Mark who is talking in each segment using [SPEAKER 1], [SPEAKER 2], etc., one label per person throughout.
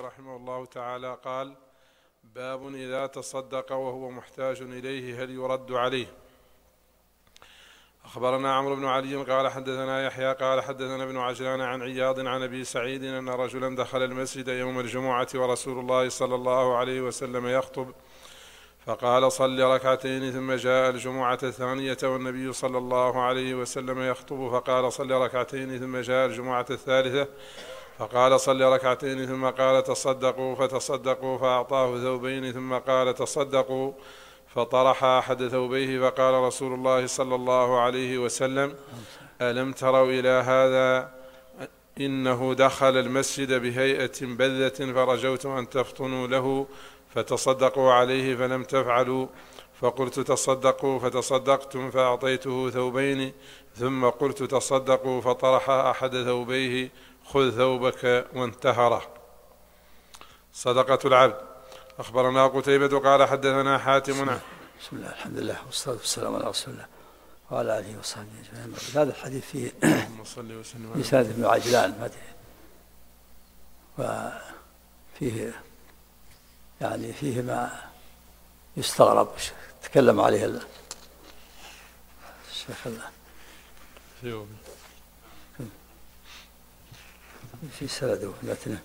[SPEAKER 1] رحمه الله تعالى قال: باب إذا تصدق وهو محتاج إليه هل يرد عليه؟ أخبرنا عمرو بن علي قال حدثنا يحيى قال حدثنا ابن عجلان عن عياض عن أبي سعيد أن رجلا دخل المسجد يوم الجمعة ورسول الله صلى الله عليه وسلم يخطب، فقال: صل ركعتين. ثم جاء الجمعة الثانية والنبي صلى الله عليه وسلم يخطب، فقال: صل ركعتين. ثم جاء الجمعة الثالثة فقال: صل ركعتين. ثم قال: تصدقوا، فتصدقوا، فأعطاه ثوبين. ثم قال: تصدقوا، فطرح أحد ثوبيه، فقال رسول الله صلى الله عليه وسلم: ألم تروا إلى هذا؟ إنه دخل المسجد بهيئة بذة، فرجوت أن تفطنوا له فتصدقوا عليه فلم تفعلوا، فقلت: تصدقوا، فتصدقتم، فأعطيته ثوبين. ثم قلت: تصدقوا، فطرح أحد ثوبيه: خذ ثوبك، وانتهره. صدقة العبد. أخبرنا قتيبة قال حدثنا حاتم.
[SPEAKER 2] بسم الله، الحمد لله، والصلاة والسلام على رسول الله وعلى آله وصحبه أجمعين. هذا الحديث فيه إسناد ابن عجلان، وفيه يعني فيه ما يستغرب تكلم عليه الشيخ في سنده في متنه.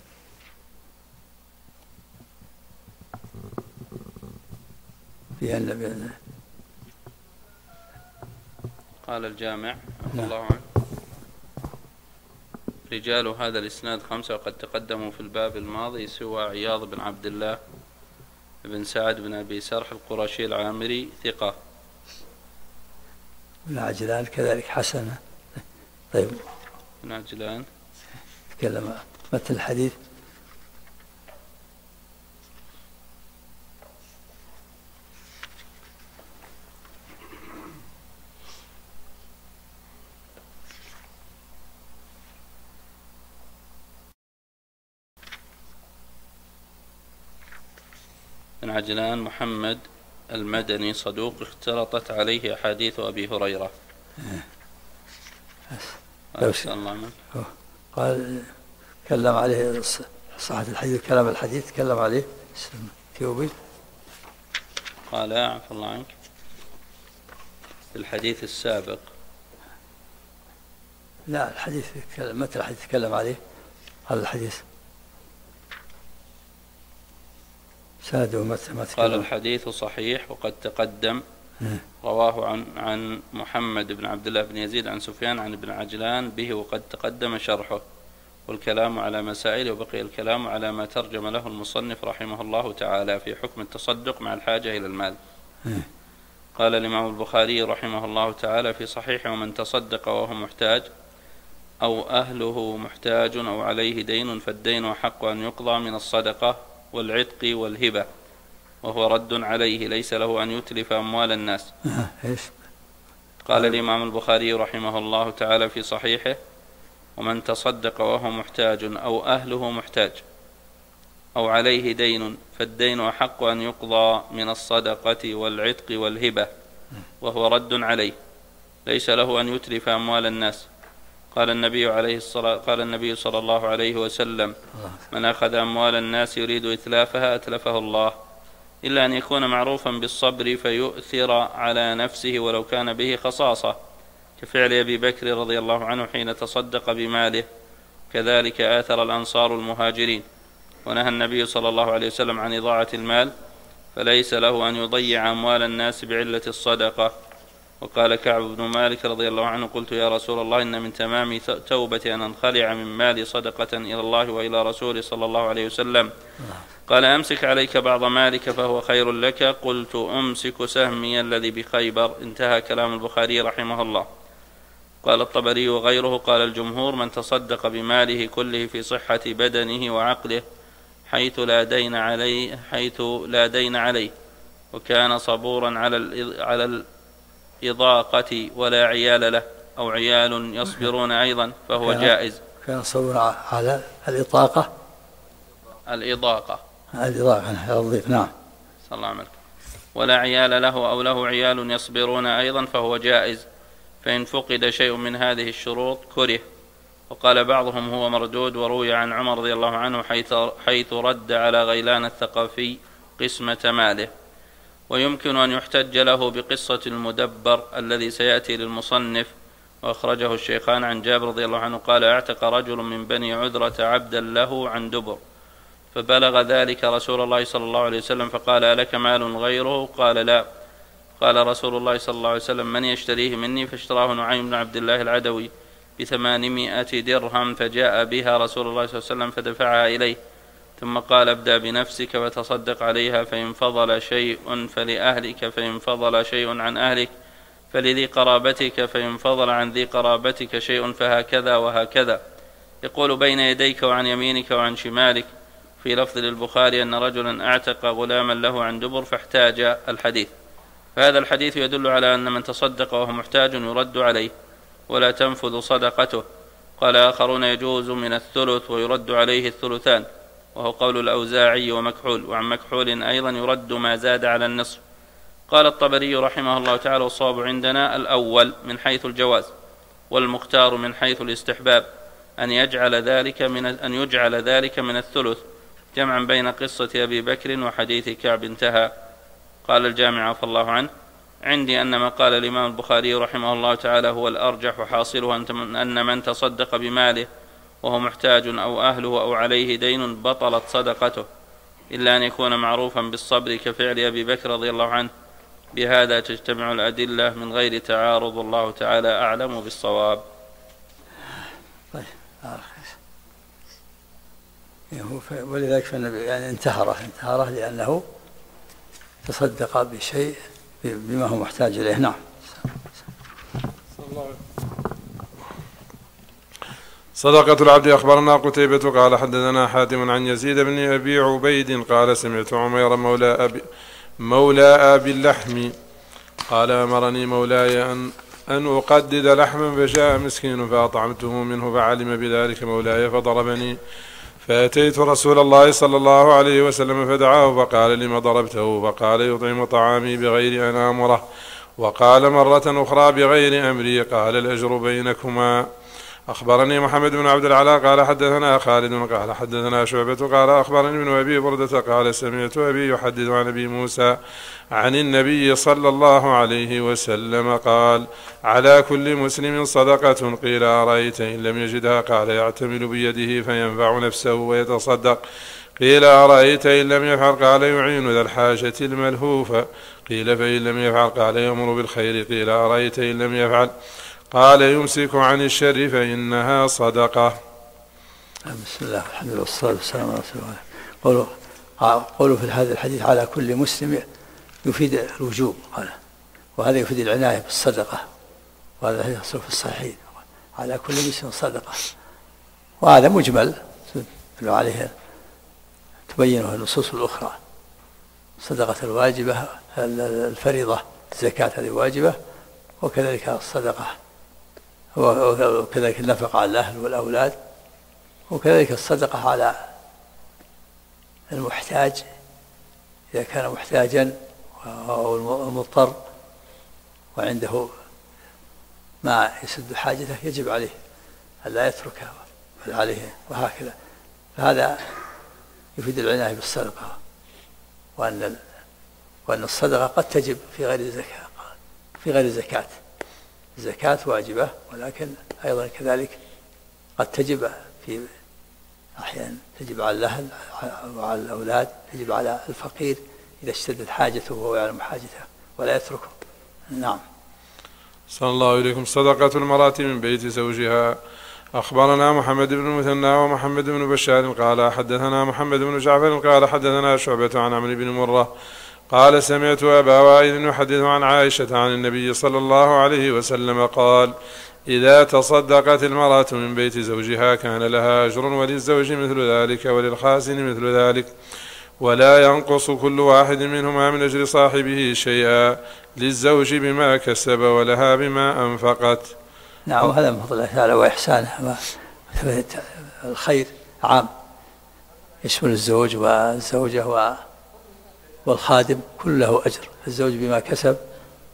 [SPEAKER 2] فيها النبي
[SPEAKER 3] قال الجامع رضي الله عنه: رجال هذا الإسناد 5 وقد تقدموا في الباب الماضي سوى عياض بن عبد الله بن سعد بن أبي سرح القرشي العامري ثقة.
[SPEAKER 2] ابن عجلان كذلك حسنة. طيب،
[SPEAKER 3] ابن عجلان
[SPEAKER 2] تكلم متن الحديث.
[SPEAKER 3] ابن عجلان محمد المدني صدوق اختلطت عليه أحاديث أبي هريرة.
[SPEAKER 2] قال تكلم عليه صحة الحديث، كلام الحديث تكلم عليه ثيوبي.
[SPEAKER 3] قال: عفى الله عنك، في الحديث السابق.
[SPEAKER 2] لا، الحديث متى الحديث تكلم عليه؟ هذا الحديث
[SPEAKER 3] قال: الحديث صحيح وقد تقدم. رواه عن محمد بن عبد الله بن يزيد عن سفيان عن ابن عجلان به، وقد تقدم شرحه، والكلام على مسائل، وبقي الكلام على ما ترجم له المصنف رحمه الله تعالى في حكم التصدق مع الحاجة إلى المال. قال الإمام البخاري رحمه الله تعالى في صحيحه: ومن تصدق وهو محتاج أو أهله محتاج أو عليه دين فالدين أحق أن يقضى من الصدقة والعتق والهبة، وهو رد عليه، ليس له أن يتلف أموال الناس. قال الإمام البخاري رحمه الله تعالى في صحيحه: ومن تصدق وهو محتاج أو أهله محتاج أو عليه دين فالدين أحق أن يقضى من الصدقة والعتق والهبة، وهو رد عليه، ليس له أن يتلف أموال الناس. قال النبي صلى الله عليه وسلم: من أخذ أموال الناس يريد إتلافها أتلفه الله، إلا أن يكون معروفا بالصبر فيؤثر على نفسه ولو كان به خصاصة، كفعل أبي بكر رضي الله عنه حين تصدق بماله، كذلك آثر الأنصار المهاجرين. ونهى النبي صلى الله عليه وسلم عن إضاعة المال، فليس له أن يضيع أموال الناس بعلة الصدقة. وقال كعب بن مالك رضي الله عنه: قلت يا رسول الله، إن من تمام توبة أن أنخلع من مالي صدقة إلى الله وإلى رسوله صلى الله عليه وسلم. قال: أمسك عليك بعض مالك فهو خير لك. قلت: أمسك سهمي الذي بخيبر. انتهى كلام البخاري رحمه الله. قال الطبري وغيره: قال الجمهور: من تصدق بماله كله في صحة بدنه وعقله حيث لا دين عليه وكان صبورا على الإضاقة ولا عيال له، أو عيال يصبرون أيضا، فهو جائز.
[SPEAKER 2] كان صبورا على الإضاقة. نعم.
[SPEAKER 3] صلى الله عليه وسلم. ولا عيال له أو له عيال يصبرون أيضا، فهو جائز. فإن فقد شيء من هذه الشروط كره، وقال بعضهم هو مردود. وروي عن عمر رضي الله عنه حيث رد على غيلان الثقفي قسمة ماله. ويمكن أن يحتج له بقصة المدبر الذي سيأتي للمصنف، وأخرجه الشيخان عن جابر رضي الله عنه قال: اعتق رجل من بني عذرة عبدا له عن دبر، فبلغ ذلك رسول الله صلى الله عليه وسلم فقال: ألك مال غيره؟ قال: لا. قال رسول الله صلى الله عليه وسلم: من يشتريه مني؟ فاشتراه نعيم بن عبد الله العدوي ب800 درهم، فجاء بها رسول الله صلى الله عليه وسلم فدفعها إليه، ثم قال: ابدأ بنفسك وتصدق عليها، فإن فضل شيء فلأهلك، فإن فضل شيء عن أهلك فلذي قرابتك، فإن فضل عن ذي قرابتك شيء فهكذا وهكذا. يقول: بين يديك وعن يمينك وعن شمالك. في لفظ للبخاري أن رجلا اعتق غلاما له عن دبر فاحتاج الحديث. فهذا الحديث يدل على أن من تصدق وهو محتاج يرد عليه ولا تنفذ صدقته. قال آخرون: يجوز من الثلث ويرد عليه الثلثان، وهو قول الأوزاعي ومكحول. وعن مكحول أيضا يرد ما زاد على النصف. قال الطبري رحمه الله تعالى: والصواب عندنا الأول من حيث الجواز، والمختار من حيث الاستحباب أن يجعل ذلك من الثلث، جمعا بين قصة أبي بكر وحديث كعب. انتهى. قال الجامع عفى الله عنه: عندي أن ما قال الإمام البخاري رحمه الله تعالى هو الأرجح، وحاصله أن من تصدق بماله وهو محتاج أو أهله أو عليه دين بطلت صدقته، إلا أن يكون معروفا بالصبر كفعل أبي بكر رضي الله عنه. بهذا تجتمع الأدلة من غير تعارض، الله تعالى أعلم بالصواب.
[SPEAKER 2] طيب. ولذلك فالنبي يعني انتهره لأنه تصدق بشيء بما هو محتاج إليه. نعم.
[SPEAKER 1] صدقة العبد. أخبرنا قتيبة قال حدثنا حاتم عن يزيد بن أبي عبيد قال: سمعت عمير مولى أبي اللحم قال: أمرني مولاي أن أقدد لحما، فجاء مسكين فأطعمته منه، فعلم بذلك مولاي فضربني، فأتيت رسول الله صلى الله عليه وسلم فدعاه فقال: لما ضربته؟ فقال: يطعم طعامي بغير أن آمره. وقال مرة أخرى: بغير أمري. قال: الأجر بينكما. أخبرني محمد بن عبد العلاء قال حدثنا خالد قال حدثنا شعبة قال أخبرني ابن أبي بردة قال: سمعت أبي يحدث عن أبي موسى عن النبي صلى الله عليه وسلم قال: على كل مسلم صدقة. قيل: أرأيت إن لم يجدها؟ قال: يعتمل بيده فينفع نفسه ويتصدق. قيل: أرأيت إن لم يفعل؟ قال: يعين ذا الحاجة الملهوفة. قيل: فإن لم يفعل؟ قال: يأمر بالخير. قيل: أرأيت إن لم يفعل؟ قال: يمسك عن الشر فإنها صدقة.
[SPEAKER 2] بسم الله والحمد لله والصلاة والسلام على رسول الله. قوله في هذا الحديث على كل مسلم يفيد الوجوب، وهذا يفيد العناية بالصدقة، وهذا يحصل في الصحيح على كل مسلم صدقة، وهذا مجمل عليه تبينه النصوص الأخرى. صدقة الواجبة الفريضة الزكاة هذه واجبة، وكذلك الصدقة، وكذلك النفقة على الأهل والأولاد، وكذلك الصدقة على المحتاج إذا كان محتاجا أو المضطر وعنده ما يسد حاجته يجب عليه ألا يتركها بل عليه، وهكذا. فهذا يفيد العناية بالصدقة، وأن الصدقة قد تجب في غير الزكاة. الزكاة واجبة، ولكن أيضا كذلك قد تجب في أحيانا تجب على الأهل وعلى الأولاد، تجب على الفقير إذا اشتدت حاجته وهو يعلم حاجته ولا يتركه. نعم.
[SPEAKER 1] صلى الله عليكم. صدقة المرأة من بيت زوجها. أخبرنا محمد بن المثنى ومحمد بن بشار قال حدثنا محمد بن جعفر قال حدثنا شعبة عن عمرو بن مرة قال: سمعت أبا وائل يحدث عن عائشة عن النبي صلى الله عليه وسلم قال: إذا تصدقت المرأة من بيت زوجها كان لها أجر، وللزوج مثل ذلك وللخازن مثل ذلك، ولا ينقص كل واحد منهما من أجر صاحبه شيئا، للزوج بما كسب ولها بما أنفقت.
[SPEAKER 2] نعم. هذا من فضل الله تعالى وإحسانه. الخير عام يشمل الزوج والزوجة والخادم، كل له أجر. الزوج بما كسب،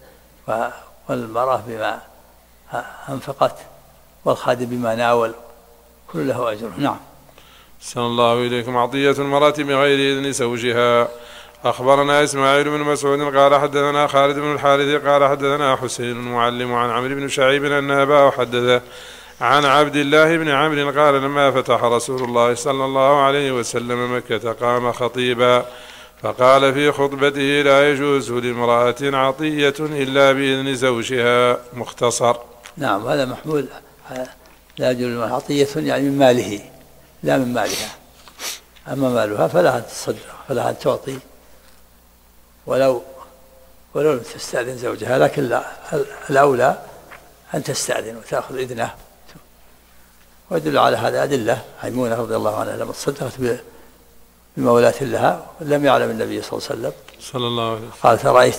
[SPEAKER 2] والمرأة بما أنفقت، والخادم بما ناول كل له أجر. نعم.
[SPEAKER 1] أحسن الله إليكم. عطية المرأة بغير إذن زوجها. أخبرنا إسماعيل بن مسعود قال حدثنا خالد بن الحارث قال حدثنا حسين المعلم عن عمرو بن شعيب أن أباه حدثه عن عبد الله بن عمرو قال لما فتح رسول الله صلى الله عليه وسلم مكة قام خطيبا فقال في خطبته لا يجوز لامرأة عطية إلا بإذن زوجها. مختصر.
[SPEAKER 2] نعم، هذا محمول لا يجوز لامرأة عطية يعني من ماله لا من مالها. أما مالها فلها أن تصدق، فلها أن تعطي ولو لم تستأذن زوجها، لكن الأولى أن تستأذن وتأخذ إذنه. ويدل على هذا أدلة. ميمونة رضي الله عنها لما تصدقت بمولاة لها لم يعلم النبي صلى الله عليه وسلم
[SPEAKER 1] صلى الله عليه وسلم
[SPEAKER 2] قالت رأيت،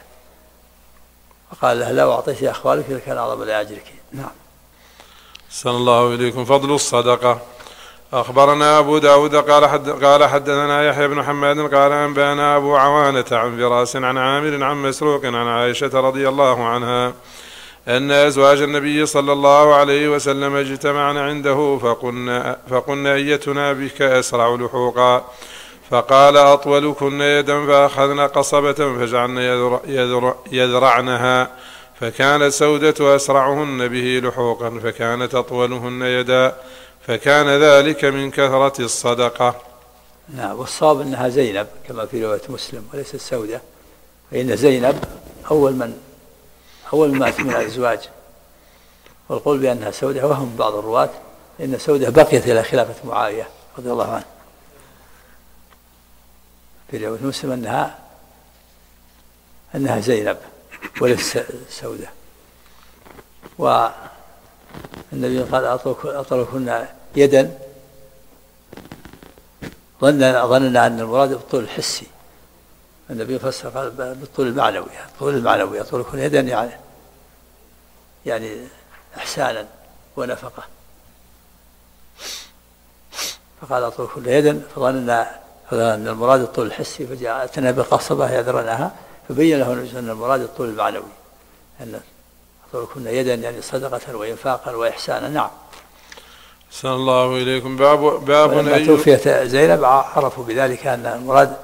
[SPEAKER 2] وقال لها لو أعطيت أخوالك لكان أعظم لأجرك. نعم.
[SPEAKER 1] صلى الله إليكم. فضل الصدقة. أخبرنا أبو داود قال حدثنا يحيى بن حماد قال أنبأنا أبو عوانة عن فراس عن عامر عن مسروق عن عائشة رضي الله عنها أن أزواج النبي صلى الله عليه وسلم اجتمعن عنده فقلن أيتنا بك أسرع لحوقا، فقال أطولكن يدا، فأخذن قصبة فجعلن يذرعنها، فكانت سودة أسرعهن به لحوقا فكانت أطولهن يدا، فكان ذلك من كثرة الصدقة.
[SPEAKER 2] نعم. والصواب أنها زينب كما في رواية مسلم وليست سودة، فإن زينب أول من مات من الأزواج، والقول بأنها سودة وهم بعض الرواة إن سودة بقيت إلى خلافة معاوية رضي الله عنه. في رواية مسلم أنها زينب وليس سودة. والنبي قال أطولكن يدا، ظننا أن المراد بالطول الحسي، النبي فسر قال بالطول المعنوي، الطول المعنوي أطولكن يدا يعني إحسانا ونفقة، فقال أطولكن يدا فظننا أن المراد الطول الحسي، فجاءتنا بالقصبة يذرنها، فبين له أن المراد الطول المعنوي، أن أطولكن يدا يعني صدقة وإنفاقا وإحسانا. نعم.
[SPEAKER 1] صلى الله إليكم. باب
[SPEAKER 2] لما توفيت زينب عرفوا بذلك أن المراد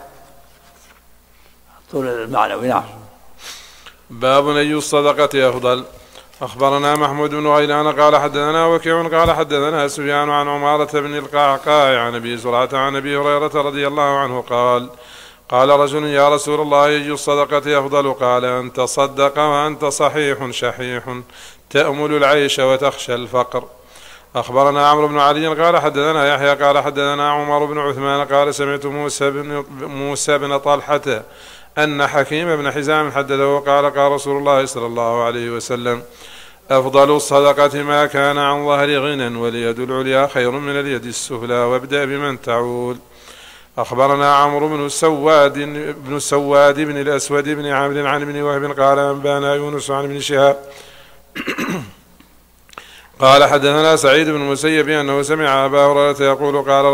[SPEAKER 2] الطول المعنوي. نعم.
[SPEAKER 1] باب أي الصدقة أفضل. أخبرنا محمود بن غيلان قال حدثنا وكيع قال حدثنا سفيان عن عمارة بن القعقاع عن أبي زرعة عن أبي هريرة رضي الله عنه قال رجل يا رسول الله أي الصدقة أفضل؟ قال أن تصدق وأنت صحيح شحيح تأمل العيش وتخشى الفقر. أخبرنا عمرو بن علي قال حدثنا يحيى قال حدثنا عمر بن عثمان قال سمعت موسى بن طلحة أن حكيم بن حزام حدثه قال رسول الله صلى الله عليه وسلم أفضل الصدقة ما كان عن ظهر غنى، واليد العليا خير من اليد السفلى، وابدأ بمن تعول. أخبرنا عمرو بن سواد بن الأسود بن عامر عن ابن وهب قال أنبانا يونس عن ابن شهاب قال حدثنا سعيد بن المسيب أنه سمع أبا هريرة يقول قال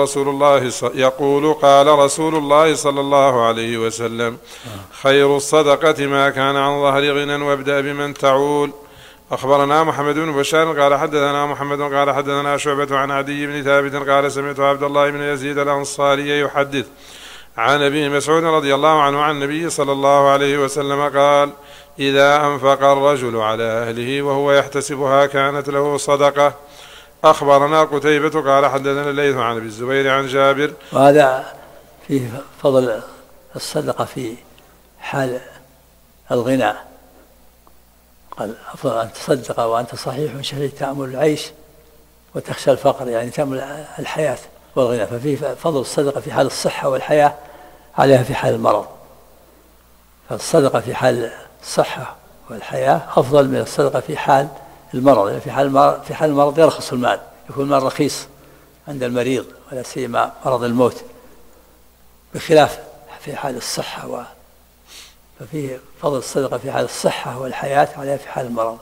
[SPEAKER 1] رسول الله صلى الله عليه وسلم خير الصدقة ما كان عن ظهر غنى، وابدأ بمن تعول. أخبرنا محمد بن بشار قال حدثنا محمد قال حدثنا شعبة عن عدي بن ثابت قال سمعت عبد الله بن يزيد الأنصاري يحدث عن أبي مسعود رضي الله عنه عن النبي صلى الله عليه وسلم قال إذا أنفق الرجل على أهله وهو يحتسبها كانت له صدقة. أخبرنا قتيبة قال حدثنا الليث عن أبي الزبير عن جابر.
[SPEAKER 2] وهذا فيه فضل الصدقة في حال الغنى، قال أفضل أن تصدق وأنت صحيح شحيح تأمل العيش وتخشى الفقر، يعني تأمل الحياة والغنى، ففيه فضل الصدقة في حال الصحة والحياة عليها في حال المرض. فالصدقة في حال الصحة والحياة أفضل من الصدقة في حال المرض، يعني في حال المرض يرخص المال، يكون المال رخيص عند المريض ولا سيما مرض الموت، بخلاف في حال الصحة ففيه فضل الصدقة في حال الصحة والحياة عليها في حال المرض.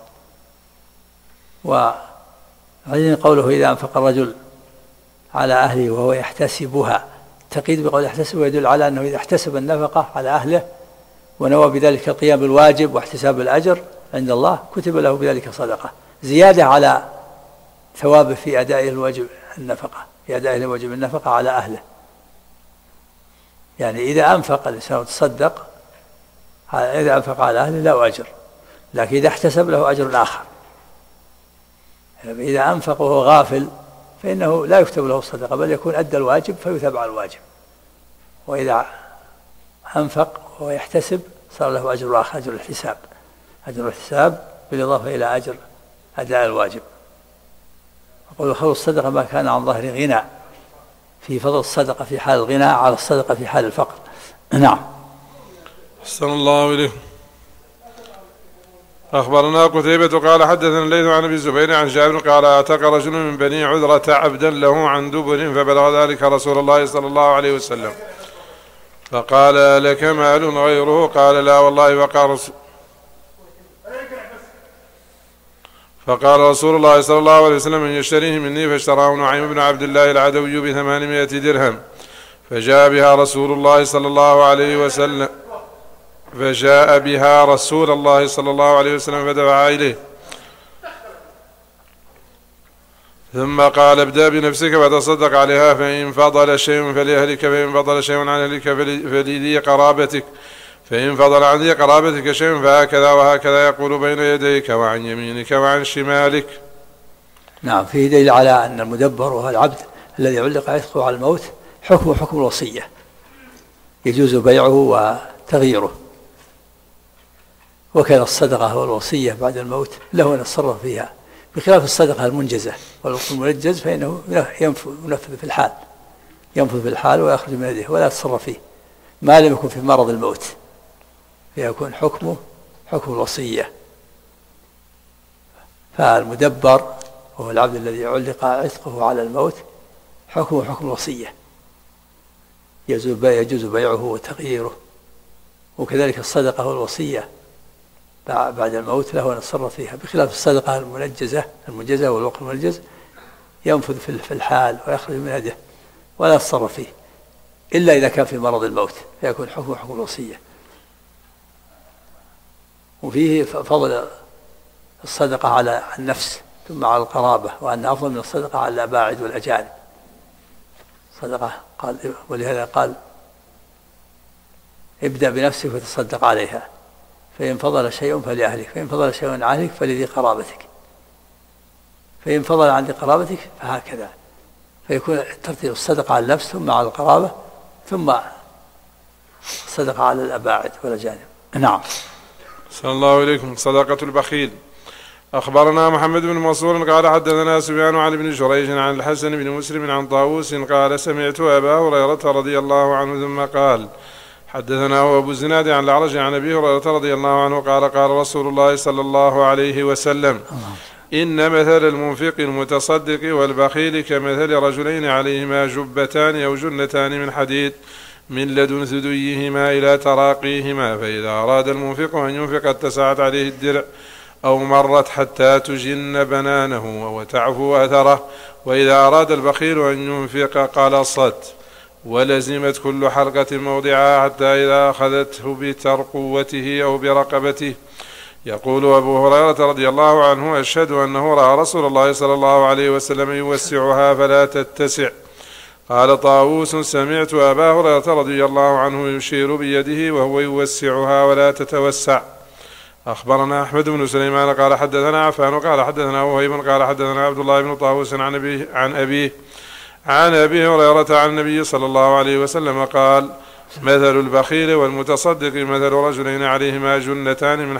[SPEAKER 2] وعندنا قوله إذا أنفق الرجل على أهله وهو يحتسبها، تقييد بقول يحتسب يدل على أنه إذا احتسب النفقة على أهله ونوى بذلك القيام بالواجب واحتساب الأجر عند الله كتب له بذلك صدقة، زيادة على ثوابه في أداء الواجب النفقة، في أداء واجب النفقة على أهله. يعني إذا أنفق الإنسان وتصدق، إذا أنفق على أهله له أجر، لكن إذا احتسب له أجر آخر. إذا أنفق وهو غافل فإنه لا يكتب له الصدقة، بل يكون أدى الواجب فيثاب على الواجب. وإذا أنفق وهو يحتسب صار له أجر آخر، أجر الاحتساب، أجر الاحتساب بالإضافة إلى أجر أداء الواجب. يقول خير الصدقة ما كان عن ظهر غنى، في فضل الصدقة في حال الغنى على الصدقة في حال الفقر. نعم.
[SPEAKER 1] أحسن الله إليه. أخبرنا قتيبة قال حدثنا الليث عن أبي الزبير عن جابر قال أعتق رجل من بني عذرة عبدا له عن دبر، فبلغ ذلك رسول الله صلى الله عليه وسلم فقال لك مال غيره؟ قال لا والله. فقال رسول الله صلى الله عليه وسلم من يشتريه مني، فاشتراه نعيم بن عبد الله العدوي ب800 درهم، فجاء بها رسول الله صلى الله عليه وسلم فدفع إليه، ثم قال ابدأ بنفسك وتصدق عليها، فإن فضل شيء فلأهلك، فإن فضل شيء عن أهلك فلذي قرابتك، فإن فضل عن ذي قرابتك شيء فهكذا وهكذا يقول بين يديك وعن يمينك وعن شمالك.
[SPEAKER 2] نعم. فيه دليل على أن المدبر وهو العبد الذي علق عتقه على الموت حكمه حكم الوصية، يجوز بيعه وتغييره. وكان الصدقة والوصية بعد الموت له أن يتصرف فيها، بخلاف الصدقة المنجزة والوقت المنجز فإنه ينفذ في الحال ويخرج من يده ولا يتصرف فيه ما لم يكن في مرض الموت، فيكون حكمه حكم الوصية. فالمدبر وهو العبد الذي علق عتقه على الموت حكمه حكم الوصية، يجوز بيعه وتغييره. وكذلك الصدقة والوصية بعد الموت له أن يتصرف فيها، بخلاف الصدقة المنجزة والوقت المنجز ينفذ في الحال ويخرج من يده ولا يتصرف فيه إلا إذا كان في مرض الموت، فيكون حكمه حكم الوصية. وفيه فضل الصدقة على النفس ثم على القرابة، وأن أفضل من الصدقة على الأباعد والأجانب. صدقة قال، ولهذا قال ابدأ بنفسك وتصدق عليها، فإن فضل شيء فلأهلك، فإن فضل شيء عن أهلك فلذي قرابتك، فإن فضل عن ذي قرابتك فهكذا، فيكون ترتيب الصدقة على النفس ثم على القرابة ثم الصدقة على الأباعد والأجانب. نعم.
[SPEAKER 1] صلى الله عليكم. صدقة البخيل. أخبرنا محمد بن منصور قال حدثنا سفيان عن ابن جريج عن الحسن بن مسلم عن طاووس قال سمعت أبا هريرة رضي الله عنه ثم قال حدثنا أبو الزناد عن الأعرج عن أبي هريرة رضي الله عنه قال قال رسول الله صلى الله عليه وسلم إن مثل المنفق المتصدق والبخيل كمثل رجلين عليهما جبتان أو جنتان من حديد من لدن ثديهما إلى تراقيهما، فإذا أراد المنفق أن ينفق اتسعت عليه الدرع أو مرت حتى تجن بنانه وتعفو أثره، وإذا أراد البخيل أن ينفق قلصت ولزمت كل حلقة موضعها حتى إذا أخذته بترقوته أو برقبته. يقول أبو هريرة رضي الله عنه أشهد أنه رأى رسول الله صلى الله عليه وسلم يوسعها فلا تتسع. قال طاووس سمعت أبا هريرة رضي الله عنه يشير بيده وهو يوسعها ولا تتوسع. أخبرنا أحمد بن سليمان قال حدثنا عفان قال حدثنا وهيب قال حدثنا عبد الله بن طاووس عن أبي هريرة عن النبي صلى الله عليه وسلم قال مثل البخيل والمتصدق مثل رجلين عليهما جنتان من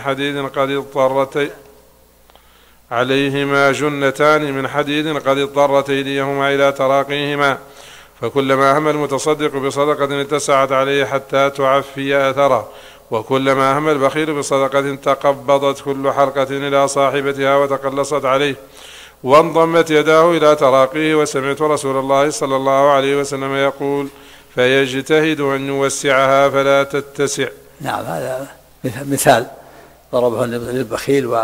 [SPEAKER 1] حديد قد اضطرت أيديهما إلى تراقيهما، فكلما هم المتصدق بصدقة اتسعت عليه حتى تعفي أثره، وكلما هم البخيل بصدقة تقبضت كل حلقة إلى صاحبتها وتقلصت عليه وانضمت يداه إلى تراقيه. وسمعت رسول الله صلى الله عليه وسلم يقول فيجتهد أن يوسعها فلا تتسع.
[SPEAKER 2] نعم. هذا مثال ضربه للبخيل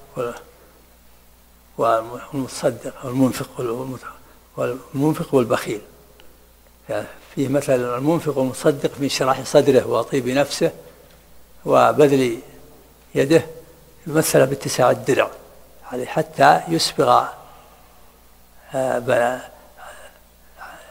[SPEAKER 2] والمتصدق والمنفق والبخيل. يعني فيه مثل المنفق والمتصدق من شرح صدره وطيب نفسه وبذل يده، يمثل باتساع الدرع عليه حتى يسبغ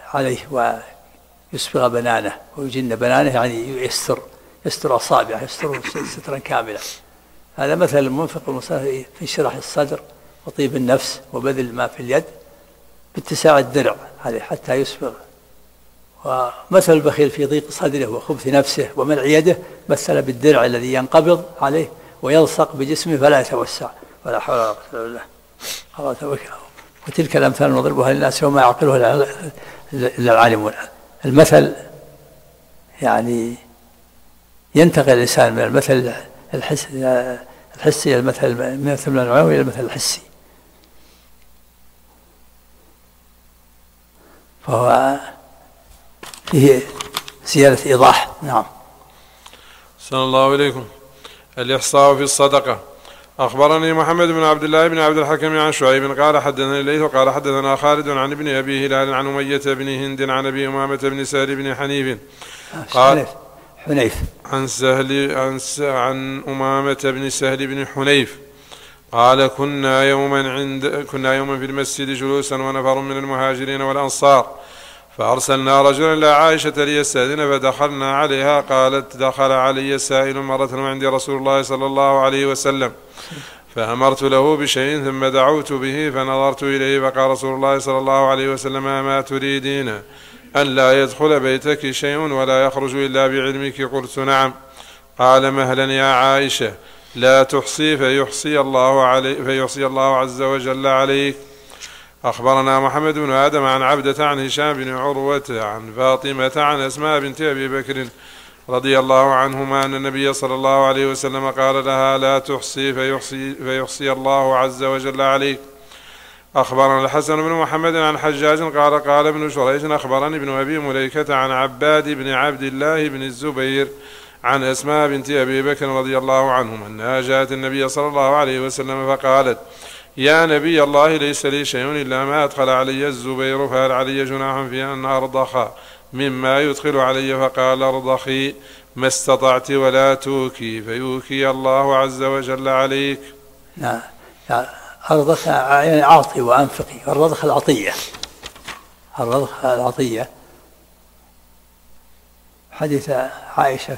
[SPEAKER 2] عليه ويسبغ بنانه ويجن بنانه، يعني يستر أصابعه، يستر سترا كاملا. هذا مثل المنفق والمصرف في شرح الصدر وطيب النفس وبذل ما في اليد باتساع الذرع عليه حتى يسبغ. ومثل البخيل في ضيق صدره وخبث نفسه ومنع يده مثل بالدرع الذي ينقبض عليه ويلصق بجسمه فلا يتوسع. ولا حول ولا قوة إلا بالله. وتلك الأمثال نضربها للناس وما يعقلها إلا العالمون. المثل يعني ينتقل الإنسان من المثل الحسي إلى المثل المعنوي إلى المثل الحسي، فهو فيه زيادة إيضاح. نعم.
[SPEAKER 1] صلى الله إليكم. الإحصاء في الصدقة. أخبرني محمد بن عبد الله بن عبد الحكم عن شعيب قال حدثني الليث قال حدثنا خالد عن ابن أبي هلال عن أمية بن هند عن أبي أمامة بن سهل بن حنيف قال
[SPEAKER 2] حنيف
[SPEAKER 1] عن أمامة بن سهل بن حنيف قال كنا يوما في المسجد جلوسا ونفر من المهاجرين والأنصار، فأرسلنا رجلا إلى عائشة ليستأذن فدخلنا عليها. قالت دخل علي سائل مرة وعندي رسول الله صلى الله عليه وسلم، فأمرت له بشيء ثم دعوت به فنظرت إليه فقال رسول الله صلى الله عليه وسلم ما تريدين؟ أن لا يدخل بيتك شيء ولا يخرج إلا بعلمك؟ قلت نعم. قال مهلا يا عائشة لا تحصي فيحصي الله عز وجل عليك. أخبرنا محمد بن آدم عن عبدة عن هشام بن عروة عن فاطمة عن أسماء بنت أبي بكر رضي الله عنهما أن النبي صلى الله عليه وسلم قال لها لا تحصي فيحصي الله عز وجل عليك. أخبرنا الحسن بن محمد عن حجاج قال ابن شريح أخبرني ابن أبي مليكة عن عباد بن عبد الله بن الزبير عن أسماء بنت أبي بكر رضي الله عنهم أنها جاءت النبي صلى الله عليه وسلم فقالت يا نبي الله ليس لي شيء إلا ما أدخل علي الزبير، فهل علي جناح في أن أرضخ مما يدخل علي؟ فقال ارضخي ما استطعت ولا توكي فيوكي الله عز وجل عليك.
[SPEAKER 2] نعم. أرضخ يعني أعطي وأنفقي. الرضخ العطية. الرضخ العطية. حديث عائشة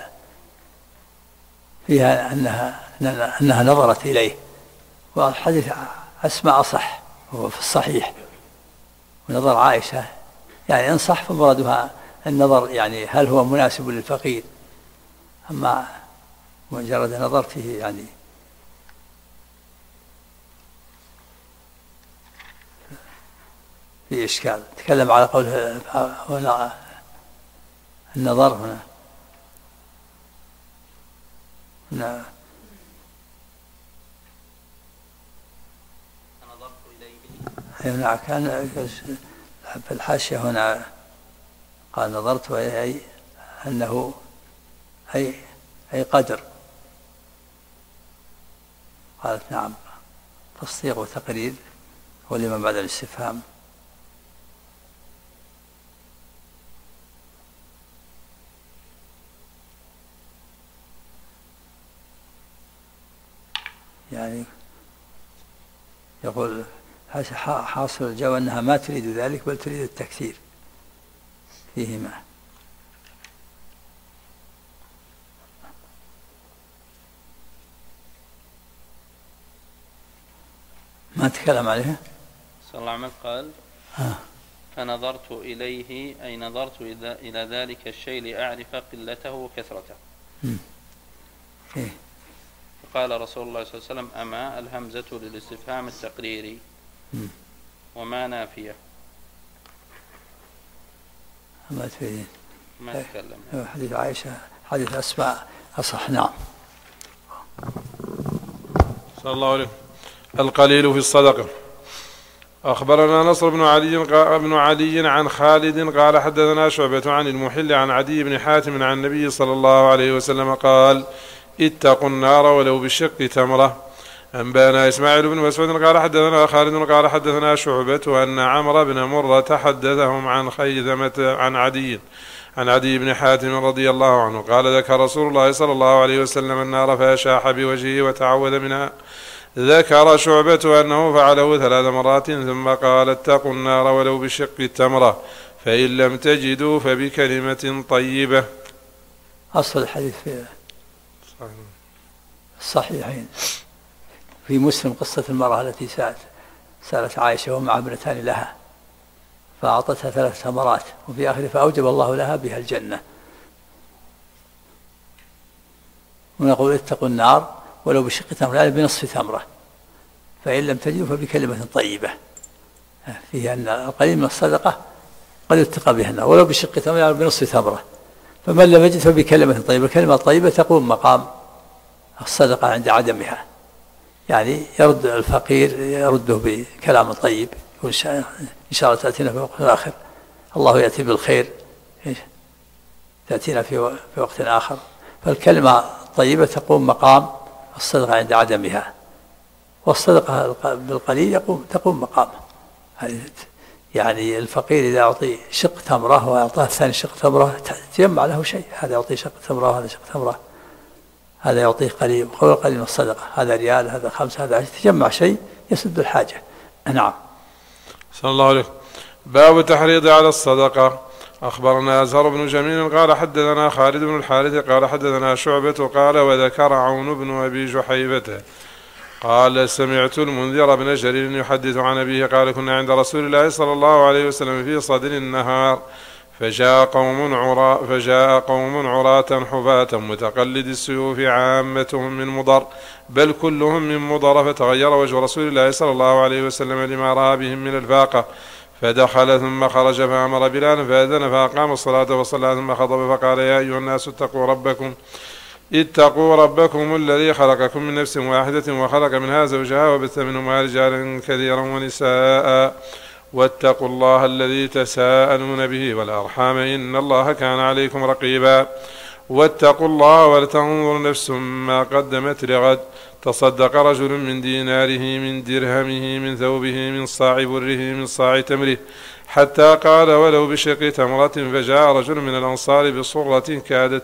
[SPEAKER 2] فيها أنها نظرت إليه، والحديث أسمع أصح وهو في الصحيح. ونظر عائشة يعني إن صح فمرادها النظر يعني هل هو مناسب للفقير، أما مجرد نظر فيه يعني في إشكال. تكلم على قوله هنا النظر هنا هنا كان في الحاشية هنا قال نظرت أي أنه أي قدر. قالت نعم تصديق وتقرير ولما بعد الاستفهام. يعني يقول حاصل الجواب أنها ما تريد ذلك بل تريد التكثير فيهما. ما تكلم عليها.
[SPEAKER 3] صلى الله عليه وسلم قال فنظرت إليه أي نظرت إلى ذلك الشيء لأعرف قلته وكثرته. قال رسول الله صلى الله عليه وسلم أما الهمزة للاستفهام التقريري وما نافية.
[SPEAKER 2] ما تفيدين
[SPEAKER 3] ما تكلم.
[SPEAKER 2] حديث عائشة حديث أسماء أصح. نعم.
[SPEAKER 1] صلى الله عليه. القليل في الصدقة. أخبرنا نصر بن علي عن خالد قال حدثنا شعبة عن المحل عن عدي بن حاتم عن النبي صلى الله عليه وسلم قال اتقوا النار ولو بالشق تمرة. أنبانا إسماعيل بن مسعود قال حدثنا خالد قال حدثنا شعبة أن عمرو بن مرة حدثهم عن خيثمة عن عدي بن حاتم رضي الله عنه قال ذكر رسول الله صلى الله عليه وسلم النار فأشاح بوجهه وتعوذ منها. ذكر شعبة أنه فعله 3 مرات ثم قال اتقوا النار ولو بالشق التمرة، فإن لم تجدوا فبكلمة طيبة.
[SPEAKER 2] أصل الحديث في الصحيحين في مسلم قصة المرأة التي سألت عائشة ومع ابنتان لها فأعطتها 3 تمرات، وفي آخره فأوجب الله لها بها الجنة. ونقول اتقوا النار ولو بشق تمرة، يعني بنصف تمرة. فإن لم تجدوا فبكلمة طيبة، فيها أن القليل من الصدقة قد يتقى بها النار ولو بشق تمرة، يعني بنصف تمرة. فمن لم يجد فبكلمة طيبة. الكلمة الطيبة تقوم مقام الصدقة عند عدمها، يعني يرد الفقير يرده بكلام طيب، يقول إن شاء الله تأتينا في وقت آخر، الله يأتي بالخير، تأتينا في وقت آخر. فالكلمة الطيبة تقوم مقام الصدقة عند عدمها، والصدقة بالقليل تقوم مقامه. يعني الفقير إذا أعطي شق تمرة وأعطاه الثاني شق تمرة تجمع له شيء، هذا يعطيه شق تمرة وهذا شق تمرة، هذا يعطيه قليل وقول قليل من الصدقة، هذا ريال هذا 5 هذا 10، تجمع شيء يسد الحاجة. نعم.
[SPEAKER 1] صلى الله عليه. باب التحريض على الصدقة. أخبرنا أزهر بن جميل قال حدثنا خالد بن الحارث قال حدثنا شعبة قال وذكر عون بن أبي جحيفة قال سمعت المنذر بن جرير يحدث عن أبيه قال كنا عند رسول الله صلى الله عليه وسلم في صدر النهار فجاء قوم عراة حفاة متقلد السيوف عامتهم من مضر بل كلهم من مضر، فتغير وجه رسول الله صلى الله عليه وسلم لما رأى بهم من الفاقة، فدخل ثم خرج فأمر بلالا فأذن فأقام الصلاة وصلى ثم خطب فقال يا أيها الناس اتقوا ربكم الذي خلقكم من نفس واحدة وخلق منها زوجها وبث منهما رجالا كثيرا ونساء واتقوا الله الذي تساءلون به والأرحام إن الله كان عليكم رقيبا واتقوا الله ولتنظر نفس ما قدمت لغد تصدق رجل من ديناره من درهمه من ثوبه من صاع بره من صاع تمره حتى قال ولو بشق تمرة، فجاء رجل من الأنصار بصرة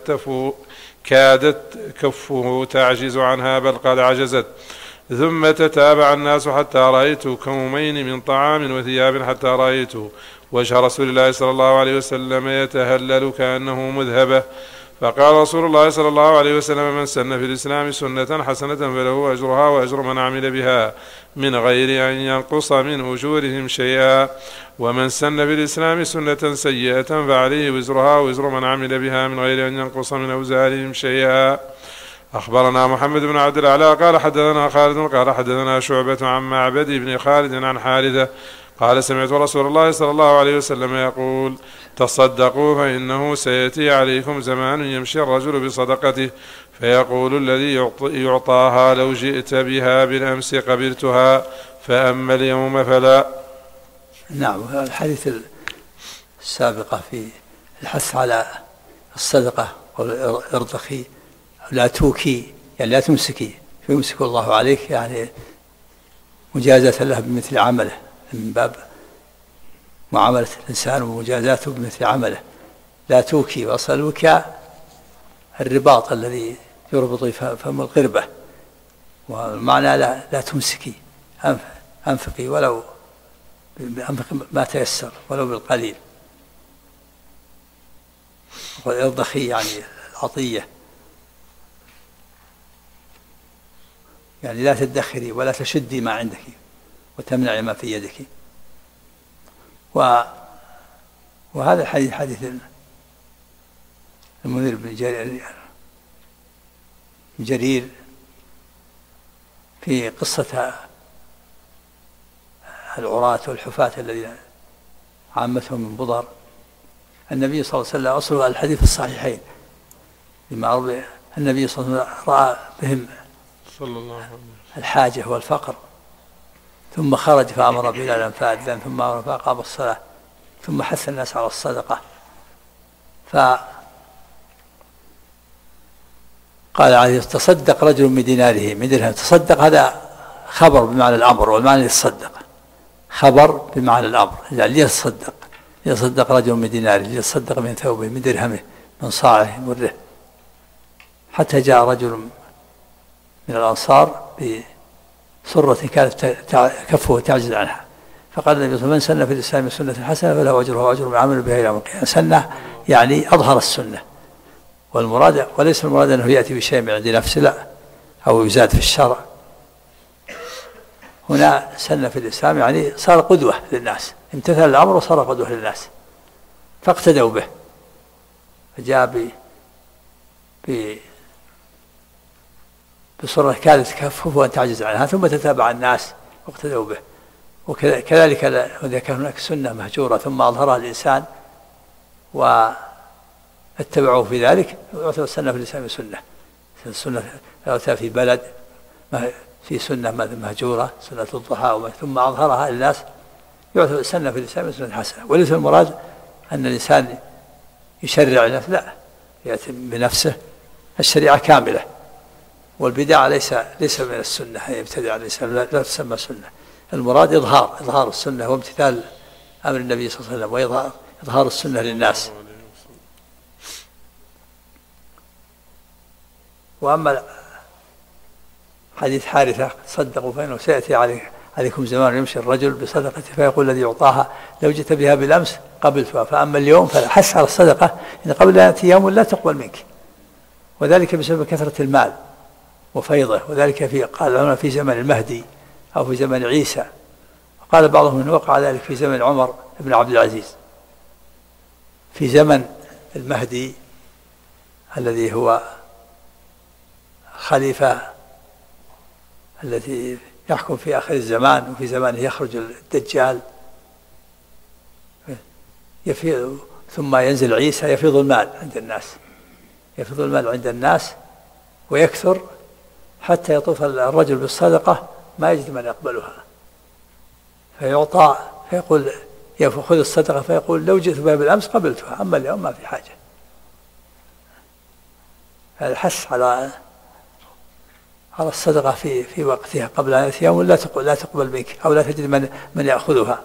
[SPEAKER 1] كادت كفه تعجز عنها بل قد عجزت، ثم تتابع الناس حتى رأيت كومين من طعام وثياب حتى رأيت وجه رسول الله صلى الله عليه وسلم يتهلل كأنه مذهبة، فقال رسول الله صلى الله عليه وسلم من سن في الإسلام سنة حسنة فله أجرها وأجر من عمل بها من غير أن ينقص من أجورهم شيئا، ومن سن في الإسلام سنة سيئة فعليه وزرها ووزر من عمل بها من غير أن ينقص من أوزارهم شيئا. أخبرنا محمد بن عبد الأعلى قال حدثنا خالد قال حدثنا شعبة عن معبد بن خالد عن حارثة قال سمعت رسول الله صلى الله عليه وسلم يقول تصدقوا فإنه سيأتي عليكم زمان يمشي الرجل بصدقته فيقول الذي يعطاها لو جئت بها بالأمس قبلتها فأما اليوم فلا.
[SPEAKER 2] نعم. الحديث السابقة في الحث على الصدقة والارضخي لا توكي يعني لا تمسكي فيمسك الله عليك، يعني مجازة له بمثل عمله من باب معاملة الإنسان ومجازاته بمثل عمله. لا توكي، وأصل الوكاء الرباط الذي يربط فم القربة، والمعنى لا تمسكي، أنفقي ولو ما تيسر ولو بالقليل. والإرضخي يعني العطية، يعني لا تدخري ولا تشدي ما عندك وتمنعي ما في يدك. وهذا الحديث حديث المنذر بن جرير في قصة العراة والحفاة الذين عامتهم من بضر. النبي صلى الله عليه وسلم أصل الحديث الصحيحين بما النبي صلى الله عليه وسلم رأى بهم الحاجة والفقر ثم خرج فأمر بلالا فأذن ثم أمر فأقام الصلاة ثم حث الناس على الصدقة. فقال عليه تصدق رجل من ديناره من درهم. تصدق هذا خبر بمعنى الأمر، والمعنى يتصدق خبر بمعنى الأمر. ليتصدق رجل من ديناره، ليتصدق من ثوبه من درهمه من صاعه مره، حتى جاء رجل من الأنصار بسرة كانت كفه تعجز عنها، فقال النبي صلى الله عليه وسلم: من سن في الإسلام سنة حسنة فله أجرها وأجر من عمل بها إلى يوم القيامة. سنة يعني أظهر السنة، والمراد وليس المراد أنه يأتي بشيء من عند نفسه، لا، أو يزاد في الشرع. هنا سن في الإسلام يعني صار قدوة للناس، امتثل الأمر وصار قدوة للناس فاقتدوا به، فجاء بصورة كادت تكفف وأن تعجز عنها، ثم تتابع الناس واقتدوا به. وكذلك إذا كان هناك سنة مهجورة ثم أظهرها الإنسان واتبعوه في ذلك يعتبر سنة في الإسلام سنة لو أتى في بلد في سنة مهجورة، سنة الضحى، ثم أظهرها للناس يعتبر سنة في الإسلام سنة حسنة. وليس المراد أن الإنسان يشرع نفسه، لا، يأتي بنفسه الشريعة كاملة. والبدع ليس من السنة، يبتدع الإنسان لا تسمى سنة. المراد إظهار السنة وامتثال أمر النبي صلى الله عليه وسلم وإظهار السنة للناس. وأما حديث حارثة: صدقوا فإنه سيأتي عليكم زمان يمشي الرجل بصدقته فيقول الذي يعطاها لو جئت بها بالأمس قبلتها، فأما اليوم فحث على الصدقة إن قبل أن يأتي يوم لا تقبل منك، وذلك بسبب كثرة المال وفيضه. وذلك قال هنا في زمن المهدي أو في زمن عيسى، وقال بعضهم إن وقع ذلك في زمن عمر بن عبد العزيز. في زمن المهدي الذي هو خليفة الذي يحكم في آخر الزمان، وفي زمانه يخرج الدجال يفيض، ثم ينزل عيسى يفيض المال عند الناس ويكثر حتى يطوف الرجل بالصدقة ما يجد من يقبلها، فيعطى فيقول يأخذ الصدقة فيقول لو جئت بها بالأمس قبلتها، أما اليوم ما في حاجة. الحث على الصدقة في وقتها قبل أن يأتي يوم لا تقبل منك أو لا تجد من يأخذها.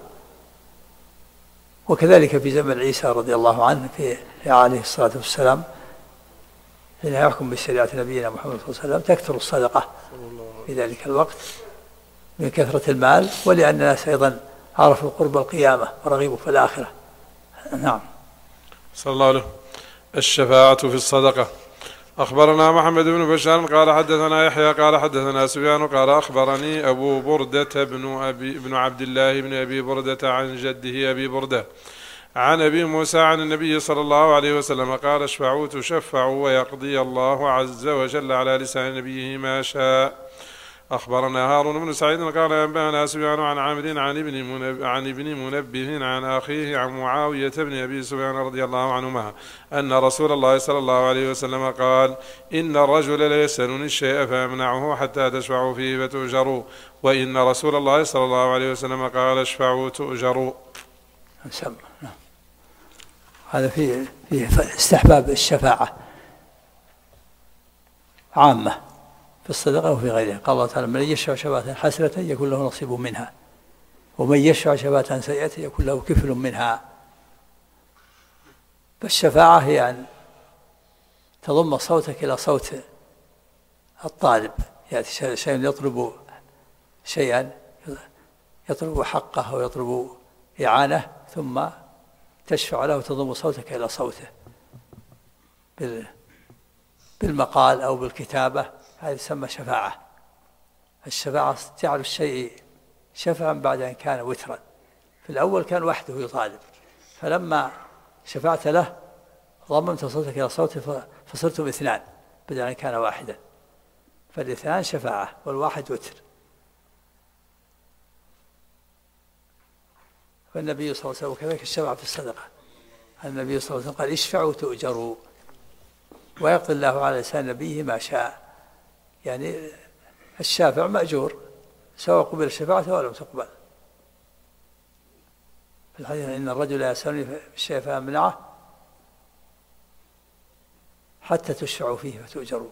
[SPEAKER 2] وكذلك في زمن عيسى رضي الله عنه في عليه الصلاة والسلام حين يحكم بشريعة نبينا محمد صلى الله عليه وسلم تكثر الصدقة في ذلك الوقت من كثرة المال، ولأن الناس أيضا عرفوا قرب القيامة ورغبوا في الآخرة. نعم.
[SPEAKER 1] صلى الله عليه. الشفاعة في الصدقة. أخبرنا محمد بن بشار قال حدثنا يحيى قال حدثنا سفيان قال أخبرني أبو بردة بن عبد الله بن أبي بردة عن جده أبي بردة عن أبي موسى عن النبي صلى الله عليه وسلم قال: اشفعوا تشفعوا ويقضي الله عز وجل على لسان نبيه ما شاء. أخبرنا هارون بن سعيد قال أنبأنا سفيان عن عامر عن ابن منبه عن أخيه عن معاوية بن أبي سفيان رضي الله عنهما أن رسول الله صلى الله عليه وسلم قال: إن الرجل ليسألني الشيء فأمنعه حتى تشفعوا فيه فتؤجروا، وإن رسول الله صلى الله عليه وسلم قال: اشفعوا تؤجروا.
[SPEAKER 2] هذا في استحباب الشفاعة عامة في الصدقة وفي غيرها. قال الله تعالى: من يشفع شفاعة حسنة يكون له نصيب منها، ومن يشفع شفاعة سيئة يكون له كفل منها. فالشفاعة هي أن تضم صوتك إلى صوت الطالب، يأتي شيء يطلب شيئا، يطلب حقه أو يطلب إعانة، ثم تشفع له وتضم صوتك إلى صوته بالمقال أو بالكتابة. هذه تسمى شفاعة. الشفاعة جعل الشيء شفعا بعد أن كان وترا. في الأول كان وحده يطالب، فلما شفعت له ضممت صوتك إلى صوته فصرتم اثنان بدل أن كان واحدا، فالاثنان شفاعة والواحد وتر. فالنبي صلى الله عليه وسلم كذلك الشفاعة في الصدقة. النبي صلى الله عليه وسلم قال: اشفعوا تؤجروا ويقضي الله على لسان نبيه ما شاء. يعني الشافع مأجور سواء قبل الشفاعة أو لم تقبل. في الحديث: إن الرجل لا يسألني الشيء فأمنعه حتى تشفعوا فيه فتؤجروا.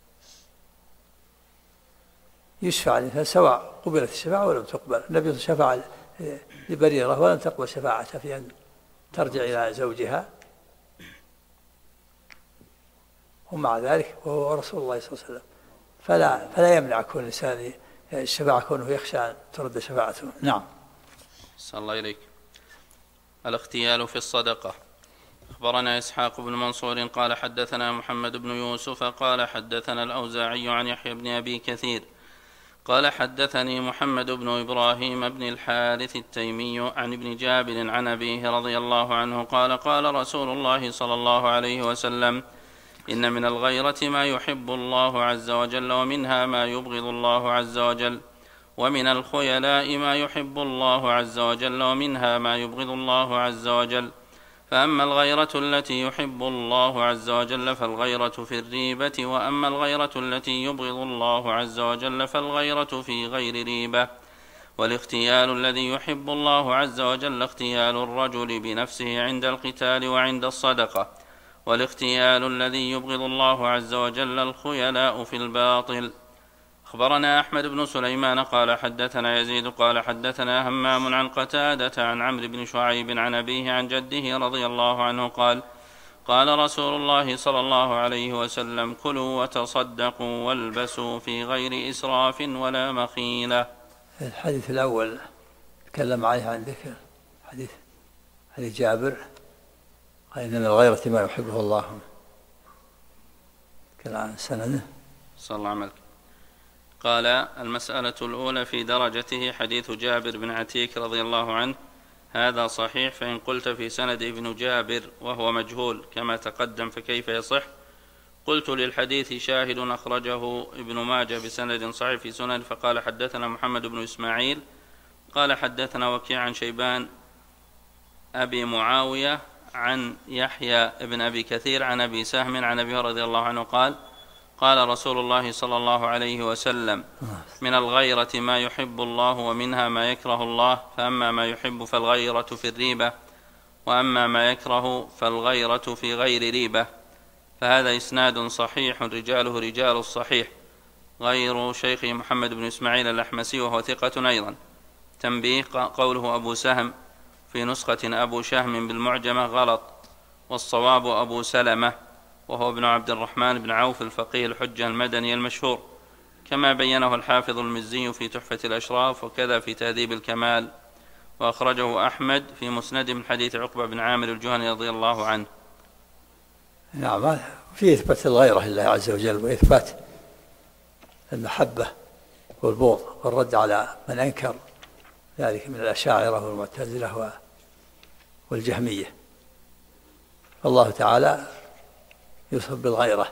[SPEAKER 2] يشفع الإنسان سواء قبلت الشفاعة ولم تقبل. النبي شفع لبريرة ولم تقبل شفاعتها في أن ترجع إلى زوجها، ومع ذلك وهو رسول الله صلى الله عليه وسلم فلا يمنع كون الإنسان الشفاعة كونه يخشى أن ترد شفاعته. نعم.
[SPEAKER 3] صلى الله إليك. الاغتيال في الصدقة. أخبرنا إسحاق بن منصور قال حدثنا محمد بن يوسف قال حدثنا الأوزاعي عن يحيى بن أبي كثير قال حدثني محمد بن إبراهيم بن الحارث التيمي عن ابن جابر عن أبيه رضي الله عنه قال قال رسول الله صلى الله عليه وسلم: إن من الغيرة ما يحب الله عز وجل ومنها ما يبغض الله عز وجل، ومن الخيلاء ما يحب الله عز وجل ومنها ما يبغض الله عز وجل. فأما الغيرة التي يحب الله عز وجل فالغيرة في الريبة، وأما الغيرة التي يبغض الله عز وجل فالغيرة في غير ريبة. والاغتيال الذي يحب الله عز وجل اغتيال الرجل بنفسه عند القتال وعند الصدقة، والاغتيال الذي يبغض الله عز وجل الخيلاء في الباطل. أخبرنا أحمد بن سليمان قال حدثنا يزيد قال حدثنا همام عن قتادة عن عمرو بن شعيب عن أبيه عن جده رضي الله عنه قال قال رسول الله صلى الله عليه وسلم: كلوا وتصدقوا والبسوا في غير إسراف ولا مخيلة.
[SPEAKER 2] الحديث الأول تكلم عليه عندك، حديث جابر قال: إن من الغيرة ما يحبه الله. كلام عن سنده.
[SPEAKER 3] صلى الله عليه وسلم. قال: المسألة الأولى في درجته حديث جابر بن عتيك رضي الله عنه، هذا صحيح، فإن قلت في سند ابن جابر وهو مجهول كما تقدم فكيف يصح؟ قلت: للحديث شاهد أخرجه ابن ماجه بسند صحيح في سنن، فقال حدثنا محمد بن إسماعيل قال حدثنا وكيع عن شيبان أبي معاوية عن يحيى ابن أبي كثير عن أبي سهم عن أبي رضي الله عنه قال قال رسول الله صلى الله عليه وسلم: من الغيرة ما يحب الله ومنها ما يكره الله، فأما ما يحب فالغيرة في الريبة، وأما ما يكره فالغيرة في غير ريبة. فهذا إسناد صحيح رجاله رجال الصحيح غير شيخه محمد بن إسماعيل الأحمسي وهو ثقة أيضا. تنبيه: قوله أبو سهم في نسخة أبو شهم بالمعجمة غلط، والصواب أبو سلمة وهو ابن عبد الرحمن بن عوف الفقيه الحجة المدني المشهور، كما بينه الحافظ المزي في تحفة الأشراف وكذا في تهذيب الكمال، وأخرجه أحمد في مسند من حديث عقبة بن عامر الجهني رضي الله عنه.
[SPEAKER 2] نعم، في إثبات الغيرة لله عز وجل وإثبات المحبة والبغض والرد على من أنكر ذلك من الأشاعرة والمعتزلة والجهمية. الله تعالى يوصف بالغيرة.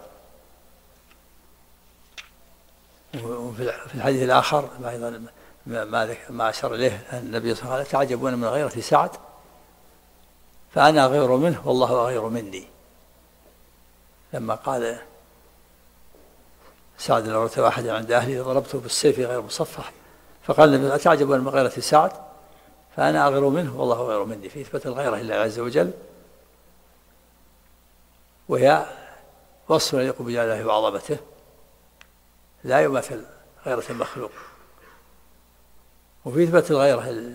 [SPEAKER 2] وفي الحديث الآخر أيضا ما أشار إليه النبي صلى الله عليه وسلم: تعجبون من غيرة سعد فأنا غير منه والله غير مني. لما قال سعد: لو رأيت واحدا عند أهلي ضربته بالسيف غير مصفح، فقال النبي: أتعجبون من غيرة سعد فأنا غير منه والله غير مني. في إثبات الغيرة لله عز وجل، وهي وصف يليق بجلاله وعظمته لا يمثل غيرة المخلوق. وفي إثبات الغيرة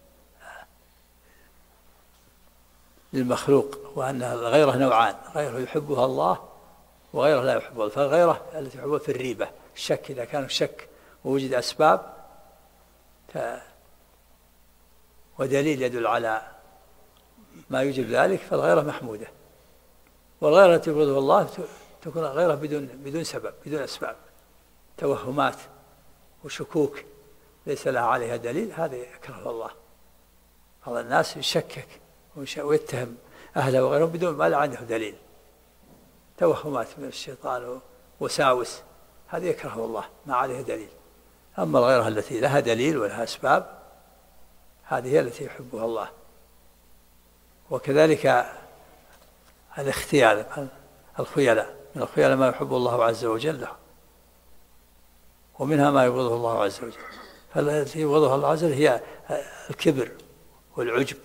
[SPEAKER 2] للمخلوق، وأن الغيرة نوعان: غيرة يحبها الله وغيرة لا يحبها الله. فالغيرة التي يحبها في الريبة، الشك، إذا كان الشك ووجد أسباب ودليل يدل على ما يوجب ذلك فالغيرة محمودة. والغيرة التي يبغضها الله تكون غيرة بدون سبب، بدون أسباب، توهمات وشكوك ليس لها عليها دليل، هذا يكره الله. بعض الناس يشكك ويتهم أهله وغيرهم بدون ما لا عنده دليل، توهمات من الشيطان ووساوس، هذا يكره الله ما عليها دليل. أما الغيرة التي لها دليل ولها أسباب هذه هي التي يحبها الله. وكذلك الاختيال، الخيلاء، من الخيلاء ما يحب الله عز وجل ومنها ما يبغضه الله عز وجل. فالتي يبغضها الله عز وجل هي الكبر والعجب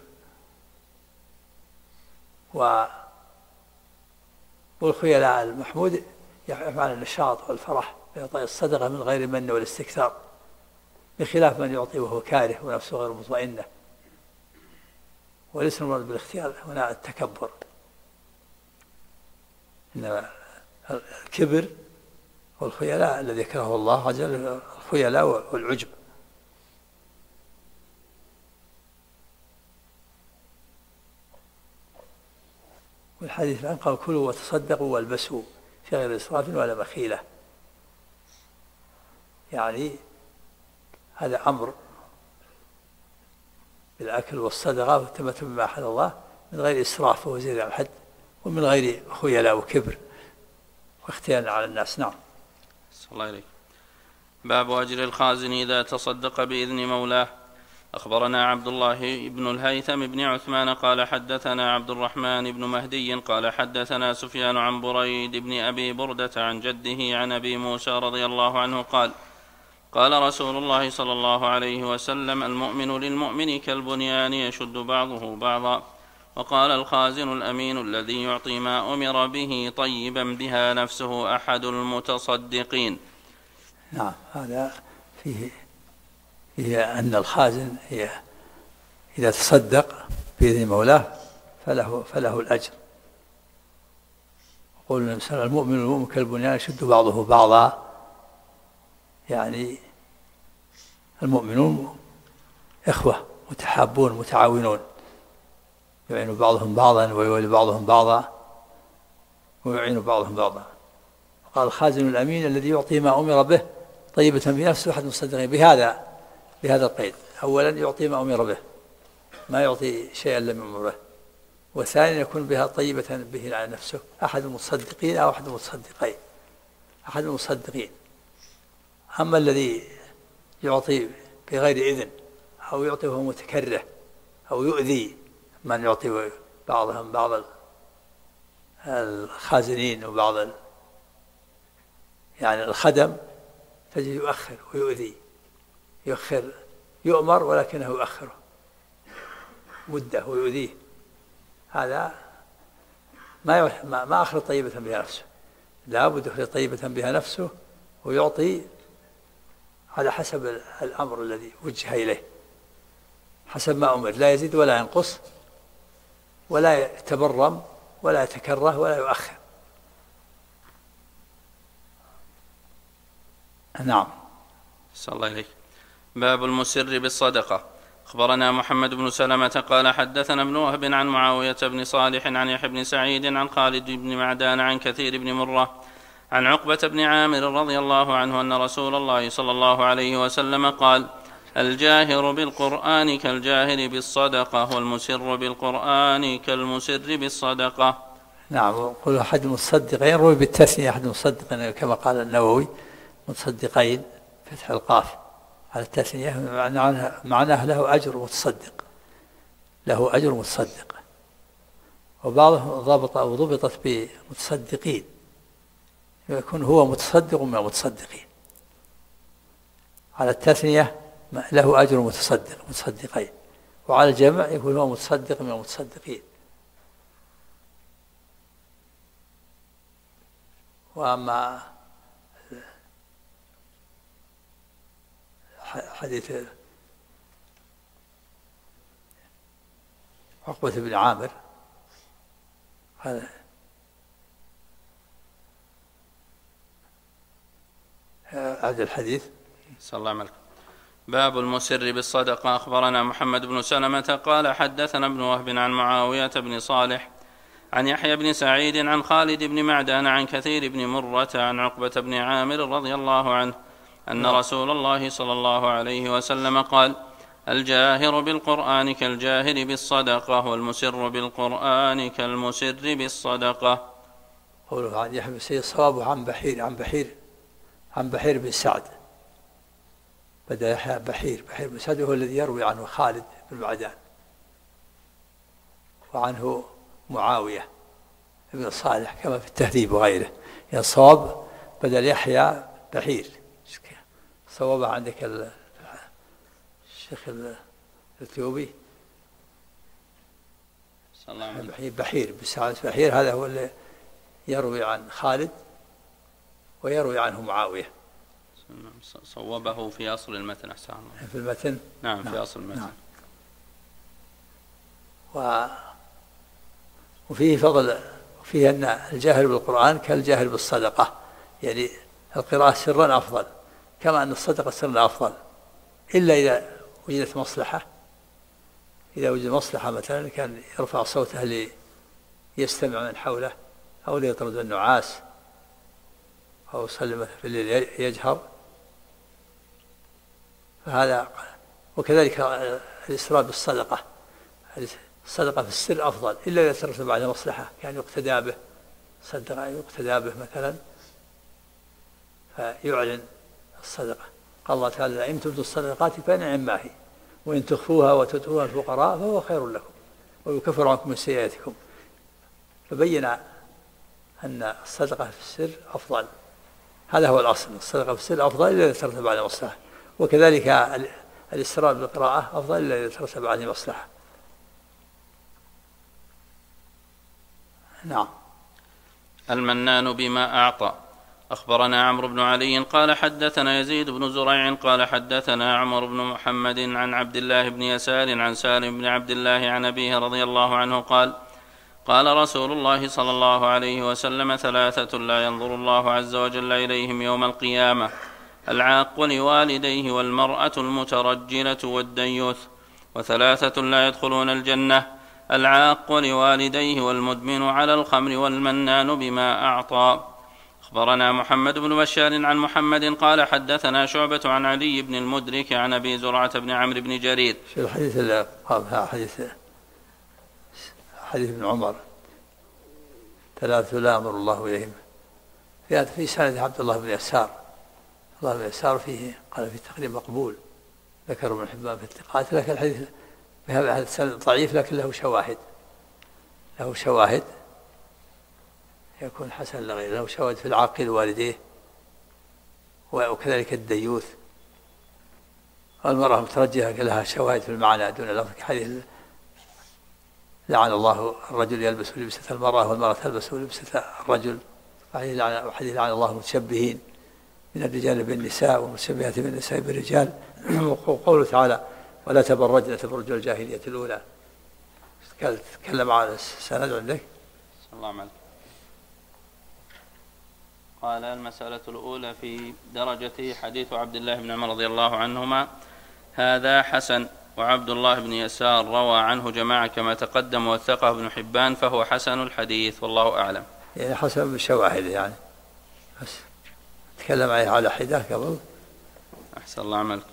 [SPEAKER 2] والخيلاء المحمود يفعل النشاط والفرح بإعطاء الصدقة من غير من والاستكثار، بخلاف من يعطي وهو كاره ونفسه غير مطمئنة. وليس المراد بالاختيار هنا التكبر، إنما الكبر والخيلاء الذي يكرهه الله عز وجل الخيلاء والعجب. الحديث الآن قال كلوا وتصدقوا والبسوا في غير إسراف ولا مخيلة، يعني هذا أمر بالأكل والصدقة والتمتع بما أحل الله من غير إسراف وزيادة عن الحد، ومن غير خيلاء وكبر واختيار على الناس. نعم.
[SPEAKER 3] صلى الله عليه. باب أجر الخازن إذا تصدق بإذن مولاه. أخبرنا عبد الله بن الهيثم بن عثمان قال حدثنا عبد الرحمن بن مهدي قال حدثنا سفيان عن بريد بن أبي بردة عن جده عن أبي موسى رضي الله عنه قال قال رسول الله صلى الله عليه وسلم المؤمن للمؤمن كالبنيان يشد بعضه بعضا. وقال الخازن الأمين الذي يعطي ما أمر به طيبا بها نفسه أحد المتصدقين.
[SPEAKER 2] نعم، هذا فيه أن الخازن إذا تصدق بإذن مولاه فله الأجر. يقول النبي صلى الله عليه وسلم المؤمن للمؤمن كالبنيان يشد بعضه بعضا، يعني المؤمنون إخوة متحابون متعاونون، يعين بعضهم بعضا ويولي بعضهم بعضا ويعين بعضهم بعضا. وقال الخازن الأمين الذي يعطي ما أمر به طيبة بنفسه أحد المصدقين بهذا القيد. أولا يعطي ما أمر به، ما يعطي شيئا لم يأمر به. وثانيا يكون بها طيبة به على نفسه أحد المصدقين أو أحد المصدقين، أحد المصدقين. أما الذي يعطي بغير إذن أو يعطي وهو متكره أو يؤذي من يعطي بعضهم بعض الخازنين وبعض يعني الخدم، تجد يؤخر ويؤذي، يؤمر ولكنه يؤخره مدة ويؤذيه. هذا ما أخذ طيبة بها نفسه، لا بد يخرج طيبة بها نفسه ويعطي على حسب الأمر الذي وجه إليه، حسب ما أمر، لا يزيد ولا ينقص ولا يتبرم ولا يتكره ولا يؤخر. نعم.
[SPEAKER 3] صلى الله عليه. باب المسر بالصدقة. أخبرنا محمد بن سلمة قال حدثنا ابن وهب عن معاوية بن صالح عن يحيى بن سعيد عن خالد بن معدان عن كثير بن مرة عن عقبة بن عامر رضي الله عنه أن رسول الله صلى الله عليه وسلم قال الجاهر بالقرآن كالجاهر بالصدقة والمسر بالقرآن كالمسر بالصدقة.
[SPEAKER 2] نعم. قل أحد المصدقين روي بالتثنية أحد المصدقين كما قال النووي متصدقين فتح القاف على التثنية، معناه له أجر متصدق، له أجر متصدق. وبعضهم ضبط أو ضبطت بمتصدقين، يكون هو متصدق من المتصدقين. على التثنية له أجر متصدقين، وعلى الجمع يكون هو متصدق من المتصدقين. وأما حديث عقبة بن عامر هذا هذا الحديث.
[SPEAKER 3] صلى الله عليه وسلم. باب المسر بالصدقة. أخبرنا محمد بن سلمة قال حدثنا ابن وهب عن معاوية بن صالح عن يحيى بن سعيد عن خالد بن معدان عن كثير بن مرة عن عقبة بن عامر رضي الله عنه أن رسول الله صلى الله عليه وسلم قال الجاهر بالقرآن كالجاهر بالصدقة والمسر بالقرآن كالمسر بالصدقة.
[SPEAKER 2] قوله عن يحيى بن سعيد صوابه عن بحير بن سعد، بدأ يحيى بحير بن سعد هو الذي يروي عنه خالد بن معدان وعنه معاوية بن صالح كما في التهذيب وغيره. يعني الصواب بدل يحيى بحير، صوابه عندك الشيخ الإثيوبي بحير بسعد بحير، هذا هو اللي يروي عن خالد ويروي عنه معاوية.
[SPEAKER 3] صوبه في أصل المتن أحسن الله.
[SPEAKER 2] في المتن.
[SPEAKER 3] نعم في أصل المتن.
[SPEAKER 2] نعم. وفيه فضل، وفيه أن الجاهر بالقرآن كالجاهر بالصدقة، يعني القراءة سرا أفضل كما أن الصدقة سرا أفضل، إلا إذا وجدت مصلحة. إذا وجد مصلحة مثلا كان يرفع صوته يستمع من حوله أو ليطرد النعاس أو يصلي في الليل يجهر، فهذا. وكذلك الإسراء بالصدقة، الصدقة في السر أفضل إلا إذا ترتب على مصلحة، يعني يقتدى به، صدقة يقتدى به مثلا فيعلن الصدقة. قال الله تعالى: إن تبدوا الصدقات فنعم ما هي وإن تخفوها وتؤتوها الفقراء فهو خير لكم ويكفر عنكم من سيئاتكم. فبين أن الصدقة في السر أفضل، هذا هو الأصل، الصدقة في السر أفضل إلا إذا ترتب على مصلحة، وكذلك الإسراء بالقراءة أفضل إلا إذا ترتب عليه مصلحة. نعم.
[SPEAKER 3] المنان بما أعطى. أخبرنا عمرو بن علي قال حدثنا يزيد بن زريع قال حدثنا عمر بن محمد عن عبد الله بن يسار عن سالم بن عبد الله عن أبيه رضي الله عنه قال: قال رسول الله صلى الله عليه وسلم: ثلاثة لا ينظر الله عز وجل إليهم يوم القيامة: العاق لوالديه والمرأة المترجلة والديوث. وثلاثة لا يدخلون الجنة: العاق لوالديه والمدمن على الخمر والمنان بما أعطى. أخبرنا محمد بن بشار عن محمد قال حدثنا شعبة عن علي بن المدرك عن أبي زرعة بن عمرو بن جرير.
[SPEAKER 2] في الحديث اللي قابلها حديث ابن عمر: ثلاثة لا ينظر الله إليهم، في سند عبد الله بن يسار. الله بن يسار فيه قال في التقريب مقبول، ذكر ابن حبان في الثقات، لكن الحديث بهذا السند ضعيف، لكن له شواهد يكون حسن لغيره، له شواهد في العاق لوالديه وكذلك الديوث، والمرأة المترجلة لها شواهد في المعنى دون لفظ، حديث: لعن الله الرجل يلبس لبسة المرأة والمرأة تلبس لبسة الرجل. وحديث: لعن الله المتشبهين من الرجال بالنساء والمتشبهات بالنساء بالرجال. وقوله تعالى: ولا تبرجن تبرج الجاهلية الأولى. تكلم على السند عندك.
[SPEAKER 3] الله عليك. قال: المسألة الأولى في درجته حديث عبد الله بن عمر رضي الله عنهما هذا حسن، وعبد الله بن يسار روى عنه جماعة كما تقدم وثقه ابن حبان، فهو حسن الحديث والله أعلم.
[SPEAKER 2] يعني حسن بالشواهد، يعني بس تكلم على حدة قبل.
[SPEAKER 3] أحسن الله عملك.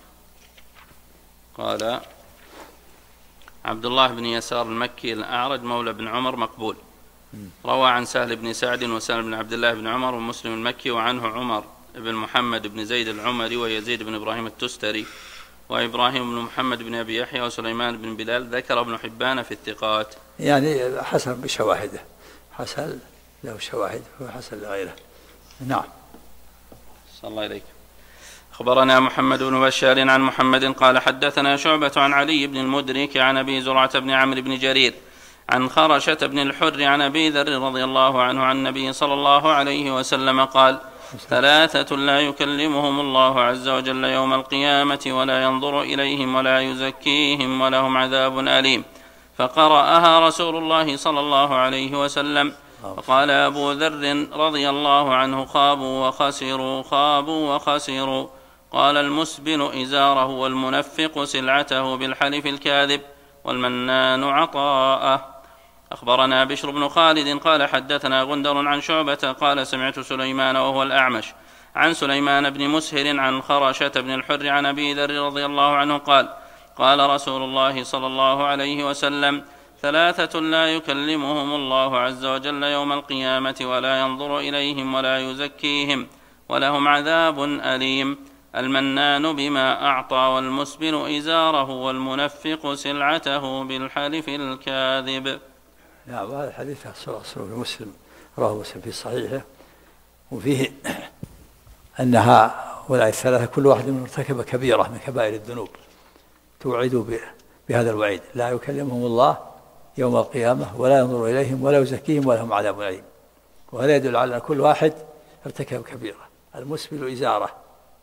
[SPEAKER 3] قال: عبد الله بن يسار المكي الأعرج مولى بن عمر مقبول، روى عن سهل بن سعد وسالم بن عبد الله بن عمر ومسلم المكي، وعنه عمر بن محمد بن زيد العمري ويزيد بن إبراهيم التستري وإبراهيم بن محمد بن أبي يحيى وسليمان بن بلال، ذكر ابن حبان في الثقات.
[SPEAKER 2] يعني حسن بشواهده، حسن له شواهد وحسن لغيره. نعم.
[SPEAKER 3] صلى الله عليك. أخبرنا محمد بن بشار عن محمد قال حدثنا شعبة عن علي بن المدرك عن أبي زرعة بن عمرو بن جرير عن خرشة بن الحر عن أبي ذر رضي الله عنه عن النبي صلى الله عليه وسلم قال: ثلاثة لا يكلمهم الله عز وجل يوم القيامة ولا ينظر إليهم ولا يزكيهم ولهم عذاب أليم. فقرأها رسول الله صلى الله عليه وسلم. فقال أبو ذر رضي الله عنه: خابوا وخسروا، خابوا وخسروا. قال: المسبل إزاره والمنفق سلعته بالحلف الكاذب والمنان عطاءه. أخبرنا بشر بن خالد قال حدثنا غندر عن شعبة قال: سمعت سليمان وهو الأعمش عن سليمان بن مسهر عن خرشة بن الحر عن أبي ذر رضي الله عنه قال: قال رسول الله صلى الله عليه وسلم: ثلاثة لا يكلمهم الله عز وجل يوم القيامة ولا ينظر إليهم ولا يزكيهم ولهم عذاب أليم: المنان بما أعطى والمسبل إزاره والمنفق سلعته بالحلف الكاذب.
[SPEAKER 2] نعم. هذا الحديث أصله في مسلم، رواه مسلم في صحيحه، وفيه أن هؤلاء الثلاثة كل واحد منهم ارتكب كبيرة من كبائر الذنوب توعدوا بهذا الوعيد: لا يكلمهم الله يوم القيامة ولا ينظر إليهم ولا يزكيهم ولهم عذاب أليم. وهذا يدل على أن كل واحد ارتكب كبيرة. المسبل إزاره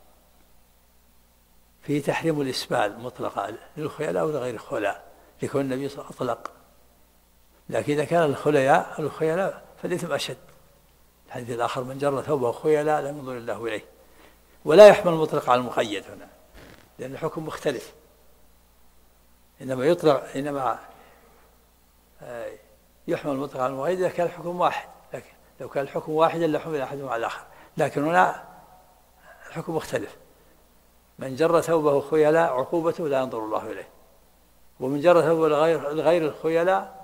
[SPEAKER 2] فيه تحريم الإسبال مطلقا للخيلاء أو لغير الخيلاء، لكون النبي صلى الله عليه وسلم أطلق، لكن إذا كان الخيلاء فالإثم أشد. الحديث الآخر: من جر ثوبه خيلاء لم ينظر الله إليه. ولا يحمل المطلق على المقيد هنا، لأن الحكم مختلف، إنما يحمل المطلق على المقيد إذا كان الحكم واحد، لكن لو كان الحكم واحدا لحمل أحدهما على الآخر، لكن هنا الحكم مختلف. من جر ثوبه خيلاء عقوبته لا ينظر الله إليه، ومن جر ثوبه لغير الخيلاء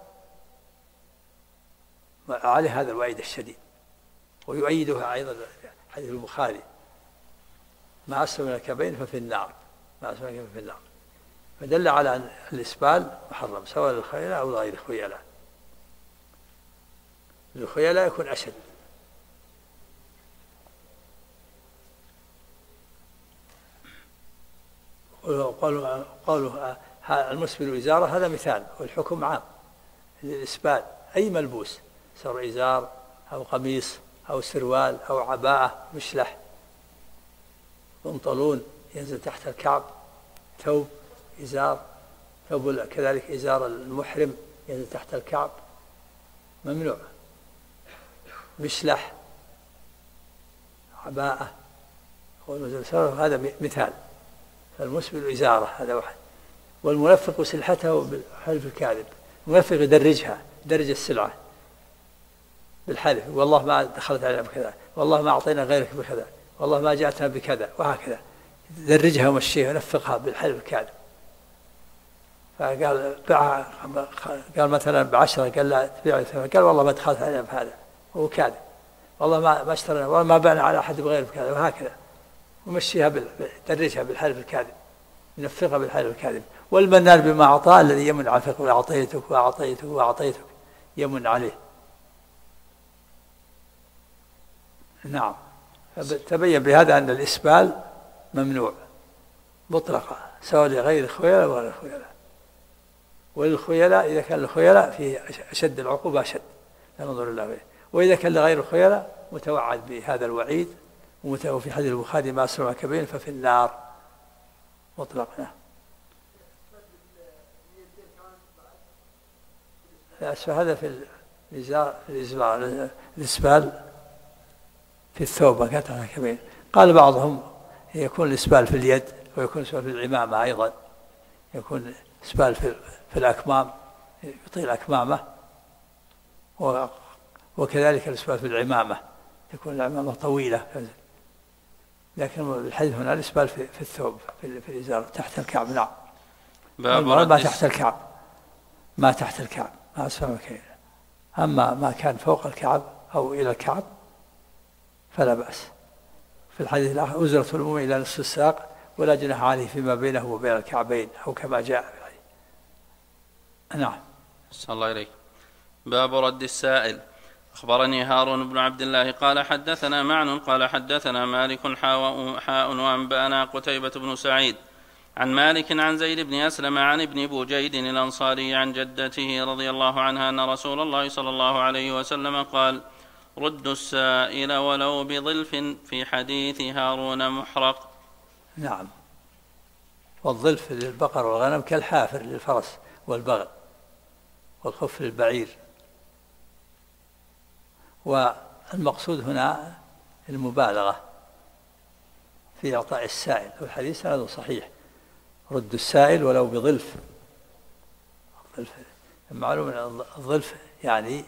[SPEAKER 2] عليه هذا الوعيد الشديد. ويؤيدها أيضا حديث البخاري: ما أسلم من الكعبين ففي النار، ما أسلم من الكعبين ففي النار. فدل على أن الإسبال محرم سواء للخيلاء أو لغير الخيلاء. الخيلاء يكون أشد. قالوا المسبل إزارة هذا مثال، والحكم عام للإسبال أي ملبوس، سواء إزار أو قميص أو سروال أو عباءة مشلح، بنطلون ينزل تحت الكعب، ثوب إزار، ثوب كذلك إزار المحرم ينزل تحت الكعب ممنوع، مشلح، عباءة، هذا مثال. فالمسبل إزارة هذا واحد. والمنفق سلحته بالحلف الكاذب، المنفق يدرجها، درج السلعة بالحلف: والله ما دخلت علينا بكذا، والله ما أعطينا غيرك بكذا، والله ما جاءتنا بكذا، وهكذا يدرجها ومشيها ونفقها بالحلف الكاذب. فقال قال مثلا ب10، قال لا تبيع، قال والله ما دخلت علينا بهذا، وهو كاذب، والله ما اشترينا، والله ما بعنا على أحد بغير بكذا، وهكذا ومشيها يدرجها بالحلف الكاذب، ينفقها بالحلف الكاذب. والمنان بما أعطاه الذي يمن على الفقر: أعطيتك وأعطيتك وأعطيتك، يمن عليه. نعم. تبين بهذا أن الإسبال ممنوع مطلقا سواء لغير الخيلاء وغير الخيلاء. وللخيلاء إذا كان الخيلاء فيه أشد العقوبة أشد، لا ننظر الله إليه. وإذا كان لغير الخيلاء متوعد بهذا الوعيد، وفي حديث البخاري: ما أسلم كبير ففي النار مطلقا. هذا في الإسبال في الثوب ما كانت على كبير. قال بعضهم يكون الإسبال في اليد، ويكون الإسبال في العمامة أيضا، يكون إسبال في الأكمام، يطيل أكمامه، وكذلك الإسبال في العمامة، تكون العمامة طويلة. لكن الحديث هنا الإسبال في الثوب، في الإزار تحت الكعب. نعم. ما تحت الكعب، ما تحت الكعب، ما أسفل الكعب. أما ما كان فوق الكعب أو إلى الكعب فلا بأس. في الحديث الآخر: أزرة المؤمن إلى نصف الساق ولا جناح عليه فيما بينه وبين الكعبين، أو كما جاء. نعم.
[SPEAKER 3] صلى الله عليه. باب رد السائل. أخبرني هارون بن عبد الله قال حدثنا معن قال حدثنا مالك حاء وأنبأنا قتيبة بن سعيد عن مالك عن زيد بن أسلم عن ابن بوجيد الأنصاري عن جدته رضي الله عنها أن رسول الله صلى الله عليه وسلم قال: ردوا السائل ولو بظلف، في حديث هارون محرق.
[SPEAKER 2] نعم. والظلف للبقر والغنم كالحافر للفرس والبغل، والخف للبعير. والمقصود هنا المبالغة في إعطاء السائل، والحديث هذا صحيح: رد السائل ولو بظلف. معلوم أن الظلف يعني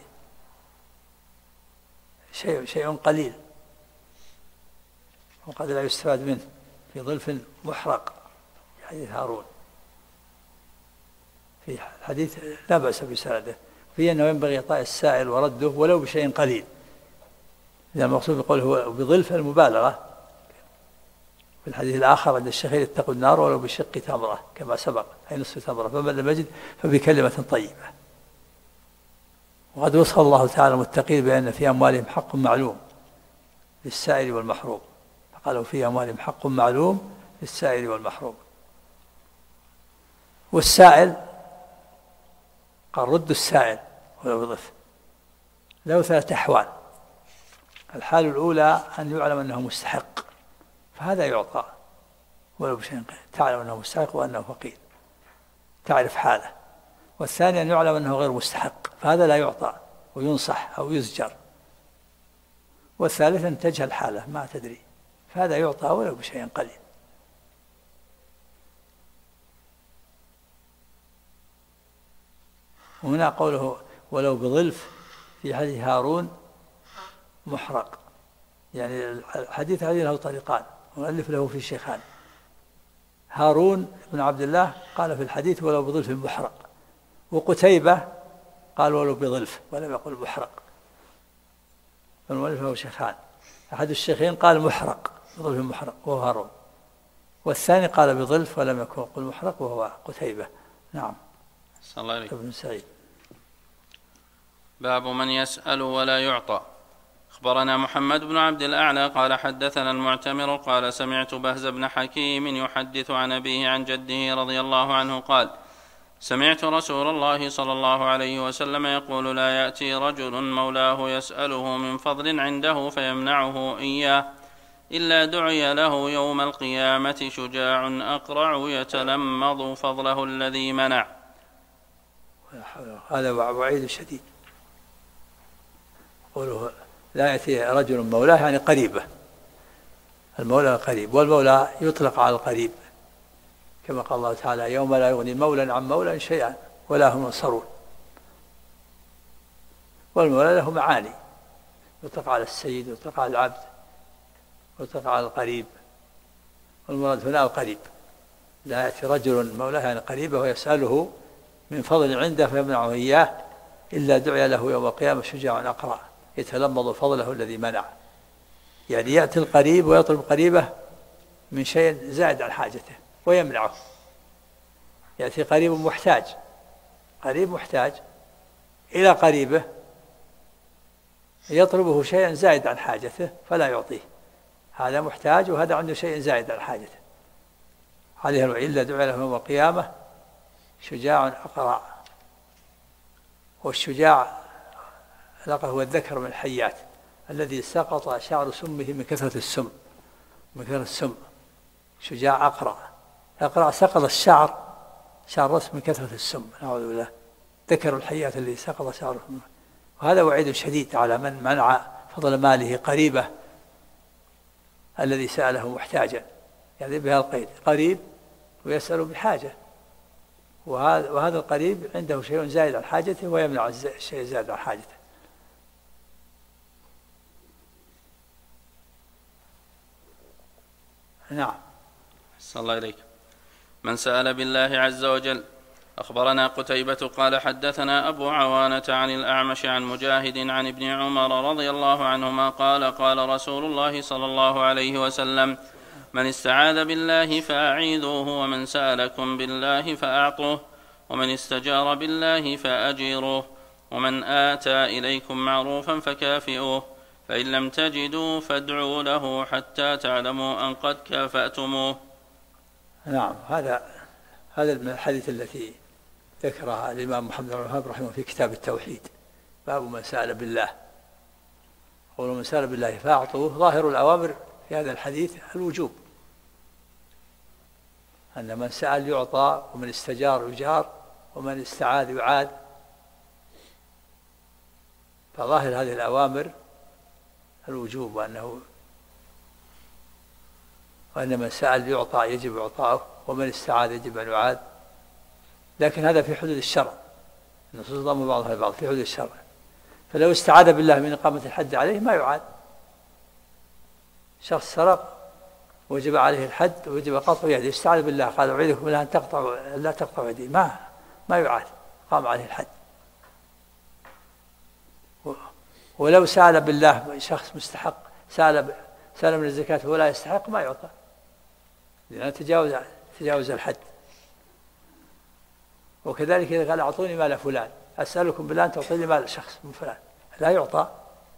[SPEAKER 2] شيء قليل، وقد لا يستفاد منه. في ظلف محرق في حديث هارون، في الحديث لا بأس بسنده، فيه أنه ينبغي إعطاء السائل ورده ولو بشيء قليل. إذا المقصود يقول هو بظلف المبالغة. في الحديث الآخر عند الشيخين: اتقوا النار ولو بشق تمرة، كما سبق، أي نصف تمرة، فمن لم يجد فبكلمة طيبة. وقد وصف الله تعالى المتقين بأن في أموالهم حق معلوم للسائل والمحروم، فقالوا: في أموالهم حق معلوم للسائل والمحروم. والسائل قال: رد السائل ولو بظلف. له 3 أحوال. الحال الأولى أن يعلم أنه مستحق، فهذا يعطى ولو بشيء قليل، تعلم أنه مستحق وأنه فقير، تعرف حاله. والثاني أن يعلم أنه غير مستحق، فهذا لا يعطى وينصح أو يزجر. والثالث أن تجهل حاله ما تدري، فهذا يعطى ولو بشيء قليل. وهنا قوله ولو بظلف في حديث هارون محرق. يعني الحديث هذه له طريقان، مؤلف له في شيخان. هارون بن عبد الله قال في الحديث ولو بظلف محرق، وقتيبة قال ولو بظلف ولم يقل محرق، فالمؤلف له شيخان. أحد الشيخين قال محرق بظلف محرق وهو هارون، والثاني قال بظلف ولم يقل محرق وهو قتيبة. نعم.
[SPEAKER 3] صلى الله عليه.
[SPEAKER 2] ابن سعيد.
[SPEAKER 3] باب من يسأل ولا يعطى. أخبرنا محمد بن عبد الأعلى قال حدثنا المعتمر قال سمعت بهز بن حكيم يحدث عن أبيه عن جده رضي الله عنه قال سمعت رسول الله صلى الله عليه وسلم يقول لا يأتي رجل مولاه يسأله من فضل عنده فيمنعه إياه إلا دعي له يوم القيامة شجاع أقرع يتلمض فضله الذي منع.
[SPEAKER 2] هذا وعيد شديد. قوله لا يأتي رجل مولاه يعني قريبه، المولى قريب، والمولى يطلق على القريب كما قال الله تعالى يوم لا يغني مولى عن مولى شيئا ولا هم ينصرون. والمولى له معاني، يطلق على السيد ويطلق على العبد ويطلق على القريب، والمراد هنا القريب. لا يأتي رجل مولاه يعني قريبه ويسأله من فضل عنده فيمنعه إياه إلا دعي له يوم القيامة شجاع أقرع يتلمض فضله الذي منع. يعني يأتي القريب ويطلب قريبه من شيء زائد عن حاجته ويمنعه. يأتي قريب محتاج، قريب محتاج إلى قريبه يطلبه شيئا زائد عن حاجته فلا يعطيه، هذا محتاج وهذا عنده شيء زائد عن حاجته. عليه إلا دعي له يوم القيامة شجاع أقرع. والشجاع هو الذكر من الحيات الذي سقط شعر سمه من كثرة السم، من كثرة السم. شجاع أقرع، أقرع سقط الشعر، شعر رأس من كثرة السم، نعوذ بالله. ذكر الحيات الذي سقط شعره. وهذا وعيد شديد على من منع فضل ماله قريبه الذي سأله محتاجا، يعني بها القيد قريب ويسأل بحاجة، وهذا القريب عنده شيء زائد عن حاجته ويمنع الشيء زائد عن حاجته. نعم.
[SPEAKER 3] صلى الله عليك. من سأل بالله عز وجل. أخبرنا قتيبة قال حدثنا أبو عوانة عن الأعمش عن مجاهد عن ابن عمر رضي الله عنهما قال قال رسول الله صلى الله عليه وسلم من استعاذ بالله فأعيذوه ومن سألكم بالله فأعطوه ومن استجار بالله فأجيروه ومن آتى إليكم معروفا فكافئوه فإن لم تجدوا فادعوا له حتى تعلموا أن قد كافأتموه.
[SPEAKER 2] نعم. هذا من الحديث التي ذكرها الإمام محمد بن الوهاب رحمه في كتاب التوحيد، باب من سأل بالله. قول من سأل بالله فأعطوه، ظاهر الأوامر في هذا الحديث الوجوب، أن من سأل يعطى ومن استجار يجار ومن استعاذ يعاد. فظاهر هذه الأوامر الوجوب، وأن من سأل يعطى يجب إعطاؤه ومن استعاذ يجب أن يعاد. لكن هذا في حدود الشرع، النصوص ضم بعضها البعض في حدود الشرع. فلو استعاذ بالله من إقامة الحد عليه ما يعاد. شخص سرق وجب عليه الحد ويجب قطع يده، استعاذ بالله قال أعيذكم بالله أن لا تقطعوا يدي، ما يعاد، قام عليه الحد. ولو سأل بالله شخص مستحق، سأل من الزكاة ولا يستحق ما يعطى، لأنه تجاوز الحد. وكذلك إذا قال أعطوني مال فلان، أسألكم بالله أن تعطيني مال شخص من فلان، لا يعطى.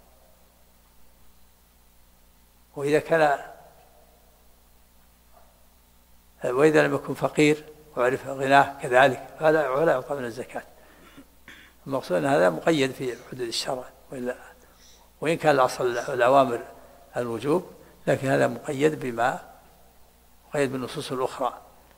[SPEAKER 2] وإذا لم يكن فقير وعرف غناه كذلك ولا يعطى من الزكاة. المقصود أن هذا مقيد في حدود الشرع، وإن كان الأصل الأوامر الوجوب، لكن هذا مقيد بالنصوص الأخرى.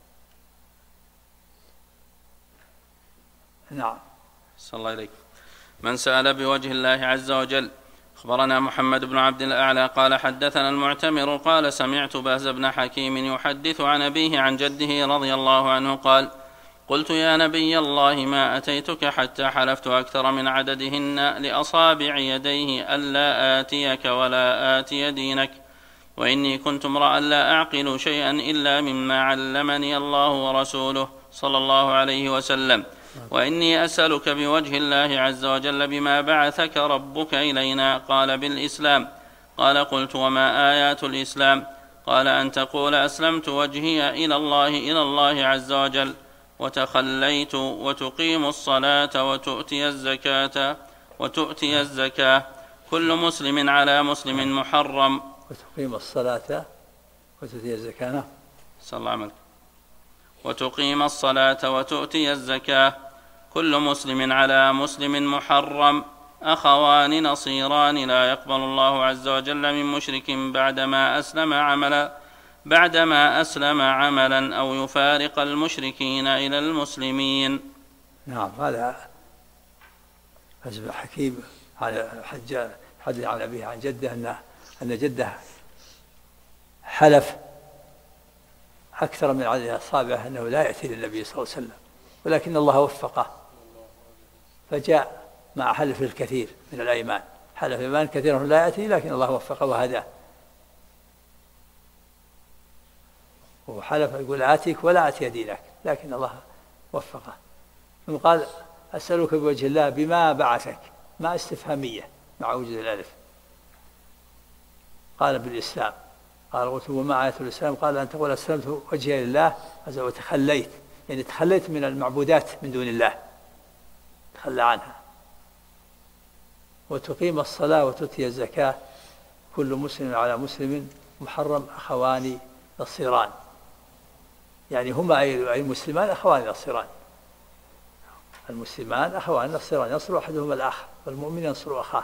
[SPEAKER 2] نعم.
[SPEAKER 3] صلى الله عليك. من سأل بوجه الله عز وجل. أخبرنا محمد بن عبد الأعلى قال حدثنا المعتمر قال سمعت بهز بن حكيم يحدث عن أبيه عن جده رضي الله عنه قال قلت يا نبي الله ما أتيتك حتى حلفت أكثر من عددهن لأصابع يديه ألا آتيك ولا آتي دينك، وإني كنت امرأ لا أعقل شيئا إلا مما علمني الله ورسوله صلى الله عليه وسلم، وإني أسألك بوجه الله عز وجل بما بعثك ربك إلينا. قال بالإسلام. قال قلت وما آيات الإسلام؟ قال أن تقول أسلمت وجهي إلى الله عز وجل، وتخليت، وتقيم الصلاة وتؤتي الزكاة، كل مسلم على مسلم محرم.
[SPEAKER 2] وتقيم الصلاة وتؤتي الزكاة.
[SPEAKER 3] صلى الله عليه وسلم. وتقيم الصلاة وتؤتي الزكاة، كل مسلم على مسلم محرم، أخوان نصيران لا يقبل الله عز وجل من مشرك بعدما أسلم عملا أو يفارق المشركين إلى المسلمين.
[SPEAKER 2] نعم، هذا حزب حكيم على حديث عن أبيه عن جده أن جده حلف أكثر من عدد أصابعه أنه لا يأتي للنبي صلى الله عليه وسلم، ولكن الله وفقه فجاء مع حلف الكثير من الأيمان، حلف إيمان كثير لا يأتي، لكن الله وفقه وهداه. وحلف يقول آتيك ولا آتي دينك، لكن الله وفقه. ثم قال أسألك بوجه الله بما بعثك، ما استفهامية مع وجود الألف. قال بالإسلام. قال قلت وما آية الإسلام؟ قال أن تقول أسلمت وجهي لله وتخليت، يعني تخليت من المعبودات من دون الله، تخلى عنها. وتقيم الصلاة وتؤتي الزكاة، كل مسلم على مسلم محرم، أخوان نصيران، يعني هما أي مسلمان أخوان نصيران. المسلمان أخوان نصيران، ينصر أحدهما الآخر، والمؤمن ينصر أخاه.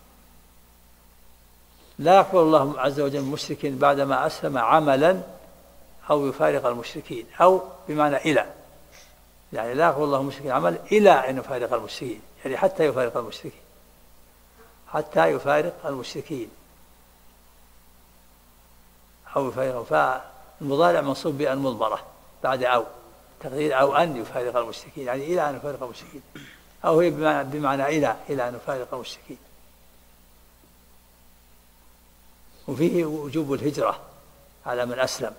[SPEAKER 2] لا يقبل الله عز وجل مشرك بعدما أسلم عملا أو يفارق المشركين، أو بمعنى إلى، يعني لا يقبل الله مشرك عمل إلى أن يفارق المشركين، يعني حتى يفارق المشركين، حتى يفارق المشركين أو يفارق. فالمضارع منصوب بأن مضمرة بعد أو، تقدير أو أن يفارق المشركين، يعني إلى أن يفارق المشركين، أو هي بمعنى إلى أن يفارق المشركين. وفيه وجوب الهجرة على من أسلم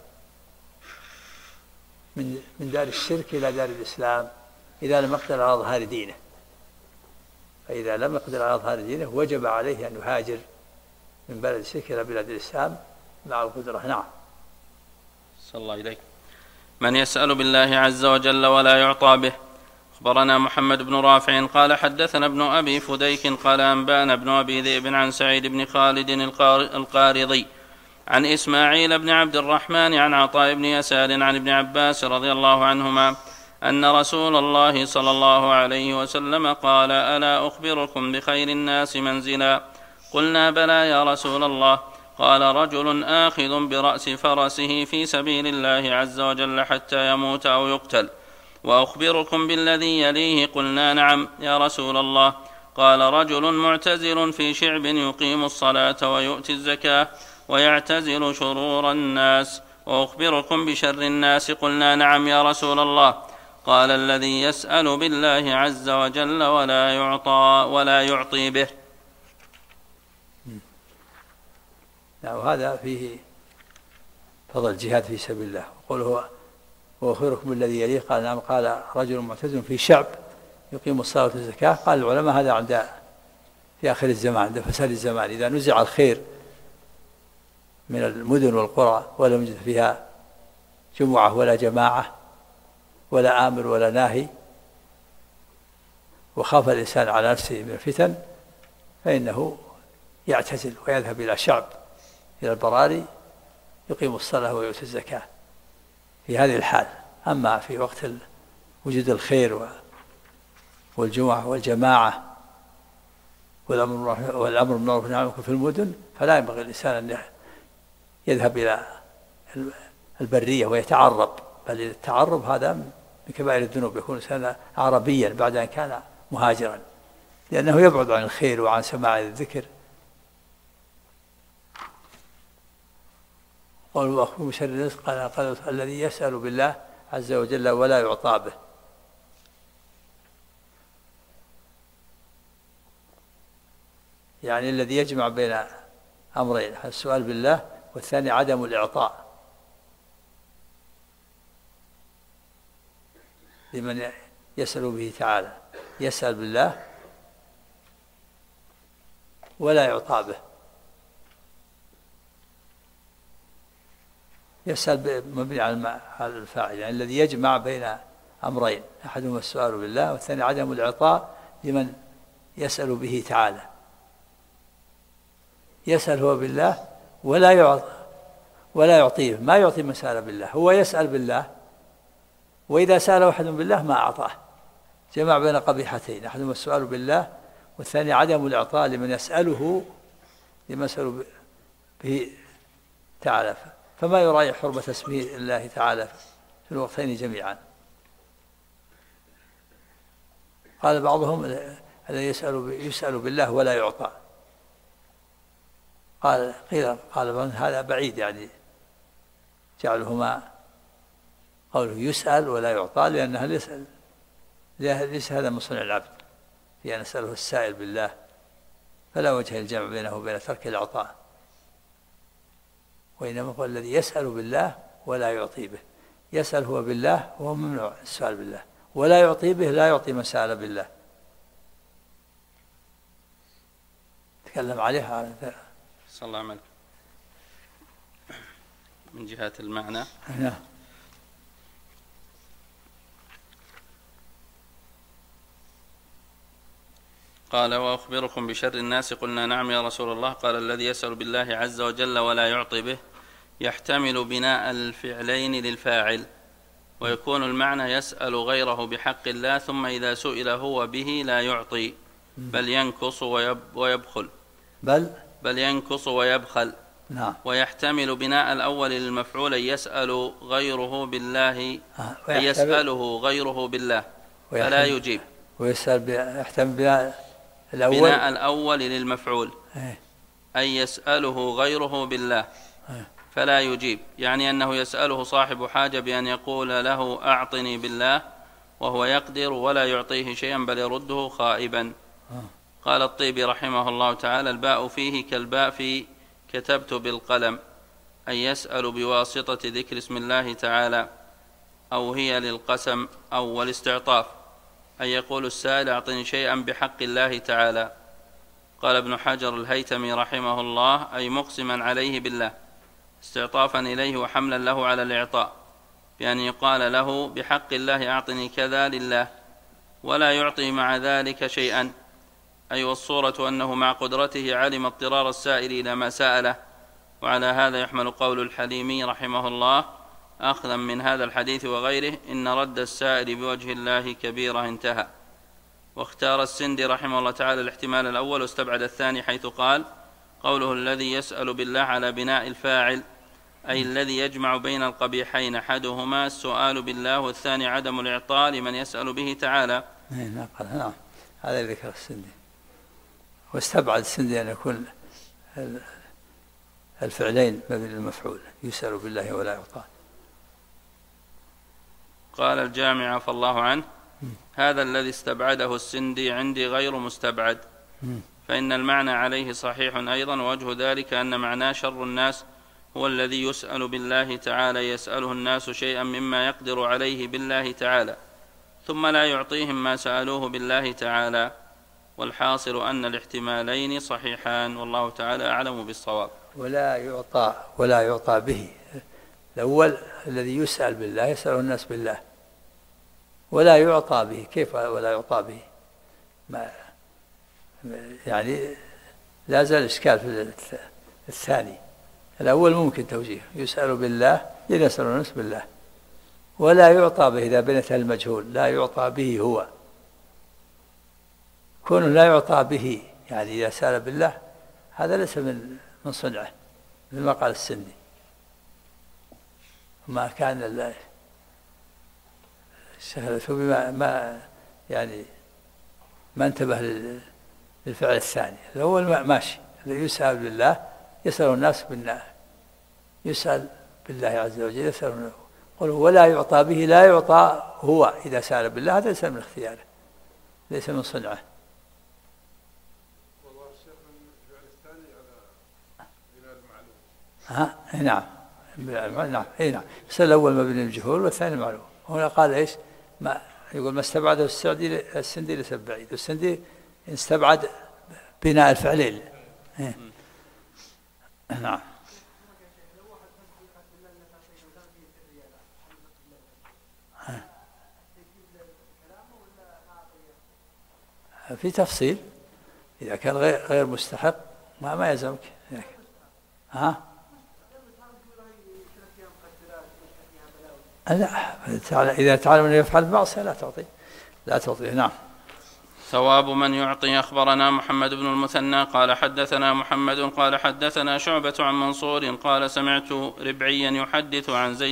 [SPEAKER 2] من دار الشرك إلى دار الإسلام إذا لم يقدر على إظهار دينه، فإذا لم يقدر على إظهار دينه وجب عليه أن يهاجر من بلد الشرك إلى بلاد الإسلام مع القدرة. نعم.
[SPEAKER 3] صلى الله عليك. من يسأل بالله عز وجل ولا يعطى به. أخبرنا محمد بن رافع قال حدثنا ابن أبي فديك قال أنبانا ابن أبي ذئب عن سعيد بن خالد القارضي عن إسماعيل بن عبد الرحمن عن عطاء بن يسار عن ابن عباس رضي الله عنهما أن رسول الله صلى الله عليه وسلم قال ألا أخبركم بخير الناس منزلا؟ قلنا بلى يا رسول الله. قال رجل آخذ برأس فرسه في سبيل الله عز وجل حتى يموت أو يقتل. وأخبركم بالذي يليه؟ قلنا نعم يا رسول الله. قال رجل معتزل في شعب يقيم الصلاة ويؤتي الزكاة ويعتزل شرور الناس. وأخبركم بشر الناس؟ قلنا نعم يا رسول الله. قال الذي يسأل بالله عز وجل ولا يعطي به.
[SPEAKER 2] وهذا فيه فضل الجهاد في سبيل الله. وقل هو وأخبركم بالذي يليه؟ قال نعم. قال رجل معتزل في شعب يقيم الصلاة والزكاة. قال العلماء هذا عند في آخر الزمان، عند فساد الزمان، إذا نزع الخير من المدن والقرى ولم يوجد فيها جمعة ولا جماعة ولا آمر ولا ناهي، وخاف الإنسان على نفسه من الفتن، فإنه يعتزل ويذهب إلى شعب، إلى البراري، يقيم الصلاة ويؤتي الزكاة في هذه الحال. أما في وقت وجود الخير والجمعة والجماعة والأمر بالمعروف والنهي عن المنكر في المدن، فلا ينبغي الإنسان أن يذهب إلى البرية ويتعرب، بل التعرب هذا من كبائر الذنوب، يكون الإنسان عربيا بعد أن كان مهاجرا، لأنه يبعد عن الخير وعن سماع الذكر. قال وأخبركم بشر الرزق؟ قال الذي يسأل بالله عز وجل ولا يعطى به. يعني الذي يجمع بين أمرين، السؤال بالله والثاني عدم الإعطاء لمن يسأل به تعالى، يسأل بالله ولا يعطى به، يسأل مبني على الفاعل، يعني الذي يجمع بين أمرين، أحدهما السؤال بالله والثاني عدم الإعطاء لمن يسأل به تعالى. يسأل هو بالله ولا يعطيه، ما يعطي من سأل بالله، هو يسأل بالله، وإذا سأل أحد بالله ما أعطاه، جمع بين قبيحتين، أحدهما السؤال بالله والثاني عدم الإعطاء لمن يسأل به تعالى، فما يراعي حرمة اسمه الله تعالى في الوقتين جميعا. قال بعضهم الذي يسأل بالله ولا يعطى، قال هذا بعيد، يعني جعلهما قوله يسأل ولا يعطى، لأنها ليس هذا من صنع العبد في أن يسأله السائل بالله، فلا وجه الجمع بينه وبين ترك الإعطاء، وإنما هو الذي يسأل بالله ولا يعطي به. يسأل هو بالله وهو ممنوع السؤال بالله، ولا يعطي به، لا يعطي من سأل بالله. تكلم عليها
[SPEAKER 3] صلى الله عليه وسلم من جهة المعنى.
[SPEAKER 2] نعم.
[SPEAKER 3] قال وأخبركم بشر الناس، قلنا نعم يا رسول الله. قال الذي يسأل بالله عز وجل ولا يعطي به يحتمل بناء الفعلين للفاعل، ويكون المعنى يسأل غيره بحق الله، ثم إذا سئل هو به لا يعطي بل ينكص ويبخل بل ينكص ويبخل.
[SPEAKER 2] نعم.
[SPEAKER 3] ويحتمل بناء الأول للمفعول يسأله غيره بالله فلا يجيب.
[SPEAKER 2] ويحتمل
[SPEAKER 3] بناء الأول للمفعول أي يسأله غيره بالله فلا يجيب، يعني أنه يسأله صاحب حاجة بأن يقول له أعطني بالله وهو يقدر ولا يعطيه شيئا بل يرده خائبا. قال الطيبي رحمه الله تعالى الباء فيه كالباء في كتبت بالقلم، أي يسأل بواسطة ذكر اسم الله تعالى، أو هي للقسم أو والاستعطاف، أن يقول السائل أعطني شيئا بحق الله تعالى. قال ابن حجر الهيتمي رحمه الله أي مقسما عليه بالله استعطافا إليه وحملا له على الإعطاء، بأن يقال له بحق الله أعطني كذا لله ولا يعطي مع ذلك شيئا، أي والصورة أنه مع قدرته علم اضطرار السائل إلى ما سأله. وعلى هذا يحمل قول الحليمي رحمه الله أخذا من هذا الحديث وغيره إن رد السائل بوجه الله كبيرة انتهى. واختار السندي رحمه الله تعالى الاحتمال الأول واستبعد الثاني، حيث قال قوله الذي يسأل بالله على بناء الفاعل، أي الذي يجمع بين القبيحين، أحدهما السؤال بالله والثاني عدم الإعطاء لمن يسأل به تعالى.
[SPEAKER 2] نعم. هذا ذكر السندي، واستبعد السندي أن يكون الفعلين مبني للمفعول يسأل بالله ولا يعطى.
[SPEAKER 3] قال الجامع عفى الله عنه هذا الذي استبعده السندي عندي غير مستبعد، فإن المعنى عليه صحيح أيضا، ووجه ذلك أن معناه شر الناس هو الذي يسأل بالله تعالى، يسأله الناس شيئا مما يقدر عليه بالله تعالى ثم لا يعطيهم ما سألوه بالله تعالى. والحاصل أن الاحتمالين صحيحان، والله تعالى أعلم بالصواب.
[SPEAKER 2] ولا يعطى به، الأول الذي يسأل بالله يسأله الناس بالله ولا يعطى به، كيف ولا يعطى به؟ يعني لا زال إشكال في الثاني. الأول ممكن توجيه يسأل بالله يسأل الناس بالله ولا يعطى به، إذا بنته المجهول لا يعطى به، هو كونه لا يعطى به يعني إذا سأل بالله هذا ليس من صنعه، مثل ما قال السندي. ما كان الشيخ الثوبي ما انتبه للفعل الثاني. الأول ماشي، الذي يسأل بالله يسأل الناس بالله، يسأل بالله عز وجل يسأل ولا يعطى به، لا يعطى هو إذا سأل بالله، هذا ليس من اختياره، ليس من صنعه. نعم نعم نعم. المسألة الأول مبني للجهول والثاني معلوم. هنا قال إيش؟ ما يقول ما استبعده السندي ليس بعيد، والسندي استبعد بناء الفعلين. نعم. في تفصيل إذا كان غير مستحق ما يلزمك. لا، إذا تعلم أنه يفعل معصية لا تعطيه. نعم.
[SPEAKER 3] ثواب من يعطي. أخبرنا محمد بن المثنى قال حدثنا محمد قال حدثنا شعبة عن منصور قال سمعت ربعيا يحدث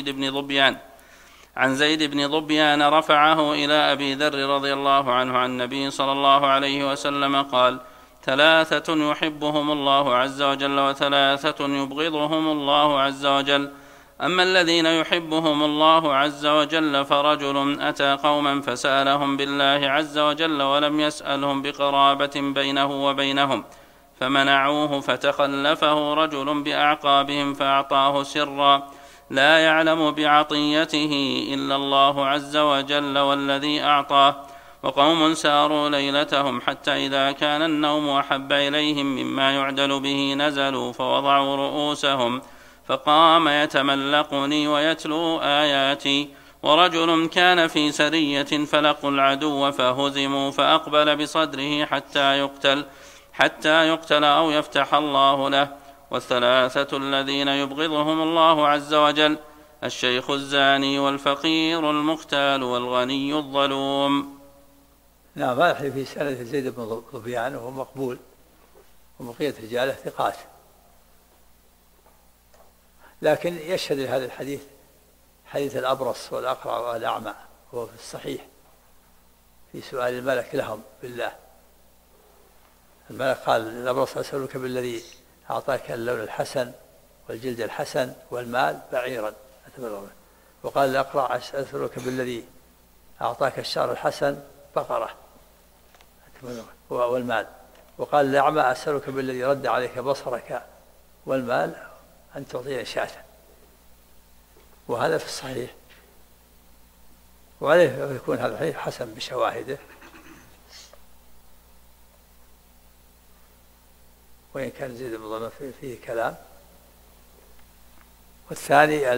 [SPEAKER 3] عن زيد بن ظبيان رفعه إلى أبي ذر رضي الله عنه عن النبي صلى الله عليه وسلم قال: 3 يحبهم الله عز وجل و3 يبغضهم الله عز وجل. أما الذين يحبهم الله عز وجل فرجل أتى قوما فسألهم بالله عز وجل ولم يسألهم بقرابة بينه وبينهم فمنعوه، فتخلفه رجل بأعقابهم فأعطاه سرا لا يعلم بعطيته إلا الله عز وجل والذي أعطاه. وقوم ساروا ليلتهم حتى إذا كان النوم أحب إليهم مما يعدل به نزلوا فوضعوا رؤوسهم، فقام يتملقني ويتلو آياتي. ورجل كان في سرية فلقوا العدو فهزموا فأقبل بصدره حتى يقتل أو يفتح الله له. والثلاثة الذين يبغضهم الله عز وجل: الشيخ الزاني والفقير المختال والغني الظلوم.
[SPEAKER 2] نعم. هذا في سنة زيد بن ظبيان وهو مقبول، وبقية رجاله ثقات، لكن يشهد لهذا الحديث حديث الأبرص والأقرع والأعمى، وهو في الصحيح في سؤال الملك لهم بالله. الملك قال الأبرص: أسألك بالذي أعطاك اللون الحسن والجلد الحسن والمال بعيرا. وقال الأقرع: أسألك بالذي أعطاك الشعر الحسن بقرة والمال. وقال الأعمى: أسألك بالذي رد عليك بصرك والمال أن تعطيني شاة. وهذا في الصحيح، وعليه يكون هذا الحديث حسن بشواهده، وإن كان زيد بن ظبيان فيه كلام. والثاني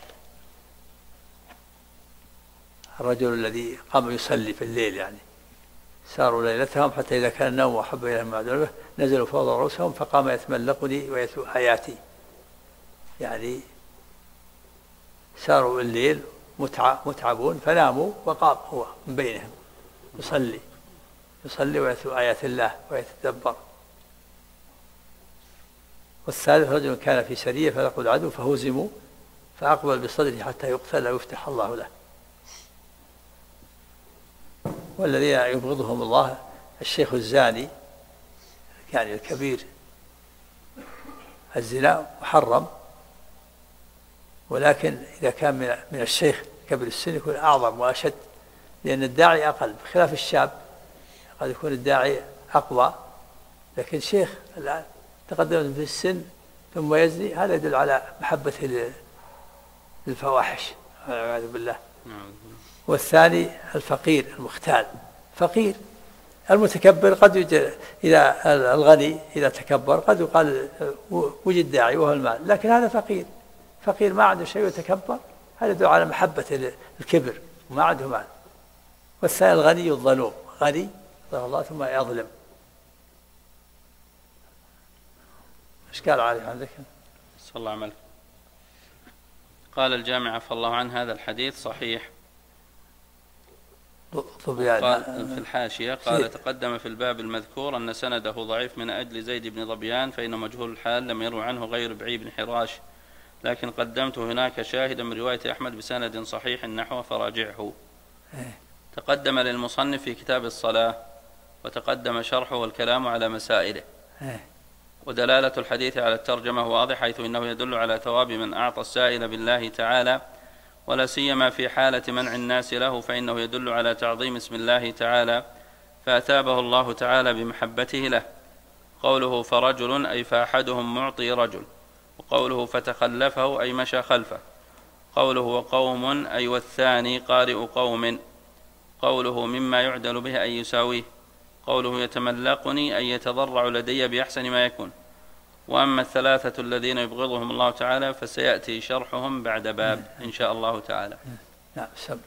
[SPEAKER 2] الرجل الذي قام يصلي في الليل، يعني ساروا ليلتهم حتى إذا كان النوم أحب إليهم مما يعدل به نزلوا فوضعوا رؤوسهم فقام يتملقني ويتلو آياتي. يعني ساروا الليل متعبون فناموا، وقام هو من بينهم يصلي ويتلو آيات الله ويتدبر. والثالث رجل كان في سرية فلقوا العدو فهزموا فأقبل بصدره حتى يقتل ويفتح الله له. والذين يبغضهم الله: الشيخ الزاني، يعني الكبير، الزنا محرم، ولكن إذا كان من الشيخ كبير السن يكون أعظم وأشد، لأن الداعي أقل، بخلاف الشاب قد يكون الداعي أقوى. لكن شيخ الآن تقدم في السن ثم يزني، هذا يدل على محبته للفواحش والعياذ بالله. والثاني الفقير المختال، فقير المتكبر قد يوجد، إذا الغني إذا تكبر قد يقال وجد داعي وهو المال، لكن هذا فقير ما عنده شيء ويتكبر، هذا يدل على محبة الكبر وما عنده مال. والثاني الغني الظلوم، غني الله ثم يظلم. ايش قال عليه عندك؟
[SPEAKER 3] صلى الله عليه. قال الجامع عفى الله عنه: هذا الحديث صحيح. قال في الحاشية: قال تقدم في الباب المذكور أن سنده ضعيف من أجل زيد بن ظبيان، فإن مجهول الحال لم يروي عنه غير ربعي بن حراش، لكن قدمت هناك شاهدا من رواية أحمد بسند صحيح نحوه فراجعه. تقدم للمصنف في كتاب الصلاة، وتقدم شرحه والكلام على مسائله. ودلالة الحديث على الترجمة واضح، حيث إنه يدل على ثواب من أعطى السائل بالله تعالى، ولا سيما في حالة منع الناس له، فإنه يدل على تعظيم اسم الله تعالى، فأثابه الله تعالى بمحبته له. قوله فرجل أي فأحدهم معطي رجل، وقوله فتخلفه أي مشى خلفه. قوله وقوم أي والثاني قارئ قوم. قوله مما يعدل به أي يساويه. قوله يتملقني أي يتضرع لدي بأحسن ما يكون. وأما الثلاثة الذين يبغضهم الله تعالى فسيأتي شرحهم بعد باب إن شاء الله تعالى.
[SPEAKER 2] نعم.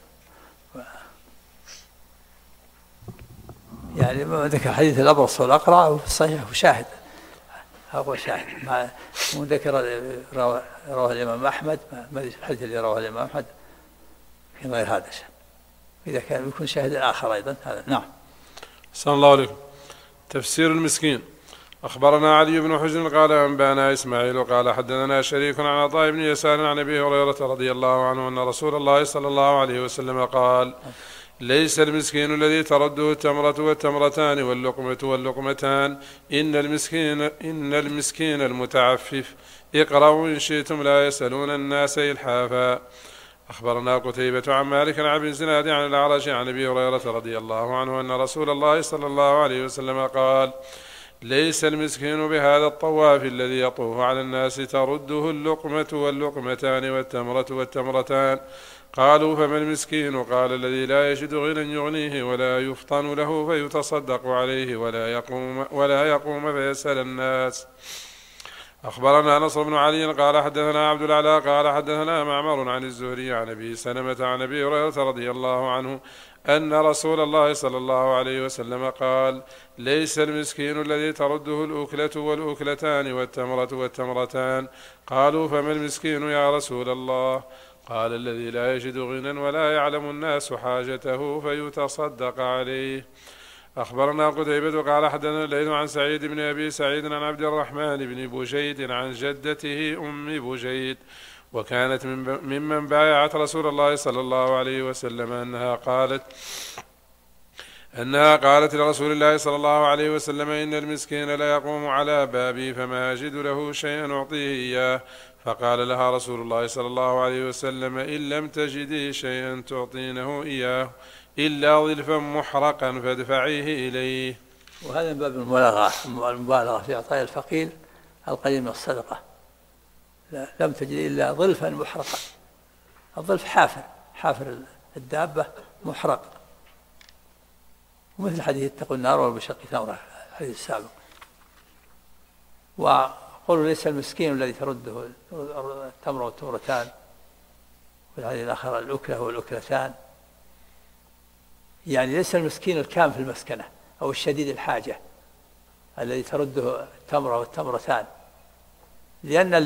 [SPEAKER 2] يعني ما ذكر حديث الأبرص والأقرع وفي الصحيح وشاهد، هو شاهد ما ذكر رواه الإمام أحمد، ما الحديث اللي رواه الإمام أحمد في غير هذا الشيء، إذا كان يكون شاهد آخر أيضا هذا. نعم.
[SPEAKER 1] صلى الله عليكم. تفسير المسكين. أخبرنا علي بن حجر قال أنبانا إسماعيل قال حدثنا شريك عن عطاء بن يسار عن أبي هريرة رضي الله عنه أن رسول الله صلى الله عليه وسلم قال ليس المسكين الذي ترده التمرة والتمرتان واللقمة واللقمتان، إن المسكين المتعفف. اقرأوا إن شئتم لا يسألون الناس إلحافا. أخبرنا قتيبة عن مالك عن ابن زناد عن الأعرج عن أبي هريرة رضي الله عنه أن رسول الله صلى الله عليه وسلم قال ليس المسكين بهذا الطواف الذي يطوف على الناس ترده اللقمة واللقمتان والتمرة والتمرتان. قالوا فما المسكين؟ قال الذي لا يجد غنى يغنيه ولا يفطن له فيتصدق عليه ولا يقوم فيسأل الناس. أخبرنا نصر بن علي قال حدثنا عبد الأعلى قال حدثنا معمر عن الزهري عن أبي سلمة عن أبي هريرة رضي الله عنه أن رسول الله صلى الله عليه وسلم قال ليس المسكين الذي ترده الأكلة والأكلتان والتمرة والتمرتان. قالوا فما المسكين يا رسول الله؟ قال الذي لا يجد غنى ولا يعلم الناس حاجته فيتصدق عليه. أخبرنا قتيبة قال حدثنا الليث عن سعيد بن أبي سعيد عن عبد الرحمن بن بجيد عن جدته أم بجيد وكانت ممن بايعت رسول الله صلى الله عليه وسلم أنها قالت لرسول الله صلى الله عليه وسلم إن المسكين لا يقوم على بابي فما أجد له شيئا أعطيه إياه. فقال لها رسول الله صلى الله عليه وسلم إن لم تجدي شيئا تعطينه إياه إلا ظلفا محرقا فادفعيه إليه.
[SPEAKER 2] وهذا من باب المبالغة في إعطاء الفقير القليل من الصدقة. لم تجد إلا ظلفا محرقا. الظلف حافر الدابة محرق، ومثل حديث اتقوا النار والبشق ثمرة الحديث السابق. وقالوا ليس المسكين الذي ترده التمر والتمرتان، والحديث الآخر الأكلة والأكلتان، يعني ليس المسكين الكامل في المسكنة أو الشديد الحاجة الذي ترده التمرة والتمرتان، لأن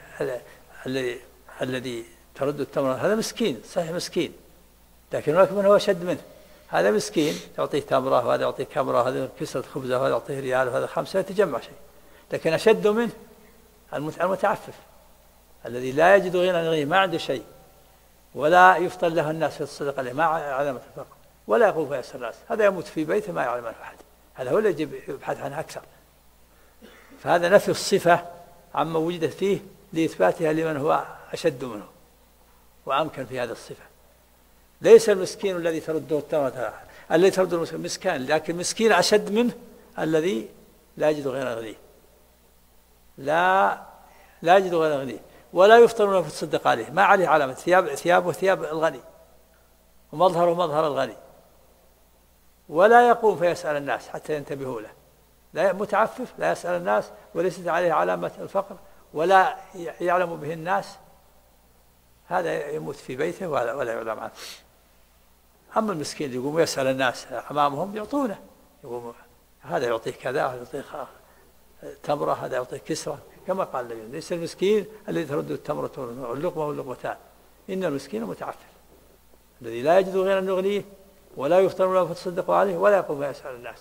[SPEAKER 2] الذي ترد التمرة هذا مسكين صحيح مسكين، لكن هناك من هو أشد منه. هذا مسكين تعطيه تمرة وهذا يعطيه كمرة، هذا كسرة خبزة وهذا يعطيه ريال وهذا 5، يتجمع شيء. لكن أشد منه المتعفف الذي لا يجد غنى يغنيه، ما عنده شيء ولا يفطن له الناس في الصدقة عليه، ما علامة الفقر، ولا يقوم فيسأل الناس. هذا يموت في بيته ما يعلم عنه أحد، هذا هو اللي يبحث عنه أكثر. فهذا نفي الصفة عما وجدت فيه لإثباتها لمن هو أشد منه وأمكن في هذه الصفة. ليس المسكين الذي ترده التمرة، الذي ترده مسكين، لكن مسكين أشد منه الذي لا يجد غير غنيه، لا يجد غير غنيه ولا يفطن له فتصدق عليه، ما عليه علامة ثيابه ثياب الغني ومظهره مظهر الغني، ولا يقوم فيسأل الناس حتى ينتبهوا له، لا متعفف لا يسأل الناس وليست عليه علامة الفقر ولا يعلم به الناس، هذا يموت في بيته ولا يعلم عنه. أما المسكين اللي يقوم يسأل الناس أمامهم يعطونه، يقوم هذا يعطيه كذا، هذا يعطيه تمرة، هذا يعطيه كسرة، كما قال النبي ليس المسكين الذي ترد التمرة واللقمة واللقمتان، إن المسكين متعفف الذي لا يجد غير يغنيه ولا يفطن له فتصدقوا عليه ولا يقوم فيسأل الناس.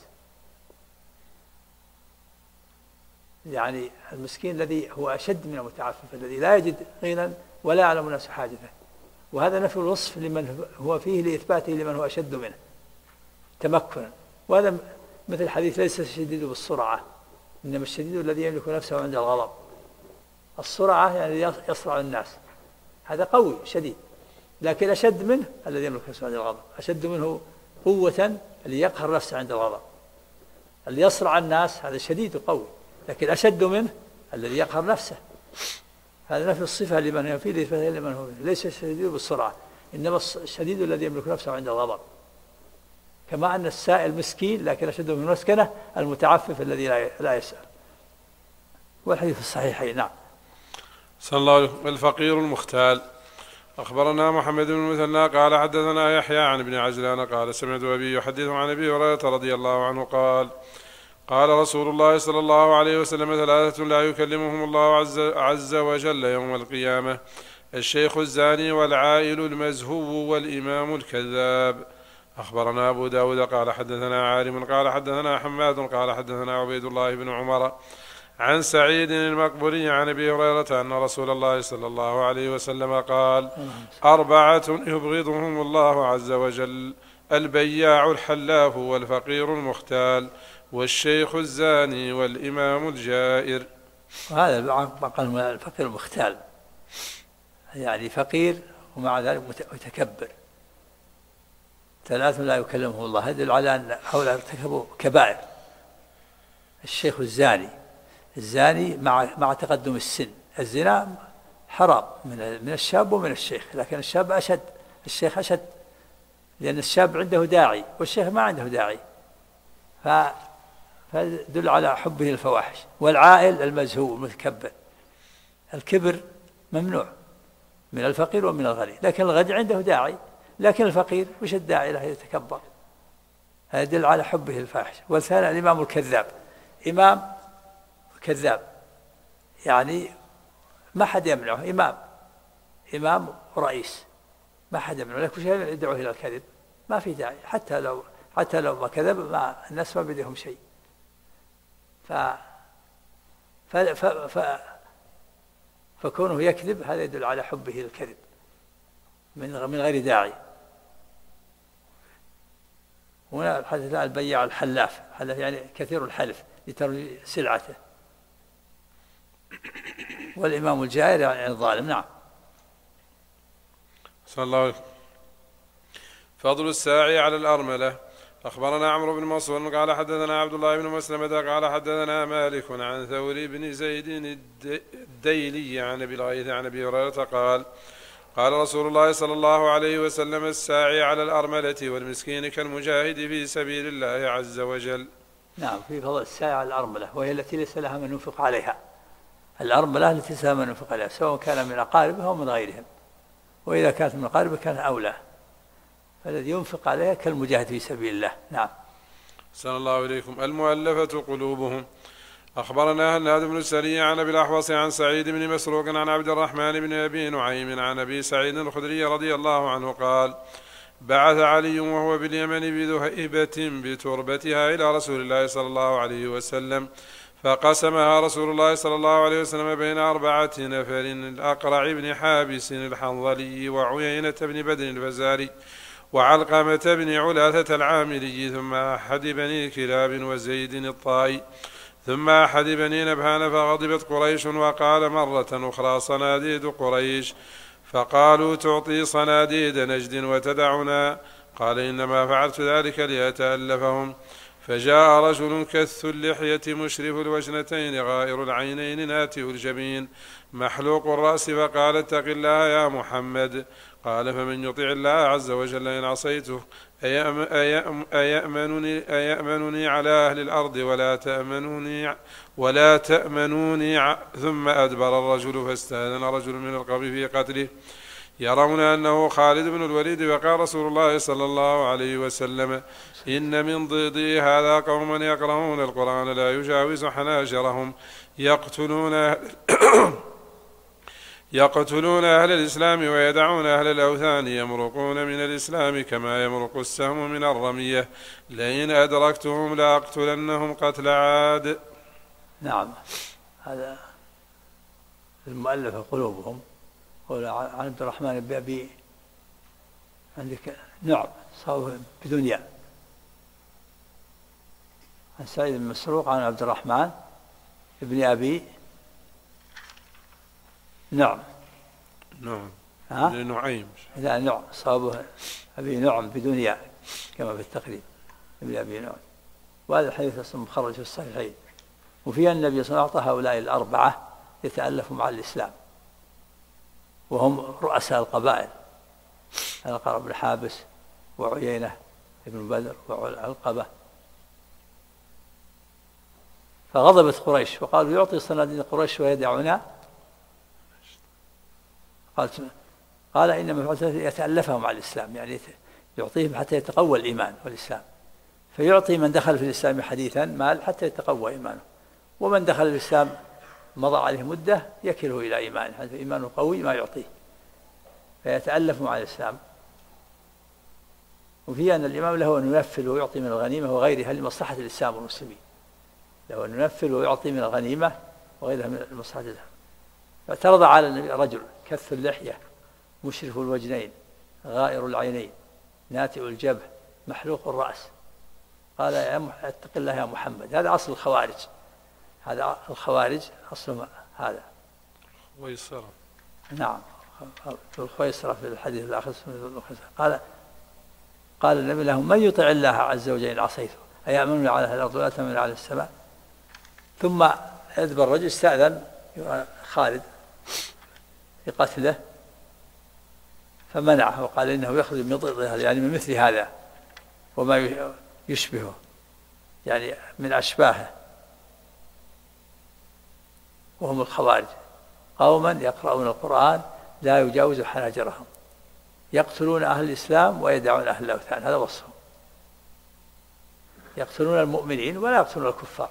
[SPEAKER 2] يعني المسكين الذي هو أشد من المتعفف الذي لا يجد غنى ولا يعلم الناس حاجته، وهذا نفي الوصف لمن هو فيه لإثباته لمن هو أشد منه تمكنا. وهذا مثل حديث ليس الشديد بالسرعة إنما الشديد الذي يملك نفسه عند الغضب. السرعة يعني يسرع الناس، هذا قوي شديد، لكن أشد منه الذي يملك نفسه عند الغضب، أشد منه قوة اللي يقهر نفسه عند الغضب. اللي يسرع الناس هذا شديد وقوي، لكن أشد منه الذي يقهر نفسه. هذا نفي الصفة لمن هو فيه، لمن هو فيه. ليس الشديد بالسرعة، إنما الشديد الذي يملك نفسه عند الغضب، كما أن السائل مسكين لكن أشده من مسكنة المتعفف الذي لا يسأل. والحديث الصحيحين. نعم.
[SPEAKER 1] صلى الله عليه وسلم. الفقير المختال. أخبرنا محمد بن المثنى قال حدثنا يحيى عن ابن عجلان قال سمعت أبي يحدث عن أبي هريرة رضي الله عنه قال قال رسول الله صلى الله عليه وسلم: ثلاثة لا يكلمهم الله عز وجل يوم القيامة: الشيخ الزاني والعائل المزهو والإمام الكذاب. أخبرنا أبو داود قال حدثنا عالم قال حدثنا حماد قال حدثنا عبيد الله بن عمر عن سعيد المقبري عن أبي هريرة أن رسول الله صلى الله عليه وسلم قال: 4 يبغضهم الله عز وجل: البياع الحلاف والفقير المختال والشيخ الزاني والإمام الجائر.
[SPEAKER 2] وهذا قال الفقير المختال، يعني فقير ومع ذلك متكبر. 3 لا يكلمهم الله، يدل على أن هؤلاء ارتكبوا كبائر. الشيخ الزاني مع تقدم السن. الزنا حرام من الشاب ومن الشيخ، لكن الشاب أشد، الشيخ أشد، لأن الشاب عنده داعي والشيخ ما عنده داعي، فدل على حبه الفواحش. والعائل المزهو المتكبر، الكبر ممنوع من الفقير ومن الغني، لكن الغني عنده داعي، لكن الفقير وش الداعي له يتكبر؟ هذا يدل على حبه الفاحش. والثاني الإمام الكذاب، إمام كذاب يعني ما حد يمنعه، إمام ورئيس ما حد يمنعه، لكن شيء يدعوه إلى الكذب ما في داعي، حتى لو ما كذب الناس ما بدهم شيء. فكونه يكذب هذا يدل على حبه الكذب من غير داعي. هنا الحديث البياع الحلاف يعني كثير الحلف لتروي سلعته. والإمام الجائر يعني الظالم. نعم.
[SPEAKER 1] صلى الله عليه وسلم. فضل الساعي على الأرملة. أخبرنا عمرو بن منصور قال حدثنا عبد الله بن مسلمة قال حدثنا مالك عن ثور بن زيد الديلي عن أبي الغيث عن أبي هريرة قال: قال رسول الله صلى الله عليه وسلم: الساعي على الأرملة والمسكين كالمجاهد في سبيل الله عز وجل.
[SPEAKER 2] نعم، في فضل الساعي على الأرملة، وهي التي ليس لها من ينفق عليها. الأرملة التي ليس لها من ينفق عليها، سواء كان من أقاربها أو من غيرهم، وإذا كانت من أقاربها كان أولى، فالذي ينفق عليها كالمجاهد في سبيل الله. نعم.
[SPEAKER 1] صلى الله عليكم. المؤلفة قلوبهم. أخبرنا هناد بن السري عن أبي الأحوص عن سعيد بن مسروق عن عبد الرحمن بن أبي نعيم عن أبي سعيد الخدري رضي الله عنه قال: بعث علي وهو باليمن بذهيبة بتربتها إلى رسول الله صلى الله عليه وسلم، فقسمها رسول الله صلى الله عليه وسلم بين 4 نفر: الأقرع بن حابس الحنظلي، وعيينة بن بدر الفزاري، وعلقمة بن علاثة العامري، ثم أحد بني كلاب وزيد الطائي، ثم أحد بني نبهان. فغضبت قريش وقال مرة أخرى: صناديد قريش. فقالوا: تعطي صناديد نجد وتدعنا؟ قال: إنما فعلت ذلك لأتألفهم. فجاء رجل كث اللحية مشرف الوجنتين غائر العينين ناتئ الجبين محلوق الرأس، فقال: اتق الله يا محمد. قال: فمن يطع الله عز وجل إن عصيته أيأمنني على أهل الأرض ولا تأمنوني. ثم أدبر الرجل فاستأذن رجل من القوم في قتله، يرون أنه خالد بن الوليد. وقال رسول الله صلى الله عليه وسلم: إن من ضيضي هذا قوما يقرؤون القرآن لا يجاوز حناجرهم يقتلون أهل الإسلام ويدعون أهل الأوثان، يمرقون من الإسلام كما يمرق السهم من الرمية، لئن أدركتهم لأقتلنهم قتل عاد.
[SPEAKER 2] نعم. هذا المؤلفة قلوبهم. قول عن عبد الرحمن بن أبي عندك نعم صوب بدنيا، عن سعيد بن مسروق عن عبد الرحمن بن أبي نعم
[SPEAKER 1] نعيم.
[SPEAKER 2] لا نعم صوبه أبي نعم بدنيا كما في التقريب ابن أبي نعم. وهذا الحديث أصلا مخرج في الصحيحين. وفيها النبي صلى الله عليه وسلم أعطى هؤلاء 4 يتألفوا مع الإسلام، وهم رؤساء القبائل، الأقرع بن حابس وعيينة بن بدر وعلقبة. فغضبت قريش وقالوا يعطي صناديد قريش ويدعنا. قال إنما يتألفهم على الإسلام، يعني يعطيهم حتى يتقوى الإيمان والإسلام، فيعطي من دخل في الإسلام حديثا مال حتى يتقوى إيمانه، ومن دخل الإسلام مضى عليه مدة يكله إلى إيمانه، هذا إيمانه قوي ما يعطيه، فيتألفهم على الإسلام. وفي أن الإمام له أن ينفل ويعطي من الغنيمة وغيرها لمصلحة الإسلام والمسلمين، له أن ينفل ويعطي من الغنيمة وغيرها من مصلحة الإسلام. فاعترض على النبي رجل كث اللحية مشرف الوجنين غائر العينين ناتئ الجبه محلوق الرأس، قال اتق الله يا محمد. هذا أصل الخوارج، هذا الخوارج أصل هذا
[SPEAKER 1] ويسرة.
[SPEAKER 2] نعم الخويسرة في الحديث الآخر قال النبي لهم من يطع الله عز وجل عصيته أيأمن على الأرض ولا تأمن على السماء. ثم يدبر الرجل استأذن خالد في قتله فمنعه وقال إنه يخرج من ضد هذا، يعني من مثل هذا وما يشبهه، يعني من أشباهه، وهم الخوارج قوما يقرؤون القرآن لا يجاوز حناجرهم يقتلون أهل الإسلام ويدعون أهل الأوثان، هذا وصفهم، يقتلون المؤمنين ولا يقتلون الكفار،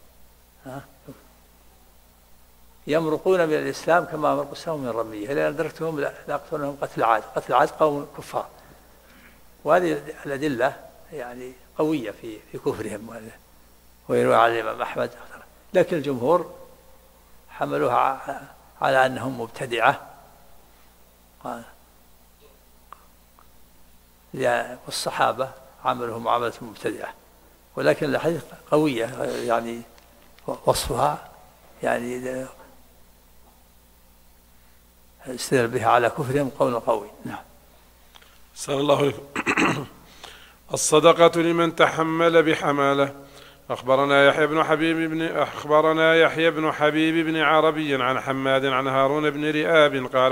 [SPEAKER 2] يمرقون من الإسلام كما يمرق السهم من رميه، إذا أدركتهم لا يقتلونهم قتل عاد، قتل عاد قوم كفار. وهذه الأدلة يعني قوية في كفرهم، ويروى على الإمام أحمد، لكن الجمهور حملوها على أنهم مبتدعة، والصحابة عملهم معاملة مبتدعة، ولكن الحديث قوية يعني وصفها يعني استدل بها على كفرهم قول قوي. نعم.
[SPEAKER 1] صلى الله عليه وسلم. الصدقة لمن تحمل بحمالة. أخبرنا يحيى بن حبيب بن عربي عن حماد عن هارون بن رئاب قال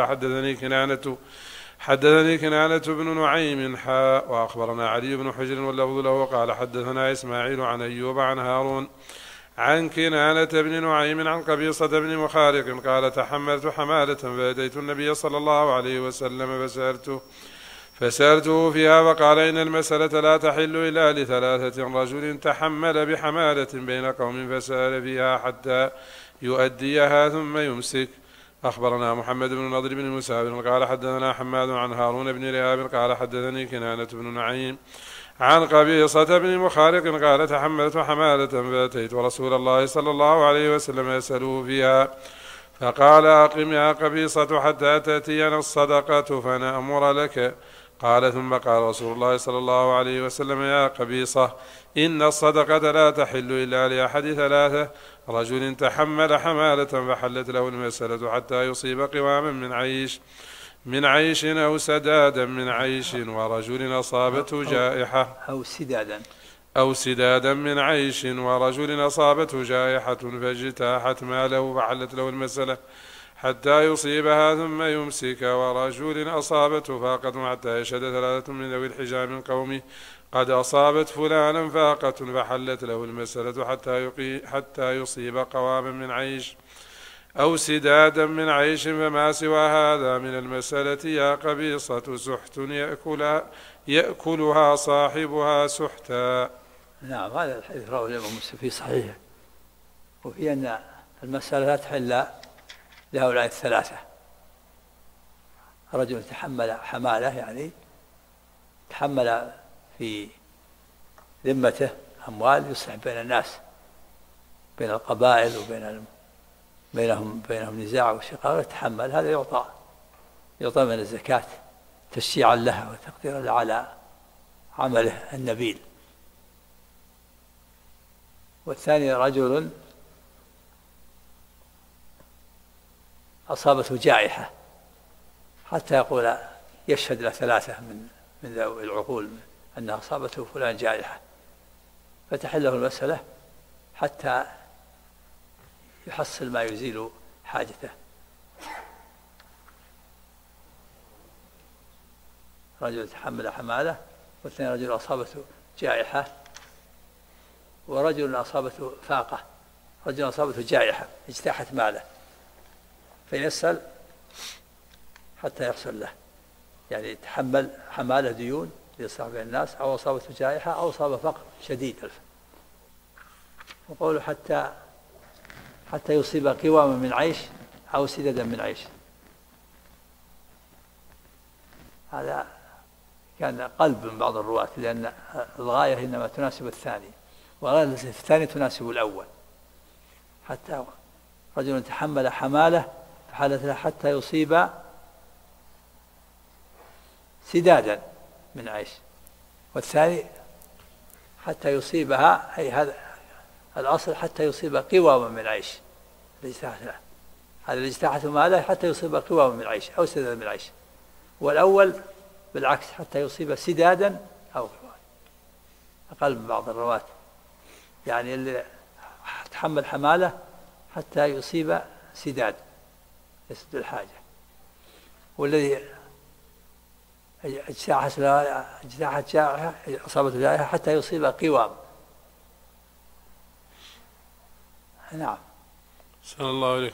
[SPEAKER 1] حدثني كنانة بن نعيم وأخبرنا علي بن حجر واللفظ له قال حدثنا إسماعيل عن أيوب عن هارون عن كنانة بن نعيم عن قبيصة بن مخارق قال تحملت حمالة فأتيت النبي صلى الله عليه وسلم فسألته فيها فقال إن المسألة لا تحل إلا لثلاثة: رجل تحمل بحمالة بين قوم فسأل فيها حتى يؤديها ثم يمسك. أخبرنا محمد بن نضر بن مسافر قال حدثنا حماد عن هارون بن رئاب قال حدثني كنانة بن نعيم عن قبيصة بن مخارق قال تحملت حمالة فأتيت رسول الله صلى الله عليه وسلم يسأله فيها فقال أقم يا قبيصة حتى تأتينا الصدقة فنأمر لك. قال ثم قال رسول الله صلى الله عليه وسلم يا قبيصة إن الصدقة لا تحل إلا لأحد ثلاثة: رجل تحمل حمالة فحلت له المسألة حتى يصيب قواما من عيش أو سدادا من عيش، ورجل أصابته جائحة أو سدادا من عيش، ورجل أصابته جائحة فاجتاحت ماله فحلت له المسألة حتى يصيبها ثم يمسك، ورجل أصابته فاقة حتى يشهد ثلاثة من ذوي الحجى من قومه قد أصابت فلانا فاقة فحلت له المسألة حتى يصيب قواما من عيش أو سدادا من عيش، فما سوى هذا من المسألة يا قبيصة سحت يأكلها صاحبها سحتا.
[SPEAKER 2] نعم. هذا الحديث رواه الإمام مسلم في صحيحه، وفي أن المسألة لا تحل لهؤلاء الثلاثة: رجل تحمل حمالة يعني تحمل في ذمته أموال يصلح بين الناس، بين القبائل بينهم نزاع وشقاق، يتحمل هذا يعطى من الزكاة تشجيعا له وتقديرا على عمله النبيل. والثاني رجل أصابته جائحة حتى يقول يشهد له ثلاثة من ذوي العقول أن أصابته فلان جائحة، فتحل له المسألة حتى يحصل ما يزيل حاجته. رجل تحمل حمالة، والثاني رجل أصابته جائحة، ورجل أصابته فاقة، رجل أصابته جائحة اجتاحت ماله، فيسأل حتى يحصل له، يعني تحمل حمالة ديون ليصلح بين الناس، أو أصابته جائحة، أو أصاب فقر شديد. وقوله حتى يصيب قواما من عيش أو سددا من عيش، هذا كان قلب من بعض الرواة، لأن الغاية إنما تناسب الثاني، والغاية الثاني تناسب الأول. حتى رجل تحمل حمالة فحالت له حتى يصيب سدادا من عيش، والثاني حتى يصيبها، أي هذا الأصل حتى يصيب قواما من عيش، هذا الاجتاحة ماله حتى يصيب قواما من عيش أو سدادا من عيش، والأول بالعكس حتى يصيب سدادا أو قواما. أقل من بعض الرواة، يعني اللي تحمل حمالة حتى يصيب سداد يسد الحاجة، والذي اجتاحت جائحة أصابته جائحة حتى يصيب قوام. نعم.
[SPEAKER 1] صلى الله عليه.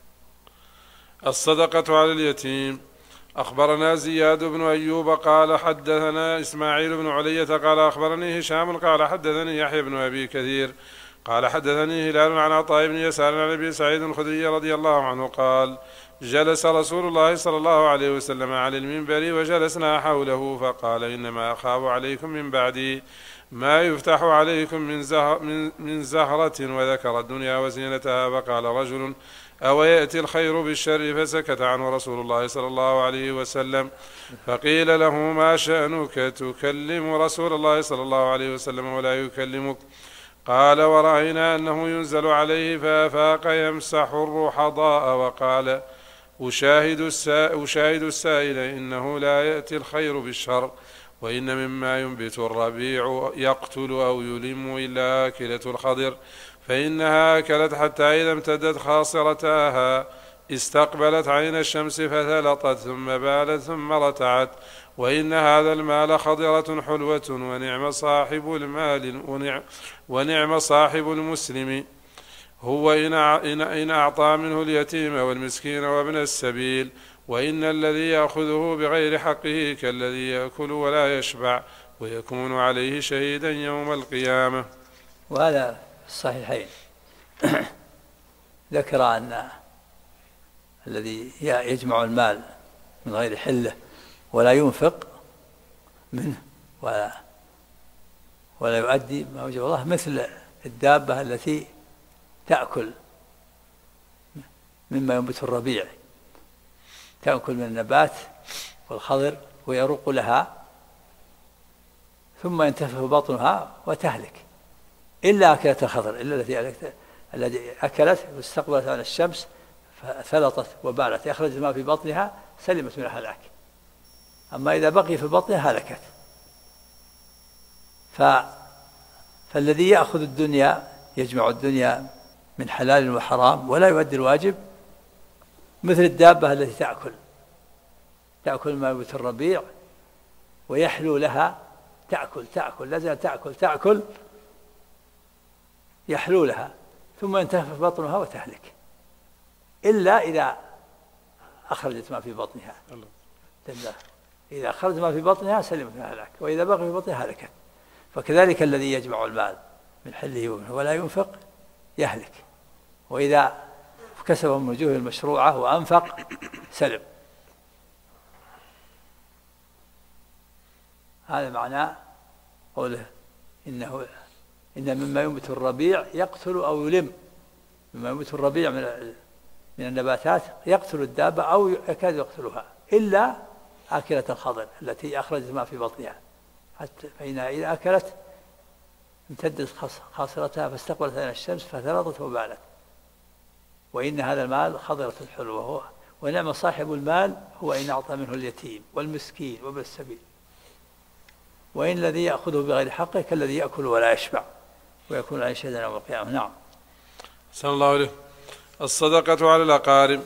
[SPEAKER 1] الصدقة على اليتيم. أخبرنا زياد بن أيوب قال حدثنا إسماعيل بن علية قال أخبرني هشام قال حدثني يحيى بن أبي كثير قال حدثني هلال عن عطاء بن يسار عن أبي سعيد الخدري رضي الله عنه قال جلس رسول الله صلى الله عليه وسلم على المنبر وجلسنا حوله فقال إنما أخاف عليكم من بعدي ما يفتح عليكم من زهرة، وذكر الدنيا وزينتها. فقال رجل أو يأتي الخير بالشر، فسكت عنه رسول الله صلى الله عليه وسلم. فقيل له ما شأنك تكلم رسول الله صلى الله عليه وسلم ولا يكلمك؟ قال ورأينا أنه ينزل عليه فأفاق يمسح الرحضاء وقال أشاهد السائل إنه لا يأتي الخير بالشر، وإن مما ينبت الربيع يقتل أو يلم إلا آكلة الخضر، فإنها أكلت حتى إذا امتدت خاصرتاها استقبلت عين الشمس فثلطت ثم بالت ثم رتعت، وإن هذا المال خضرة حلوة ونعم صاحب المال ونعم صاحب المسلم هو إن أعطى منه اليتيم والمسكين وابن السبيل، وإن الذي يأخذه بغير حقه كالذي يأكل ولا يشبع ويكون عليه شهيدا يوم القيامة.
[SPEAKER 2] وهذا في الصحيحين ذكر أن الذي يجمع المال من غير حله ولا ينفق منه ولا يؤدي ما وجب الله مثل الدابة التي تأكل مما ينبت الربيع، تأكل من النبات والخضر ويروق لها ثم ينتفخ بطنها وتهلك، إلا أكلت الخضر، إلا التي أكلت واستقبلت عن الشمس فثلطت وبالت أخرجت ما في بطنها سلمت من الهلاك، أما إذا بقي في بطنها هلكت. فالذي يأخذ الدنيا يجمع الدنيا من حلال وحرام ولا يؤدي الواجب مثل الدابة التي تأكل ما ينبت الربيع ويحلو لها، تأكل لازم تأكل يحلو لها ثم ينتفخ بطنها وتهلك، إلا إذا أخرجت ما في بطنها، إذا أخرجت ما في بطنها سلمت من الهلاك، وإذا بقي في بطنها هلكت. فكذلك الذي يجمع المال من حله ولا ينفق يهلك، وإذا كسب من وجوه المشروعة وأنفق سلم. هذا معناه قوله إن مما ينبت الربيع يقتل أو يلم، مما ينبت الربيع من النباتات يقتل الدابة أو يكاد يقتلها إلا آكلة الخضر التي أخرجت ما في بطنها، حتى فإنها إذا أكلت امتدت خاصرتها فاستقبلت عين الشمس فثلطت وبالت، وإن هذا المال خضرة حلوة ونعم صاحب المال هو إن أعطى منه اليتيم والمسكين وابن السبيل، وإن الذي يأخذه بغير حقه كالذي يأكل ولا يشبع ويكون عليه شهيدا يوم القيامة. نعم.
[SPEAKER 1] صلى الله عليه. الصدقة على الأقارب.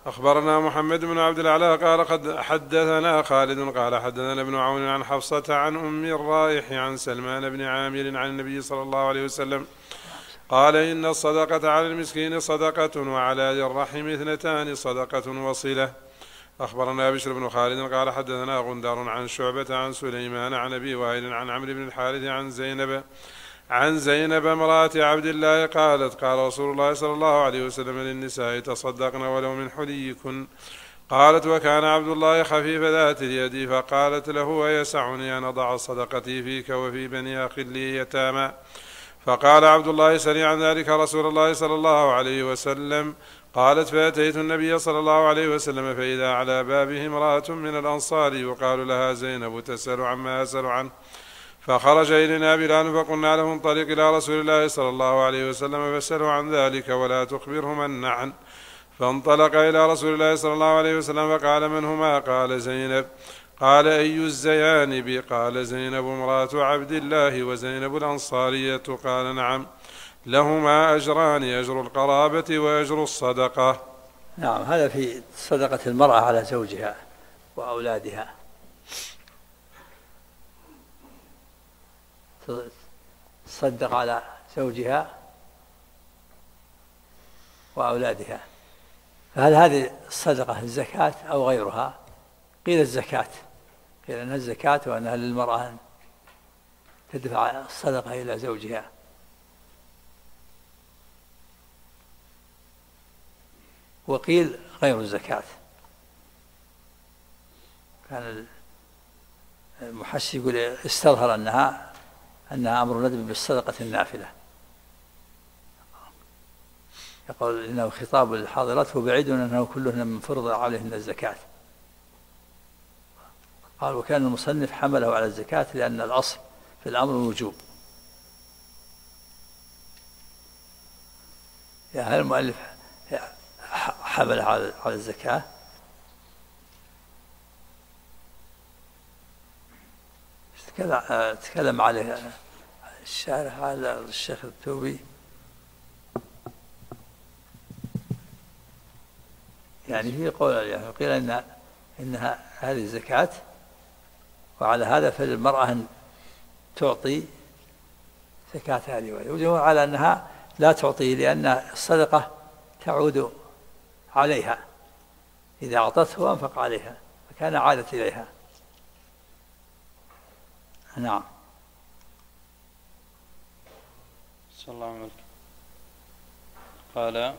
[SPEAKER 1] أخبرنا محمد بن عبد الأعلى قال قد حدثنا خالد قال حدثنا ابن عون عن حفصة عن أم الرائح عن سلمان بن عامر عن النبي صلى الله عليه وسلم قال إن الصدقة على المسكين صدقة وعلى ذي الرحم 2 صدقة وصلة. أخبرنا بشر بن خالد قال حدثنا غندار عن شعبة عن سليمان عن أبي وائل عن عمرو بن الحارث عن زينب امرأة عبد الله قالت قال رسول الله صلى الله عليه وسلم للنساء تصدقن ولو من حليكن. قالت وكان عبد الله خفيف ذات اليد فقالت له ويسعني أن أضع صدقتي فيك وفي بني أخ لي يتامى. فقال عبد الله سل عن ذلك رسول الله صلى الله عليه وسلم. قالت فأتيت النبي صلى الله عليه وسلم فإذا على بابه امرأة من الأنصار يقال لها زينب تسأل عما أسأل عنه. فخرج إلينا بلال فقلنا له انطلق إلى رسول الله صلى الله عليه وسلم فاسأله عن ذلك ولا تخبره من عن. فانطلق إلى رسول الله صلى الله عليه وسلم فقال من هما؟ قال زينب. قال أي الزيانب؟ قال زينب امرأة عبد الله وزينب الأنصارية. قال نعم لهما أجران أجر القرابة وأجر الصدقة.
[SPEAKER 2] نعم هذا في صدقة المرأة على زوجها وأولادها. تصدق على زوجها وأولادها. فهل هذه الصدقة الزكاة أو غيرها؟ قيل الزكاة، قيل أنها الزكاة وأنها للمرأة أن تدفع الصدقة إلى زوجها. وقيل غير الزكاة. كان المحشي يقول استظهر أنها أمر ندب بالصدقة النافلة. يقول إنه خطاب للحاضرات وبعيد أنه كلهن من فرض عليهن الزكاة. قال وكان المصنف حمله على الزكاة لأن الأصل في الأمر الوجوب. هل المؤلف حمله على الزكاة؟ تكلم عليه الشارح على الشيخ التوبي، يعني في قول قيل إنها هذه الزكاة، وعلى هذا فالمرأة أن تعطي زكاة هذه، والجمهور على أنها لا تعطي لأن الصدقة تعود عليها، إذا أعطته أنفق عليها فكان عادت إليها. نعم.
[SPEAKER 3] صلى الله عليه وسلم. قال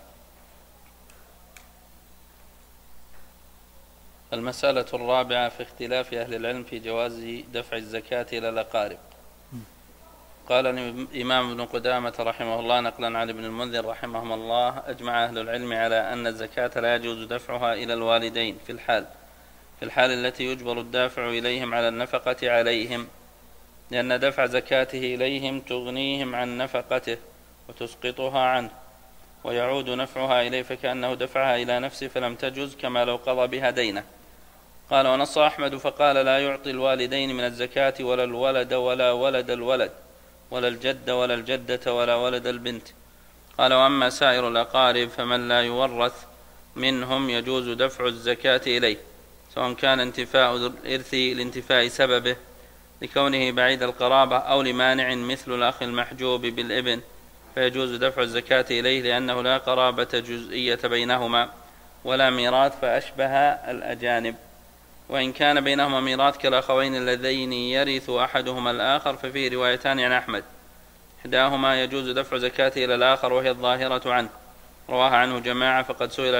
[SPEAKER 3] المسألة الرابعة في اختلاف أهل العلم في جواز دفع الزكاة إلى الأقارب. قال الإمام ابن قدامة رحمه الله نقلا عن ابن المنذر رحمه الله أجمع أهل العلم على أن الزكاة لا يجوز دفعها إلى الوالدين في الحال التي يجبر الدافع إليهم على النفقة عليهم، لأن دفع زكاته إليهم تغنيهم عن نفقته وتسقطها عنه ويعود نفعها إليه، فكأنه دفعها إلى نفسه فلم تجز كما لو قضى بها دينه. قال ونص أحمد فقال لا يعطي الوالدين من الزكاة ولا الولد ولا ولد الولد ولا الجد ولا الجدة ولا ولد البنت. قال وأما سائر الأقارب فمن لا يورث منهم يجوز دفع الزكاة إليه، سواء كان انتفاء الإرث لانتفاء سببه لكونه بعيد القرابة أو لمانع مثل الأخ المحجوب بالابن، فيجوز دفع الزكاة إليه لأنه لا قرابة جزئية بينهما ولا ميراث فأشبه الأجانب، وإن كان بينهما ميراث كالأخوين اللذين يرث أحدهما الآخر ففيه روايتان عن أحمد، إحداهما يجوز دفع زكاة إلى الآخر وهي الظاهرة عنه، رواها عنه جماعة، فقد سئل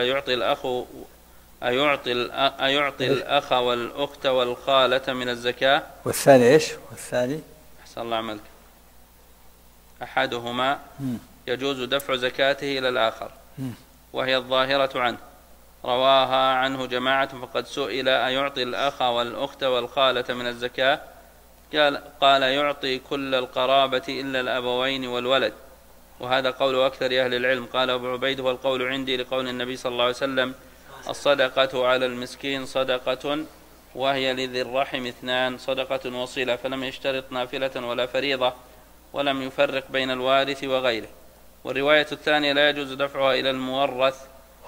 [SPEAKER 3] أيعطي الأخ والأخت والخالة من الزكاة؟
[SPEAKER 2] والثاني إيش؟ والثاني
[SPEAKER 3] أحسن الله عملك. أحدهما يجوز دفع زكاته إلى الآخر وهي الظاهرة عنه، رواها عنه جماعة، فقد سئل أيعطي الأخ والأخت والخالة من الزكاة؟ قال يعطي كل القرابة إلا الأبوين والولد، وهذا قول أكثر أهل العلم. قال أبو عبيد والقول عندي لقول النبي صلى الله عليه وسلم الصدقة على المسكين صدقة وهي لذي الرحم 2 صدقة وصلة، فلم يشترط نافلة ولا فريضة ولم يفرق بين الوارث وغيره. والرواية الثانية لا يجوز دفعها إلى المورث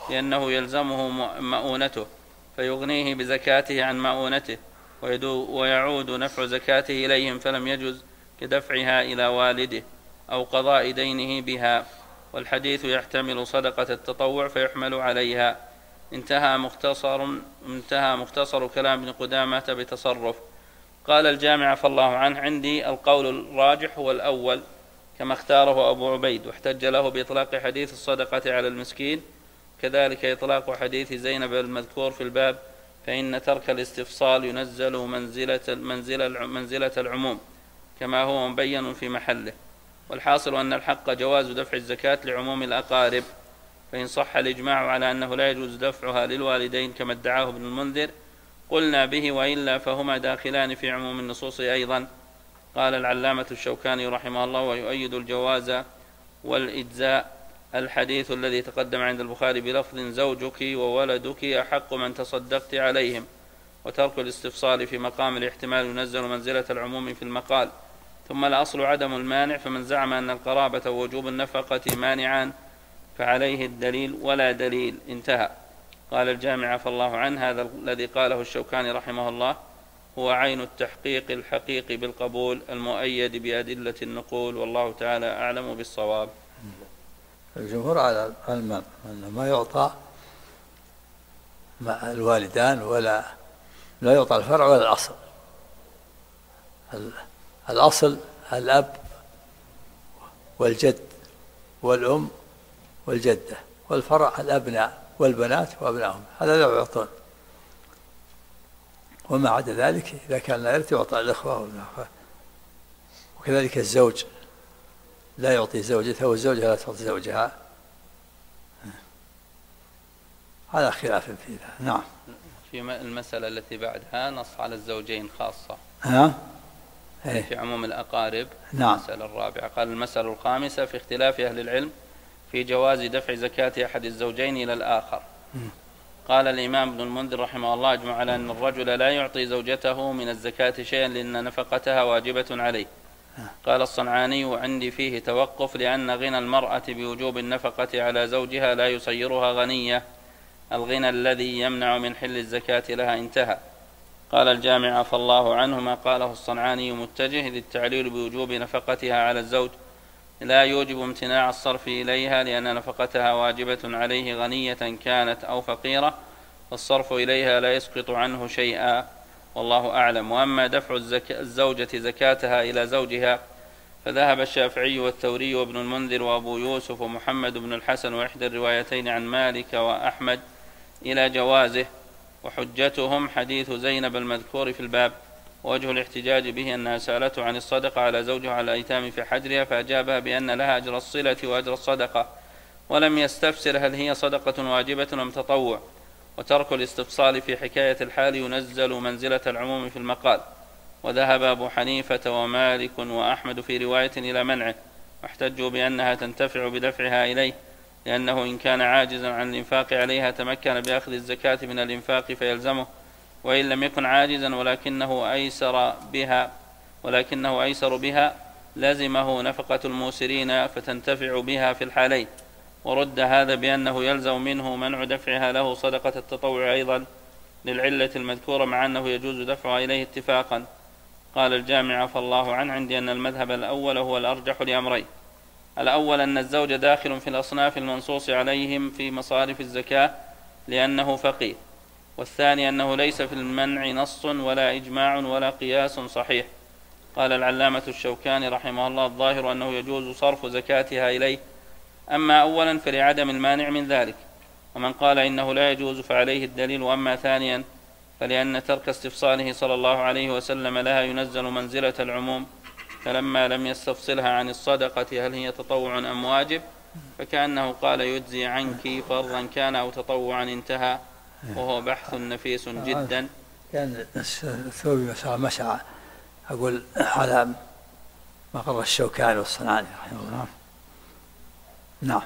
[SPEAKER 3] لأنه يلزمه مؤونته فيغنيه بزكاته عن مؤونته، ويعود نفع زكاته إليهم، فلم يجز كدفعها إلى والده أو قضاء دينه بها. والحديث يحتمل صدقة التطوع فيحمل عليها. انتهى مختصر كلام ابن قدامة بتصرف. قال الجامع عفى الله عنه: عندي القول الراجح هو الأول كما اختاره أبو عبيد، واحتج له بإطلاق حديث الصدقة على المسكين، كذلك إطلاق حديث زينب المذكور في الباب، فإن ترك الاستفصال ينزل منزلة العموم كما هو مبين في محله. والحاصل أن الحق جواز دفع الزكاة لعموم الأقارب، فإن صح الإجماع على أنه لا يجوز دفعها للوالدين كما ادعاه ابن المنذر قلنا به، وإلا فهما داخلان في عموم النصوص أيضا. قال العلامة الشوكاني رحمه الله: ويؤيد الجواز والإجزاء الحديث الذي تقدم عند البخاري بلفظ: زوجك وولدك أحق من تصدقت عليهم. وترك الاستفصال في مقام الاحتمال ينزل منزلة العموم في المقال. ثم الأصل عدم المانع، فمن زعم أن القرابة ووجوب النفقة مانعان فعليه الدليل ولا دليل. انتهى. قال الجامع عفى الله عنه: هذا الذي قاله الشوكاني رحمه الله هو عين التحقيق الحقيقي بالقبول المؤيد بأدلة النقول، والله تعالى أعلم بالصواب.
[SPEAKER 2] الجمهور على أن ما يعطى الوالدان ولا لا يعطى الفرع ولا الأصل. الأصل الأب والجد والأم والجدة، والفرع الأبناء والبنات وأبنائهم، هذا لا يعطون. وما عدا ذلك إذا كان لا يرث يعطى الإخوة والأخوات. وكذلك الزوج لا يعطي زوجته والزوجة لا تعطي زوجها، على خلاف في ذلك. نعم.
[SPEAKER 3] في المسألة التي بعدها نص على الزوجين خاصة في عموم الأقارب.
[SPEAKER 2] نعم.
[SPEAKER 3] المسألة الرابعة قال: المسألة الخامسة في اختلاف أهل العلم في جواز دفع زكاة أحد الزوجين إلى الآخر. قال الإمام ابن المنذر رحمه الله: أجمع على أن الرجل لا يعطي زوجته من الزكاة شيئا لأن نفقتها واجبة عليه. قال الصنعاني: وعندي فيه توقف، لأن غنى المرأة بوجوب النفقة على زوجها لا يصيرها غنية، الغنى الذي يمنع من حل الزكاة لها. انتهى. قال الجامع عفى الله عنه: ما قاله الصنعاني متجه، للتعليل بوجوب نفقتها على الزوج لا يوجب امتناع الصرف إليها، لأن نفقتها واجبة عليه غنية كانت أو فقيرة، فالصرف إليها لا يسقط عنه شيئا، والله أعلم. وأما دفع الزوجة زكاتها إلى زوجها فذهب الشافعي والثوري وابن المنذر وأبو يوسف ومحمد بن الحسن وإحدى الروايتين عن مالك وأحمد إلى جوازه، وحجتهم حديث زينب المذكور في الباب. ووجه الاحتجاج به أنها سألته عن الصدقة على زوجها على الأيتام في حجرها، فأجابها بأن لها أجر الصلة وأجر الصدقة، ولم يستفسر هل هي صدقة واجبة أم تطوع. وترك الاستفصال في حكاية الحال ينزل منزلة العموم في المقال. وذهب أبو حنيفة ومالك وأحمد في رواية إلى منعه، واحتجوا بأنها تنتفع بدفعها إليه، لأنه إن كان عاجزا عن الإنفاق عليها تمكن بأخذ الزكاة من الإنفاق فيلزمه، وإن لم يكن عاجزا ولكنه أيسر بها لزمه نفقة الموسرين فتنتفع بها في الحالين. ورد هذا بأنه يلزم منه منع دفعها له صدقة التطوع أيضا للعلة المذكورة، مع أنه يجوز دفعها إليه اتفاقا. قال الجامع عفى الله عنه: عندي أن المذهب الأول هو الأرجح لأمرين: الأول أن الزوج داخل في الأصناف المنصوص عليهم في مصارف الزكاة لأنه فقير، والثاني أنه ليس في المنع نص ولا إجماع ولا قياس صحيح. قال العلامة الشوكاني رحمه الله: الظاهر أنه يجوز صرف زكاتها إليه، أما أولا فلعدم المانع من ذلك، ومن قال إنه لا يجوز فعليه الدليل. وأما ثانيا فلأن ترك استفصاله صلى الله عليه وسلم لها ينزل منزلة العموم، فلما لم يستفصلها عن الصدقة هل هي تطوع أم واجب، فكأنه قال يجزي عنك فرضا كان أو تطوعا. انتهى. وهو بحث نفيس جدا.
[SPEAKER 2] كان الثوبي مشى أقول على ما قرر الشوكاني والصنعاني رحمه الله. نعم.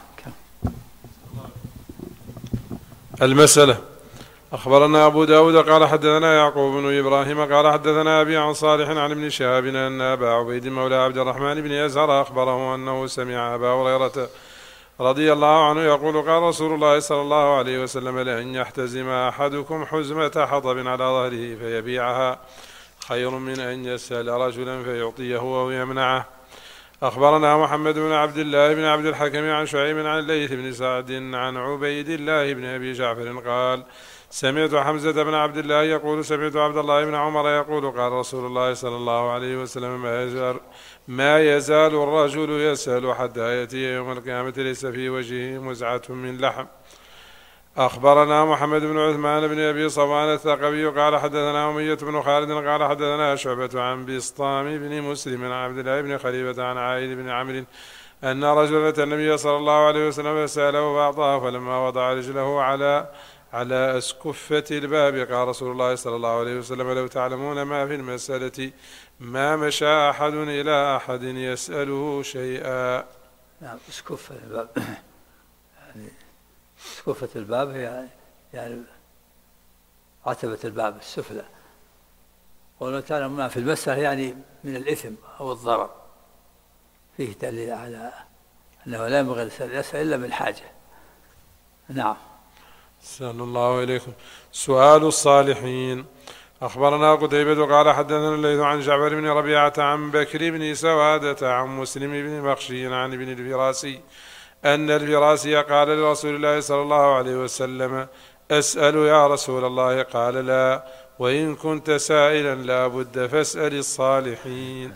[SPEAKER 1] المسألة: أخبرنا أبو داود قال حدثنا يعقوب بن إبراهيم قال حدثنا أبي عن صالح عن ابن شهاب أن أبا عبيد مولى عبد الرحمن بن أزهر أخبره أنه سمع أبا هريرة رضي الله عنه يقول قال رسول الله صلى الله عليه وسلم لأن يحتزم أحدكم حزمة حطب على ظهره فيبيعها خير من أن يسأل رجلا فيعطيه أو يمنعه. أخبرنا محمد بن عبد الله بن عبد الحكم عن شعيب عن الليث بن سعد عن عبيد الله بن أبي جعفر قال سمعت حمزة بن عبد الله يقول سمعت عبد الله بن عمر يقول قال رسول الله صلى الله عليه وسلم ما يزال الرجل يسأل حتى يأتي يوم القيامة ليس في وجهه مزعة من لحم. أخبرنا محمد بن عثمان بن أبي صفوان الثقفي قال حدثنا أمية بن خالد قال حدثنا شعبة عن بسطام بن مسلم عن عبد الله بن خليفة عن عائل بن عمرو أن رجلا أتى النبي صلى الله عليه وسلم فسأله فأعطاه فلما وضع رجله على أسكفة الباب قال رسول الله صلى الله عليه وسلم لو تعلمون ما في المسألة ما مشى أحد إلى أحد يسأله شيئا.
[SPEAKER 2] نعم أسكفة الباب يعني أسكفة الباب هي يعني عتبة الباب السفلى. ولو تعلم ما في المسألة يعني من الإثم أو الضرر فيه دليل على أنه لا ينبغي يسأل إلا من حاجة. نعم.
[SPEAKER 1] سأل الله إليكم. سؤال الصالحين. أخبرنا قتيبة قال حدثنا الليث عن جعفر بن ربيعة عن بكر بن سوادة عن مسلم بن مخشي عن ابن الفراسي أن الفراسي قال لرسول الله صلى الله عليه وسلم أسأل يا رسول الله قال لا وإن كنت سائلا لا بد فاسأل الصالحين.